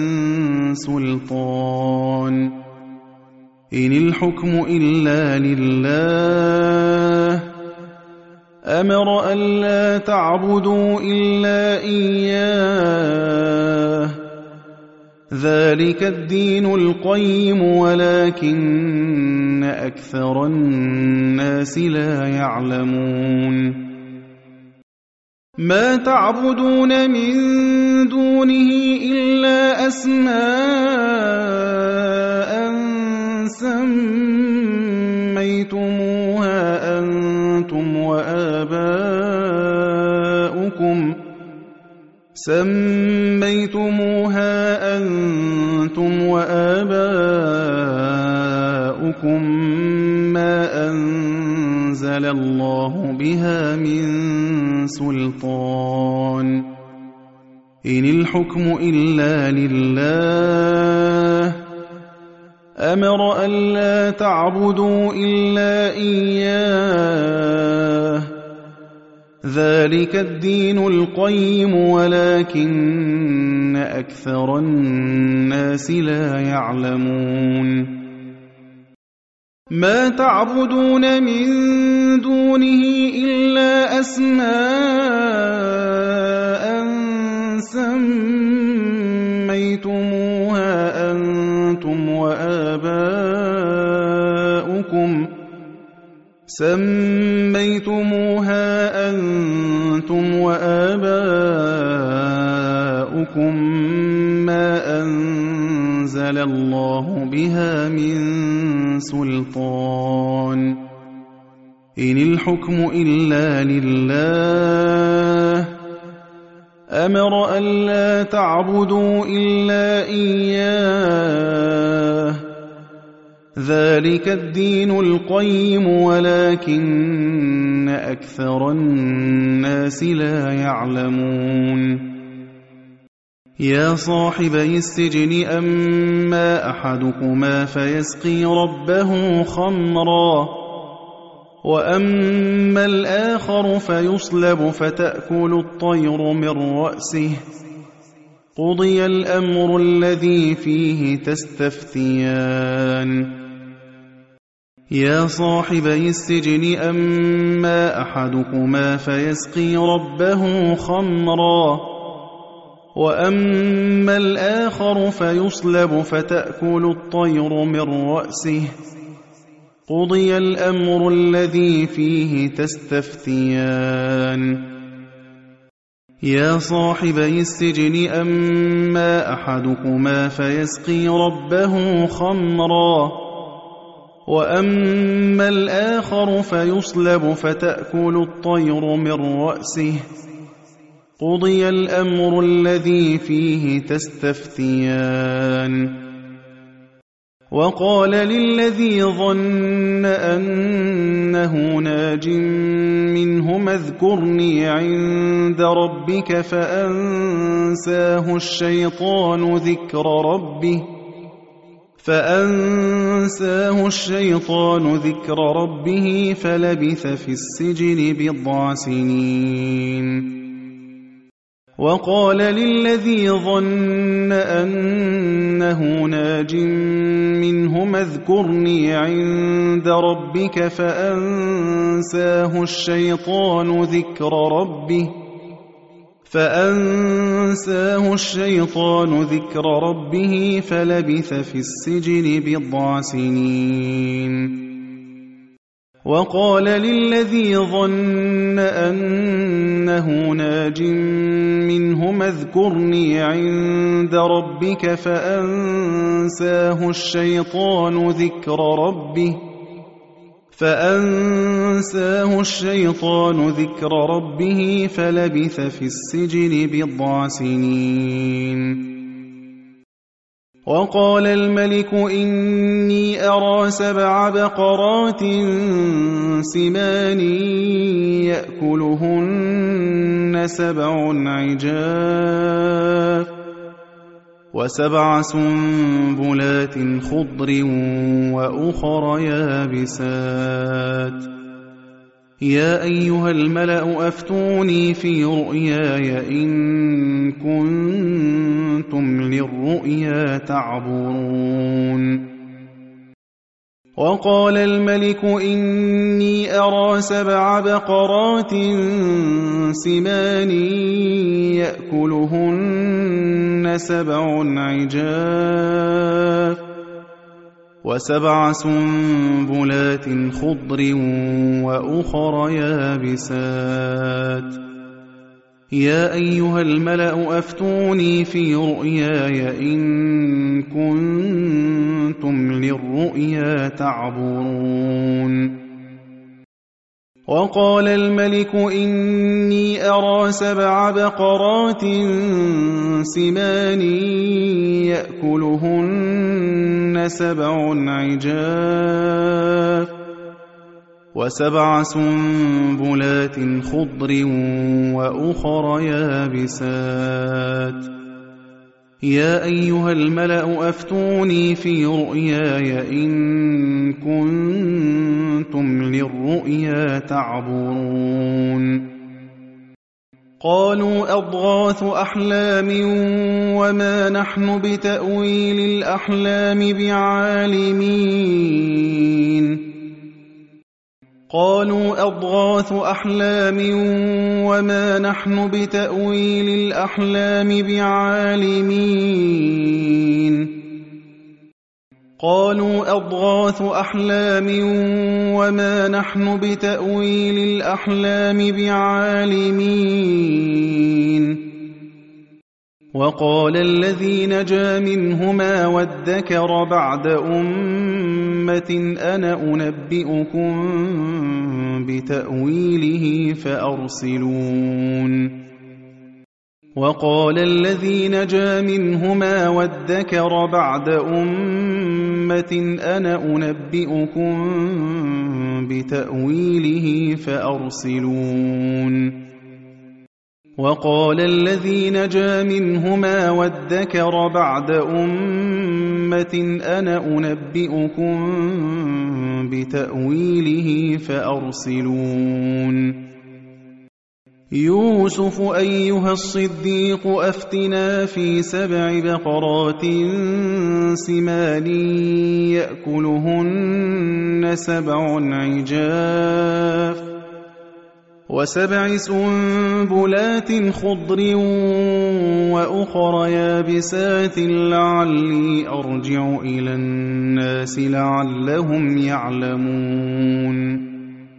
سلطان إن الحكم إلا لله أمر ألا تعبدوا إلا إياه ذلك الدين القيم ولكن أكثر الناس لا يعلمون ما تعبدون من دونه إلا أسماء سميتموها أنتم وآباؤكم ما أنزل الله بها من سلطان إن الحكم إلا لله أمر ألا تعبدوا إلا إياه ذلك الدين القيم ولكن أكثر الناس لا يعلمون ما تعبدون من دونه إلا أسماء سميتموها أنتم وآباؤكم ما أنزل الله بها من سلطان إن الحكم إلا لله أمر ألا تعبدوا إلا إياه ذلك الدين القيم ولكن أكثر الناس لا يعلمون يا صاحبي السجن أما أحدكما فيسقي ربه خمرا وأما الآخر فيصلب فتأكل الطير من رأسه قُضِيَ الْأَمْرُ الَّذِي فِيهِ تَسْتَفْتِيَانِ يَا صَاحِبَيِ السِّجْنِ أَمَّا أَحَدُكُمَا فَيَسْقِي رَبَّهُ خَمْرًا وَأَمَّا الْآخَرُ فَيُصْلَبُ فَتَأْكُلُ الطَّيْرُ مِنْ رَأْسِهِ قُضِيَ الْأَمْرُ الَّذِي فِيهِ تَسْتَفْتِيَانِ يَا صَاحِبَيِ السِّجْنِ أَمَّا أَحَدُكُمَا فَيَسْقِي رَبَّهُ خَمْرًا وَأَمَّا الْآخَرُ فَيُصْلَبُ فَتَأْكُلُ الطَّيْرُ مِنْ رَأْسِهِ قُضِيَ الْأَمْرُ الَّذِي فِيهِ تَسْتَفْتِيَانِ وَقَالَ لِلَّذِي ظَنَّ أَنَّهُ نَاجٍ مِّنْهُمَا اذْكُرْنِي عِندَ رَبِّكَ فَأَنسَاهُ الشَّيْطَانُ ذِكْرَ رَبِّهِ فَلَبِثَ فِي السِّجْنِ بِضْعَ سِنِينَ وَقَالَ لِلَّذِي ظَنَّ أَنَّهُ نَاجٍ مِّنْهُمَا اذْكُرْنِي عِندَ رَبِّكَ فَأَنسَاهُ الشَّيْطَانُ ذِكْرَ رَبِّهِ فَلَبِثَ فِي السِّجْنِ بِضْعَ سِنِينَ وَقَالَ لِلَّذِي ظَنَّ أَنَّهُ نَاجٍ مِّنْهُمَا اذْكُرْنِي عِندَ رَبِّكَ فَأَنسَاهُ الشَّيْطَانُ ذِكْرَ رَبِّهِ فَلَبِثَ فِي السِّجْنِ بِضْعَ سِنِينَ وَقَالَ الْمَلِكُ إِنِّي أَرَىٰ 7 بَقَرَاتٍ سِمَانٍ يَأْكُلُهُنَّ 7 عِجَافٌ و7 سُنبُلَاتٍ خُضْرٍ وَأُخَرَ يَابِسَاتٍ يَا أَيُّهَا الْمَلَأُ أَفْتُونِي فِي رُؤْيَايَ إِن كُنتُمْ لِلرُّؤْيَا تَعْبُرُونَ وَقَالَ الْمَلِكُ إِنِّي أَرَىٰ 7 بَقَرَاتٍ سِمَانٍ يَأْكُلُهُنَّ 7 عِجَافٌ و7 سُنبُلَاتٍ خُضْرٍ وَأُخَرَ يَابِسَاتٍ يَا أَيُّهَا الْمَلَأُ أَفْتُونِي فِي رُؤْيَايَ إِن كُنتُمْ لِلرُّؤْيَا تَعْبُرُونَ وَقَالَ الْمَلِكُ إِنِّي أَرَىٰ 7 بَقَرَاتٍ سِمَانٍ يَأْكُلُهُنَّ 7 عِجَافٌ و7 سُنبُلَاتٍ خُضْرٍ وَأُخَرَ يَابِسَاتٍ يَا أَيُّهَا الْمَلَأُ أَفْتُونِي فِي رُؤْيَايَ إِن كُنتُمْ لِلرُّؤْيَا تَعْبُرُونَ قَالُوا أَضْغَاثُ أَحْلَامٍ وَمَا نَحْنُ بِتَأْوِيلِ الْأَحْلَامِ بِعَالِمِينَ قَالُوا أَضْغَاثُ أَحْلَامٍ وَمَا نَحْنُ بِتَأْوِيلِ الْأَحْلَامِ بِعَالِمِينَ قَالُوا أَضْغَاثُ أَحْلَامٍ وَمَا نَحْنُ بِتَأْوِيلِ الْأَحْلَامِ بِعَالِمِينَ وَقَالَ الَّذِي نَجَا مِنْهُمَا وَادَّكَرَ بَعْدَ أُمَّةٍ أَنَا أُنَبِّئُكُم بِتَأْوِيلِهِ فَأَرْسِلُونِ وَقَالَ الَّذِي نَجَا مِنْهُمَا وَادَّكَرَ بَعْدَ أُمَّةٍ أَنَا أُنَبِّئُكُم بِتَأْوِيلِهِ فَأَرْسِلُونِ وَقَالَ الَّذِي نَجَا مِنْهُمَا وَادَّكَرَ بَعْدَ أُمَّةٍ أَنَا أُنَبِّئُكُم بِتَأْوِيلِهِ فَأَرْسِلُونِ يوسف أيها الصديق أفتنا في 7 بقرات سمان يأكلهن 7 عجاف و7 سنبلات خضر وأخر يابسات لعلي أرجع إلى الناس لعلهم يعلمون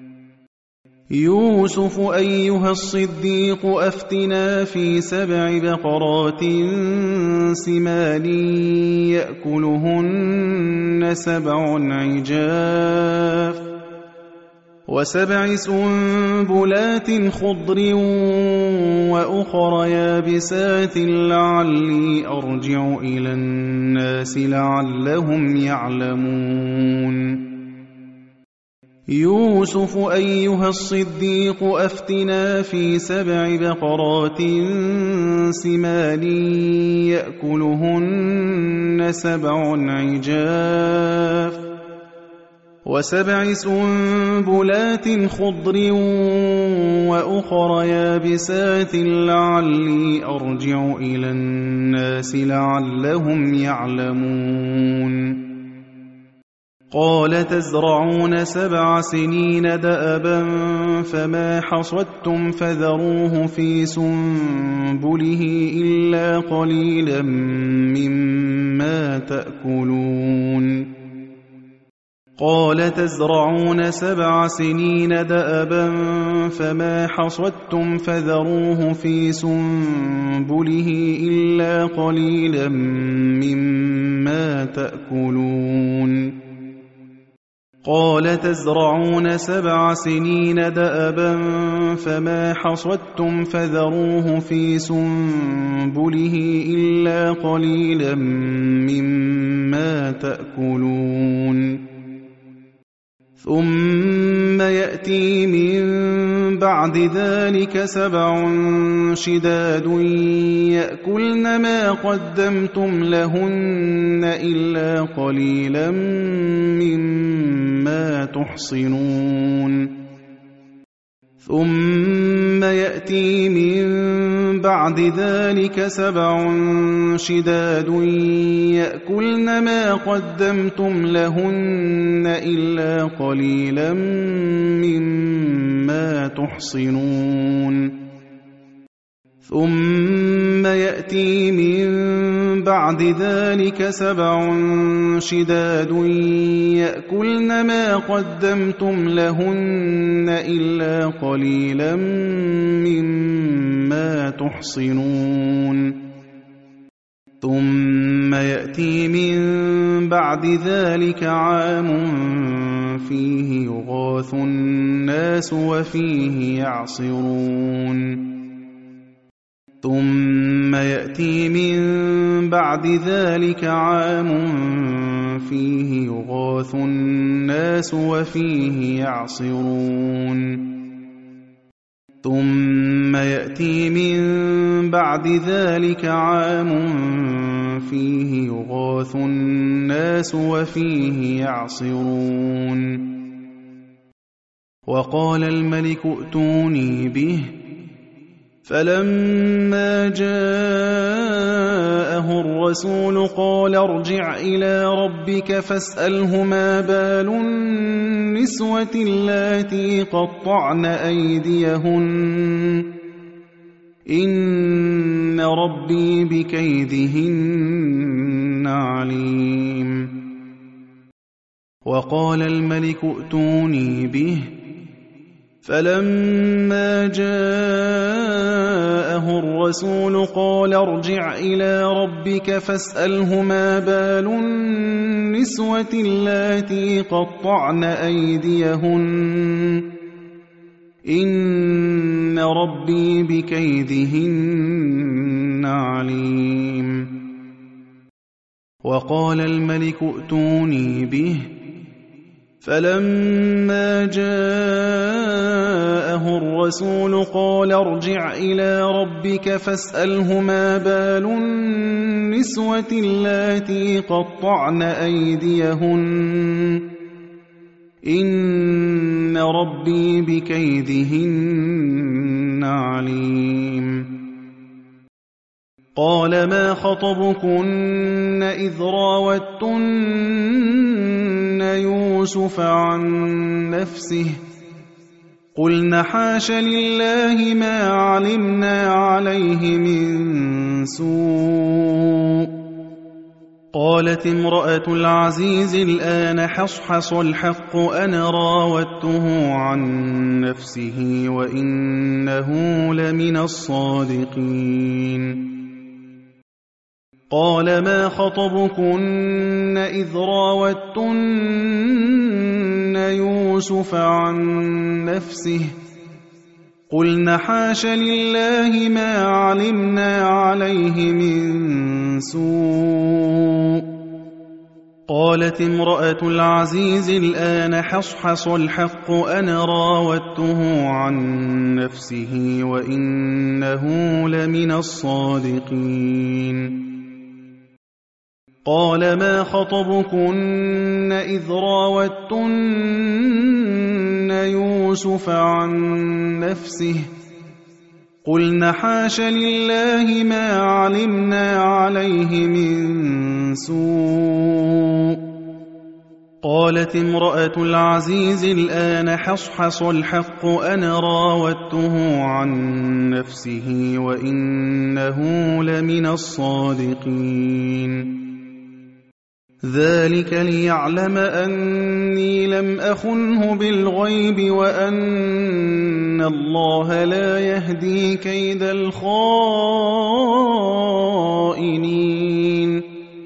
يوسف أيها الصديق أفتنا في 7 بقرات سمان يأكلهن 7 عجاف و7 سنبلات خضر وأخر يابسات لعلي أرجع إلى الناس لعلهم يعلمون يوسف أيها الصديق أفتنا في 7 بقرات سمان يأكلهن 7 عجاف و7 سنبلات خضر وأخر يابسات لعلي أرجع إلى الناس لعلهم يعلمون قال تزرعون 7 سنين دأبا فما حصدتم فذروه في سنبله إلا قليلا مما تأكلون قال تزرعون 7 سنين دأبا فما حصدتم فذروه في سنبله إلا قليلا مما تأكلون قال تزرعون 7 سنين دأبا فما حصدتم فذروه في سنبله إلا قليلا مما تأكلون ثم يأتي من بعد ذلك 7 شداد يأكلن ما قدمتم لهن إلا قليلا مما تحصنون ثم يأتي من بعد ذلك 7 شداد يأكلن ما قدمتم لهن إلا قليلا مما تحصنون ثم يأتي من بعد ذلك 7 شداد يأكلن ما قدمتم لهن إلا قليلا مما تحصنون ثم يأتي من بعد ذلك عام فيه يغاث الناس وفيه يعصرون ثم يأتي من بعد ذلك عام فيه يغاث الناس وفيه يعصرون ثم يأتي من بعد ذلك عام فيه يغاث الناس وفيه يعصرون وقال الملك ائتوني به فلما جاءه الرسول قال ارجع إلى ربك فاسأله ما بال النسوة اللاتي قطعن أيديهن إن ربي بكيدهن عليم وقال الملك ائتوني به فلما جاءه الرسول قال ارجع إلى ربك فاسأله ما بال النسوة اللاتي قطعن أيديهن إن ربي بكيدهن عليم وقال الملك ائتوني به فلما جاءه الرسول قال ارجع إلى ربك فاسأله ما بال النسوة اللاتي قطعن أيديهن إن ربي بكيدهن عليم قال ما خطبكن إذ راوتن يوسف عن نفسه قلن حاش لله ما علمنا عليه من سوء قالت امرأة العزيز الآن حصحص الحق أنا راودته عن نفسه وإنه لمن الصادقين قال ما خطبكن إذ راوتن يوسف عن نفسه قلن حاش لله ما علمنا عليه من سوء قالت امرأة العزيز الآن حصحص الحق أنا راودته عن نفسه وإنه لمن الصادقين قال ما خطبكن إذ راوتن يوسف عن نفسه قلن حاش لله ما علمنا عليه من سوء قالت امرأة العزيز الآن حصحص الحق أنا راودته عن نفسه وإنه لمن الصادقين ذلك ليعلم أني لم أخنه بالغيب وأن الله لا يهدي كيد الخائنين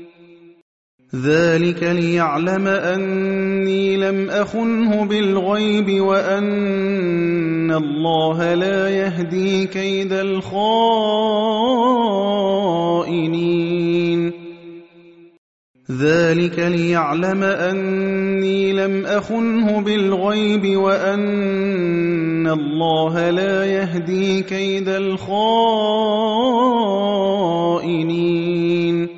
ذلك ليعلم أني لم أخنه بالغيب وأن الله لا يهدي كيد الخائنين ذلك ليعلم أني لم أخنه بالغيب وأن الله لا يهدي كيد الخائنين